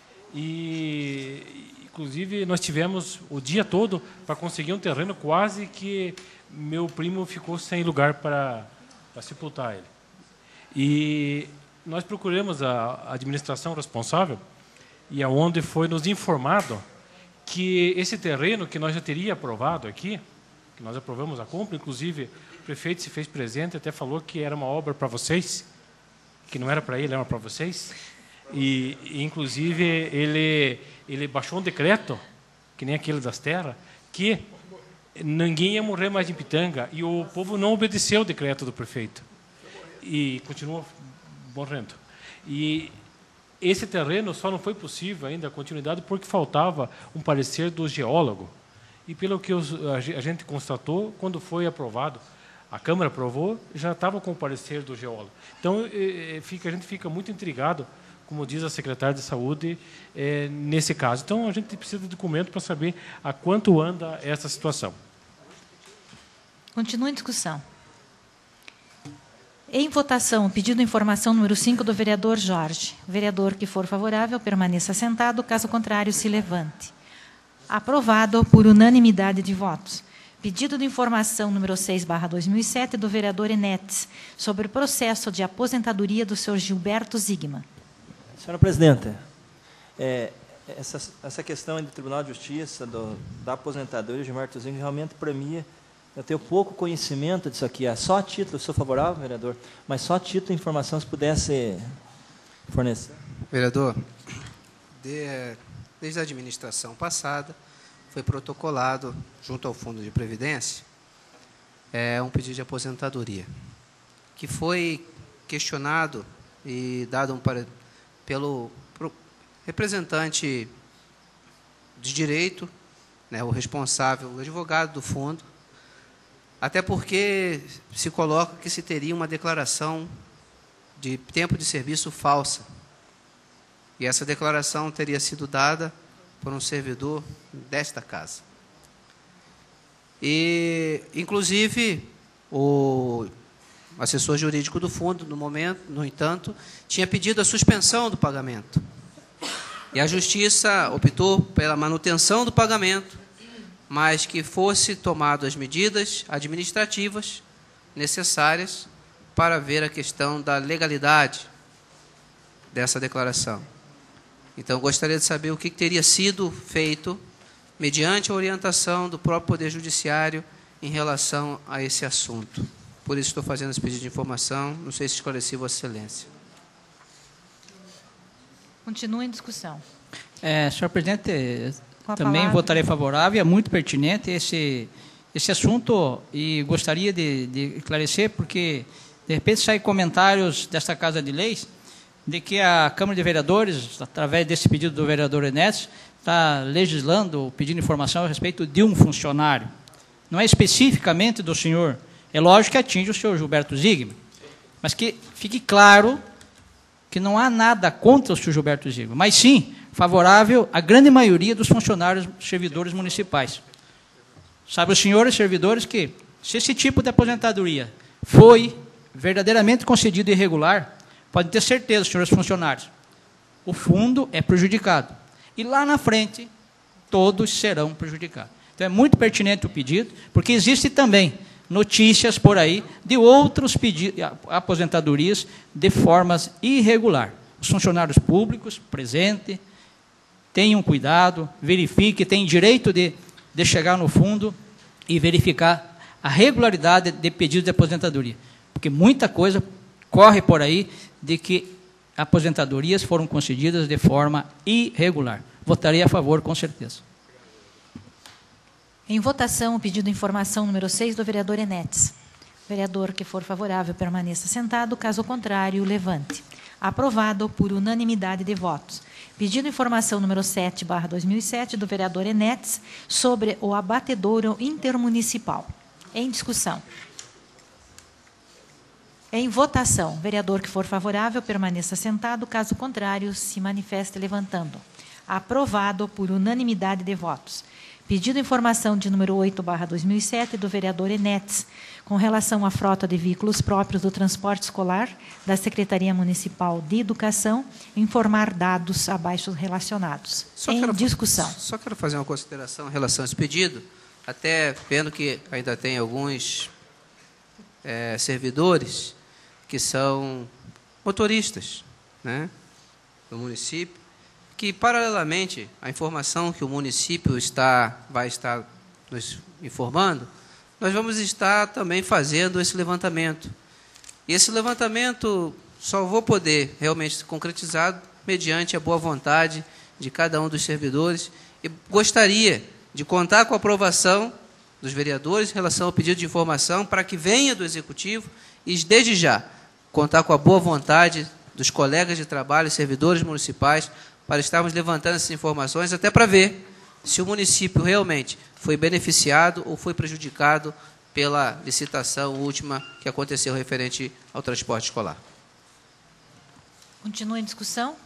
e inclusive nós tivemos o dia todo para conseguir um terreno, quase que meu primo ficou sem lugar para, para sepultar ele. E nós procuramos a administração responsável e aonde foi nos informado que esse terreno que nós já teria aprovado aqui, que nós aprovamos a compra, inclusive o prefeito se fez presente, até falou que era uma obra para vocês, que não era para ele, era para vocês. E, inclusive, ele, ele baixou um decreto, que nem aquele das terras, que ninguém ia morrer mais em Pitanga, e o povo não obedeceu o decreto do prefeito. E continua morrendo. E esse terreno só não foi possível ainda a continuidade porque faltava um parecer do geólogo. E pelo que os, a gente constatou, quando foi aprovado, a Câmara aprovou, já estava com o parecer do geólogo. Então, é, fica, a gente fica muito intrigado, como diz a secretária de Saúde, é, nesse caso. Então, a gente precisa de documento para saber a quanto anda essa situação. Continua em discussão. Em votação, pedido de informação número cinco do vereador Jorge. O vereador que for favorável, permaneça sentado. Caso contrário, se levante. Aprovado por unanimidade de votos. Pedido de informação número seis barra dois mil e sete do vereador Enetes, sobre o processo de aposentadoria do senhor Gilberto Zigma. Senhora Presidente, é, essa, essa questão do Tribunal de Justiça, do, da aposentadoria do Gilberto Zigma, realmente, para mim, eu tenho pouco conhecimento disso aqui. É só a título, eu sou favorável, vereador, mas só a título de informação, se pudesse fornecer. Vereador, de, desde a administração passada, foi protocolado, junto ao Fundo de Previdência, é, um pedido de aposentadoria, que foi questionado e dado um, pelo pro, representante de direito, né, o responsável, o advogado do fundo, até porque se coloca que se teria uma declaração de tempo de serviço falsa. E essa declaração teria sido dada por um servidor desta casa. E, inclusive, o assessor jurídico do fundo, no momento, no entanto, tinha pedido a suspensão do pagamento. E a Justiça optou pela manutenção do pagamento, mas que fosse tomado as medidas administrativas necessárias para ver a questão da legalidade dessa declaração. Então, gostaria de saber o que teria sido feito mediante a orientação do próprio Poder Judiciário em relação a esse assunto. Por isso estou fazendo esse pedido de informação. Não sei se esclareci Vossa Excelência. Continua em discussão. É, senhor presidente, também palavra. votarei favorável, é muito pertinente esse, esse assunto e gostaria de, de esclarecer, porque, de repente, saem comentários desta Casa de Leis de que a Câmara de Vereadores, através desse pedido do vereador Enéas, está legislando, pedindo informação a respeito de um funcionário. Não é especificamente do senhor. É lógico que atinge o senhor Gilberto Zigma, mas que fique claro que não há nada contra o senhor Gilberto Zigma, mas sim favorável à grande maioria dos funcionários servidores municipais. Sabe os senhores servidores que, se esse tipo de aposentadoria foi verdadeiramente concedido irregular, podem ter certeza, senhores funcionários, o fundo é prejudicado. E lá na frente, todos serão prejudicados. Então, é muito pertinente o pedido, porque existe também notícias por aí de outros pedidos, aposentadorias de formas irregular. Os funcionários públicos, presente, tenham cuidado, verifique, têm direito de, de chegar no fundo e verificar a regularidade de pedidos de aposentadoria. Porque muita coisa corre por aí de que aposentadorias foram concedidas de forma irregular. Votarei a favor, com certeza. Em votação, o pedido de informação número seis do vereador Enetes. Vereador que for favorável, permaneça sentado. Caso contrário, levante. Aprovado por unanimidade de votos. Pedido de informação número sete barra dois mil e sete do vereador Enetes sobre o abatedouro intermunicipal. Em discussão. Em votação, vereador que for favorável, permaneça sentado. Caso contrário, se manifeste levantando. Aprovado por unanimidade de votos. Pedido de informação de número oito barra dois mil e sete do vereador Enetes, com relação à frota de veículos próprios do transporte escolar da Secretaria Municipal de Educação, informar dados abaixo relacionados. Só em quero, discussão. Só quero fazer uma consideração em relação a esse pedido, até vendo que ainda tem alguns é, servidores que são motoristas, né, do município, que, paralelamente à informação que o município está, vai estar nos informando, nós vamos estar também fazendo esse levantamento. E esse levantamento só vou poder realmente ser concretizado mediante a boa vontade de cada um dos servidores. E gostaria de contar com a aprovação dos vereadores em relação ao pedido de informação para que venha do Executivo e, desde já, contar com a boa vontade dos colegas de trabalho, servidores municipais, para estarmos levantando essas informações, até para ver se o município realmente foi beneficiado ou foi prejudicado pela licitação última que aconteceu referente ao transporte escolar. Continua em discussão.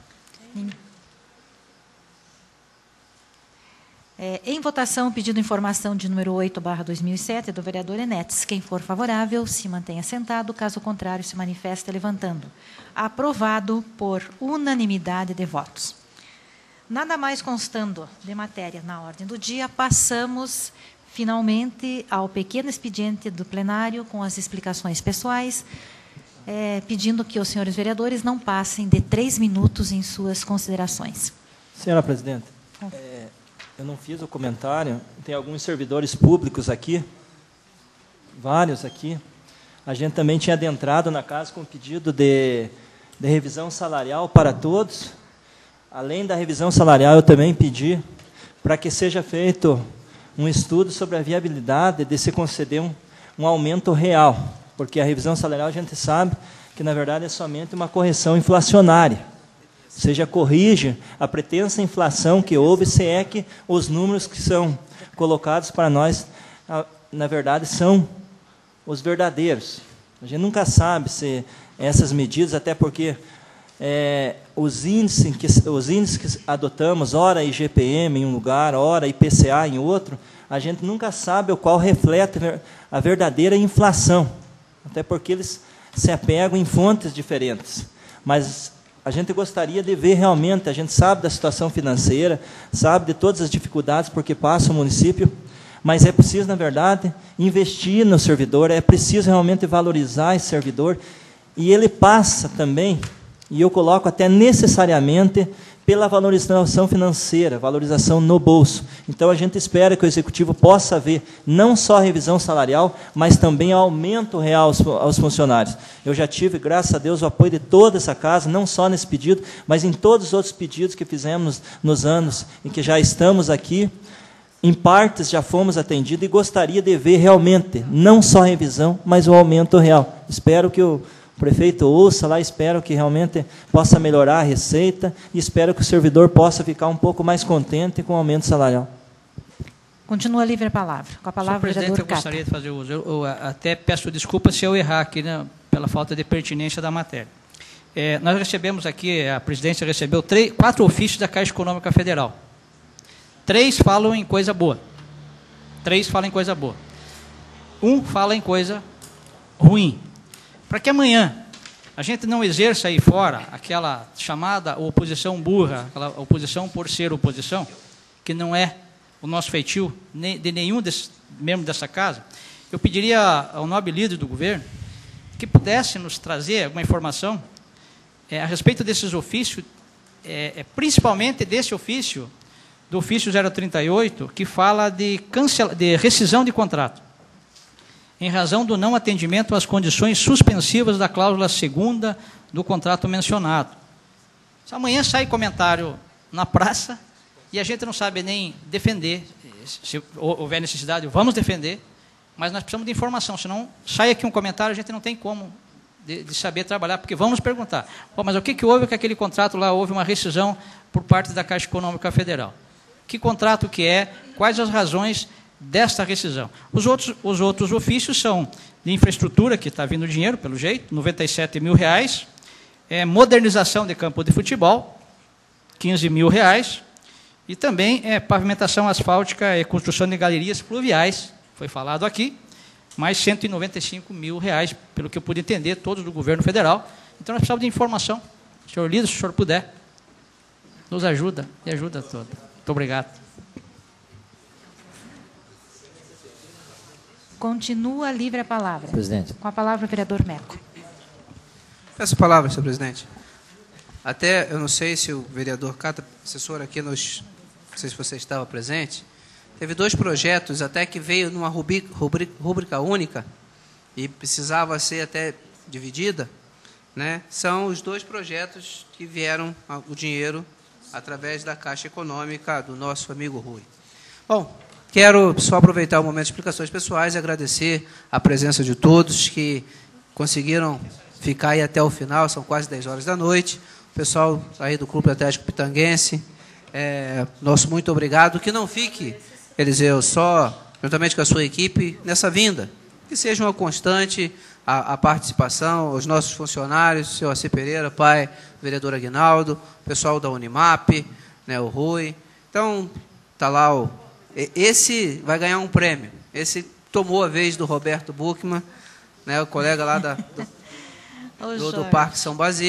É, em votação, o pedido de informação de número oito barra dois mil e sete do vereador Enetes. Quem for favorável, se mantenha sentado. Caso contrário, se manifeste levantando. Aprovado por unanimidade de votos. Nada mais constando de matéria na ordem do dia, passamos finalmente ao pequeno expediente do plenário com as explicações pessoais, é, pedindo que os senhores vereadores não passem de três minutos em suas considerações. Senhora presidente, é, eu não fiz o comentário, tem alguns servidores públicos aqui, vários aqui. A gente também tinha adentrado na casa com pedido de, de revisão salarial para todos. Além da revisão salarial, eu também pedi para que seja feito um estudo sobre a viabilidade de se conceder um, um aumento real, porque a revisão salarial a gente sabe que, na verdade, é somente uma correção inflacionária. Ou seja, corrige a pretensa inflação que houve, se é que os números que são colocados para nós, na verdade, são os verdadeiros. A gente nunca sabe se essas medidas, até porque é, os, índices que, os índices que adotamos, ora I G P M em um lugar, ora I P C A em outro, a gente nunca sabe o qual reflete a verdadeira inflação, até porque eles se apegam em fontes diferentes. Mas a gente gostaria de ver realmente, a gente sabe da situação financeira, sabe de todas as dificuldades porque passa o município, mas é preciso, na verdade, investir no servidor, é preciso realmente valorizar esse servidor, e ele passa também, e eu coloco até necessariamente, pela valorização financeira, valorização no bolso. Então, a gente espera que o Executivo possa ver não só a revisão salarial, mas também aumento real aos, aos funcionários. Eu já tive, graças a Deus, o apoio de toda essa casa, não só nesse pedido, mas em todos os outros pedidos que fizemos nos anos em que já estamos aqui. Em partes já fomos atendidos e gostaria de ver realmente, não só a revisão, mas o aumento real. Espero que o O prefeito ouça lá, espero que realmente possa melhorar a receita e espero que o servidor possa ficar um pouco mais contente com o aumento salarial. Continua livre a palavra. Com a palavra, Senhor presidente, vereador eu Cata. gostaria de fazer uso. Eu, eu até peço desculpas se eu errar aqui, né, pela falta de pertinência da matéria. É, nós recebemos aqui, a presidência recebeu três, quatro ofícios da Caixa Econômica Federal. Três falam em coisa boa. Três falam em coisa boa. Um fala em coisa ruim. Para que amanhã a gente não exerça aí fora aquela chamada oposição burra, aquela oposição por ser oposição, que não é o nosso feitio de nenhum desses membros dessa casa, eu pediria ao nobre líder do governo que pudesse nos trazer alguma informação é, a respeito desses ofícios, é, é, principalmente desse ofício, do ofício zero trinta e oito, que fala de, cancela, de rescisão de contrato, em razão do não atendimento às condições suspensivas da cláusula segunda do contrato mencionado. Se amanhã sai comentário na praça e a gente não sabe nem defender, se houver necessidade, vamos defender, mas nós precisamos de informação, senão sai aqui um comentário, a gente não tem como de, de saber trabalhar, porque vamos perguntar, oh, mas o que, que houve com aquele contrato lá? Houve uma rescisão por parte da Caixa Econômica Federal. Que contrato que é? Quais as razões desta rescisão? Os outros, os outros ofícios são de infraestrutura, que está vindo dinheiro, pelo jeito, noventa e sete mil reais, é, modernização de campo de futebol, quinze mil reais, e também é, pavimentação asfáltica e construção de galerias pluviais, foi falado aqui, mais cento e noventa e cinco mil reais, pelo que eu pude entender, todos do governo federal. Então, nós precisamos de informação. Senhor líder, se o senhor puder, nos ajuda, e ajuda toda. Muito obrigado. Continua livre a palavra. Presidente. Com a palavra, o vereador Meco. Peço a palavra, senhor presidente. Até, eu não sei se o vereador Cata, assessor aqui, nos, não sei se você estava presente, teve dois projetos, até que veio numa rubrica, rubrica, rubrica única, e precisava ser até dividida, né? São os dois projetos que vieram o dinheiro através da Caixa Econômica do nosso amigo Rui. Bom, quero só aproveitar o momento de explicações pessoais e agradecer a presença de todos que conseguiram ficar aí até o final, são quase dez horas da noite. O pessoal aí do Clube Atlético Pitanguense, é, nosso muito obrigado. Que não fique, Eliseu, só, juntamente com a sua equipe, nessa vinda. Que seja uma constante a, a participação, os nossos funcionários, o senhor Assi Pereira, pai, o vereador Aguinaldo, o pessoal da Unimap, né, o Rui. Então, está lá o... Esse vai ganhar um prêmio. Esse tomou a vez do Roberto Buchmann, né, o colega lá da, do, do, do Parque São Basílio.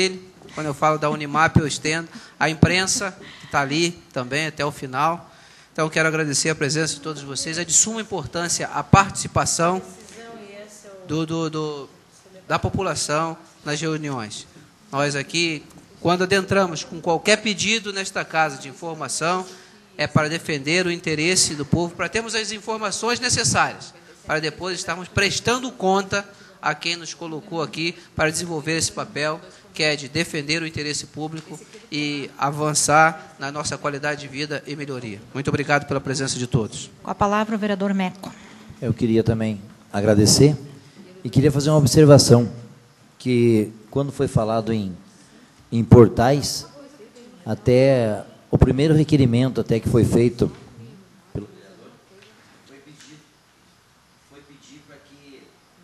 Quando eu falo da Unimap, eu estendo. A imprensa, que está ali também até o final. Então, quero agradecer a presença de todos vocês. É de suma importância a participação do, do, do, da população nas reuniões. Nós aqui, quando adentramos com qualquer pedido nesta casa de informação, é para defender o interesse do povo, para termos as informações necessárias, para depois estarmos prestando conta a quem nos colocou aqui para desenvolver esse papel, que é de defender o interesse público e avançar na nossa qualidade de vida e melhoria. Muito obrigado pela presença de todos. Com a palavra, o vereador Meco. Eu queria também agradecer e queria fazer uma observação, que quando foi falado em, em portais, até o primeiro requerimento até que foi feito pelo vereador, foi pedir, foi pedir para que,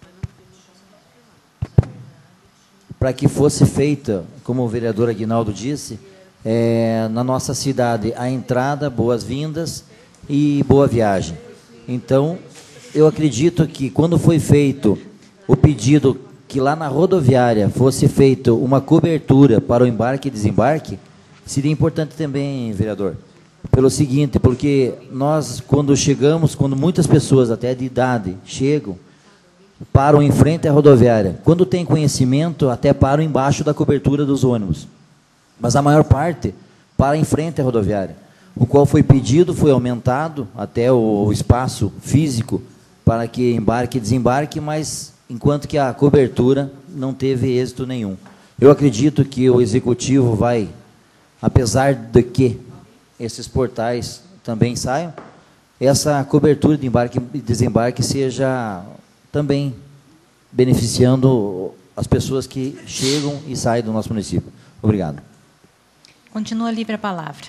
para que fosse feita, como o vereador Aguinaldo disse, é, na nossa cidade, a entrada, boas-vindas e boa viagem. Então, eu acredito que quando foi feito o pedido que lá na rodoviária fosse feita uma cobertura para o embarque e desembarque, seria importante também, vereador, pelo seguinte, porque nós, quando chegamos, quando muitas pessoas, até de idade, chegam, param em frente à rodoviária, quando tem conhecimento, até param embaixo da cobertura dos ônibus, mas a maior parte para em frente à rodoviária, o qual foi pedido, foi aumentado até o espaço físico para que embarque e desembarque, mas enquanto que a cobertura não teve êxito nenhum. Eu acredito que o executivo vai, apesar de que esses portais também saiam, essa cobertura de embarque e desembarque seja também beneficiando as pessoas que chegam e saem do nosso município. Obrigado. Continua livre a palavra.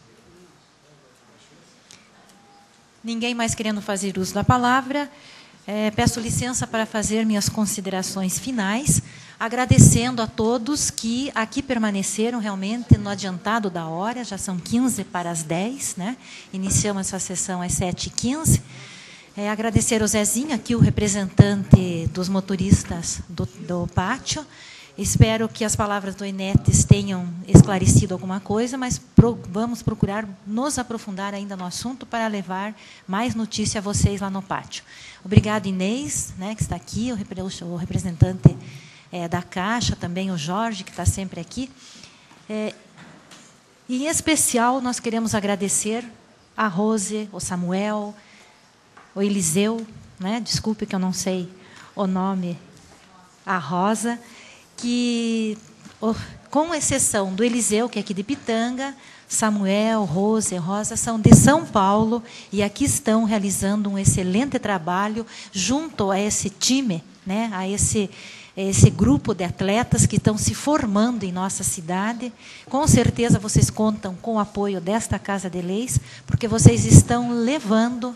Ninguém mais querendo fazer uso da palavra. É, peço licença para fazer minhas considerações finais, agradecendo a todos que aqui permaneceram realmente no adiantado da hora, já são quinze para as dez, né? Iniciamos essa sessão às sete e quinze. É, agradecer ao Zezinho, aqui o representante dos motoristas do, do pátio. Espero que as palavras do Enetes tenham esclarecido alguma coisa, mas pro, vamos procurar nos aprofundar ainda no assunto para levar mais notícia a vocês lá no pátio. Obrigado, Inês, né, que está aqui, o, o representante é, da Caixa, também o Jorge, que está sempre aqui. É, em especial, nós queremos agradecer a Rose, o Samuel, o Eliseu, né, desculpe que eu não sei o nome, a Rosa, que, com exceção do Eliseu, que é aqui de Pitanga, Samuel, Rose, Rosa, são de São Paulo e aqui estão realizando um excelente trabalho junto a esse time, né, a esse, esse grupo de atletas que estão se formando em nossa cidade. Com certeza vocês contam com o apoio desta Casa de Leis, porque vocês estão levando...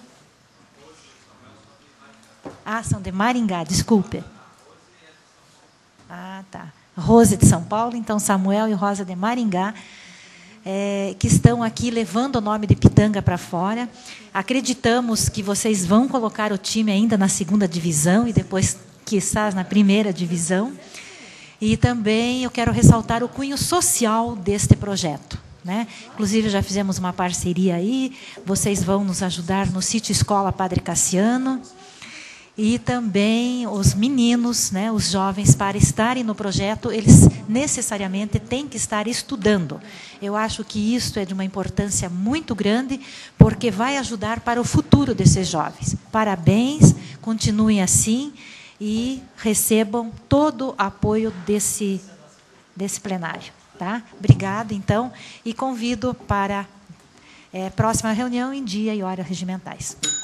Ah, são de Maringá, desculpe. Ah, tá. Rose de São Paulo, então Samuel e Rosa de Maringá, é, que estão aqui levando o nome de Pitanga para fora. Acreditamos que vocês vão colocar o time ainda na segunda divisão e depois, quizás, na primeira divisão. E também eu quero ressaltar o cunho social deste projeto, né? Inclusive, já fizemos uma parceria aí, vocês vão nos ajudar no Sítio Escola Padre Cassiano. E também os meninos, né, os jovens, para estarem no projeto, eles necessariamente têm que estar estudando. Eu acho que isso é de uma importância muito grande, porque vai ajudar para o futuro desses jovens. Parabéns, continuem assim e recebam todo o apoio desse, desse plenário. Tá? Obrigada, então, e convido para a é, próxima reunião em dia e hora regimentais.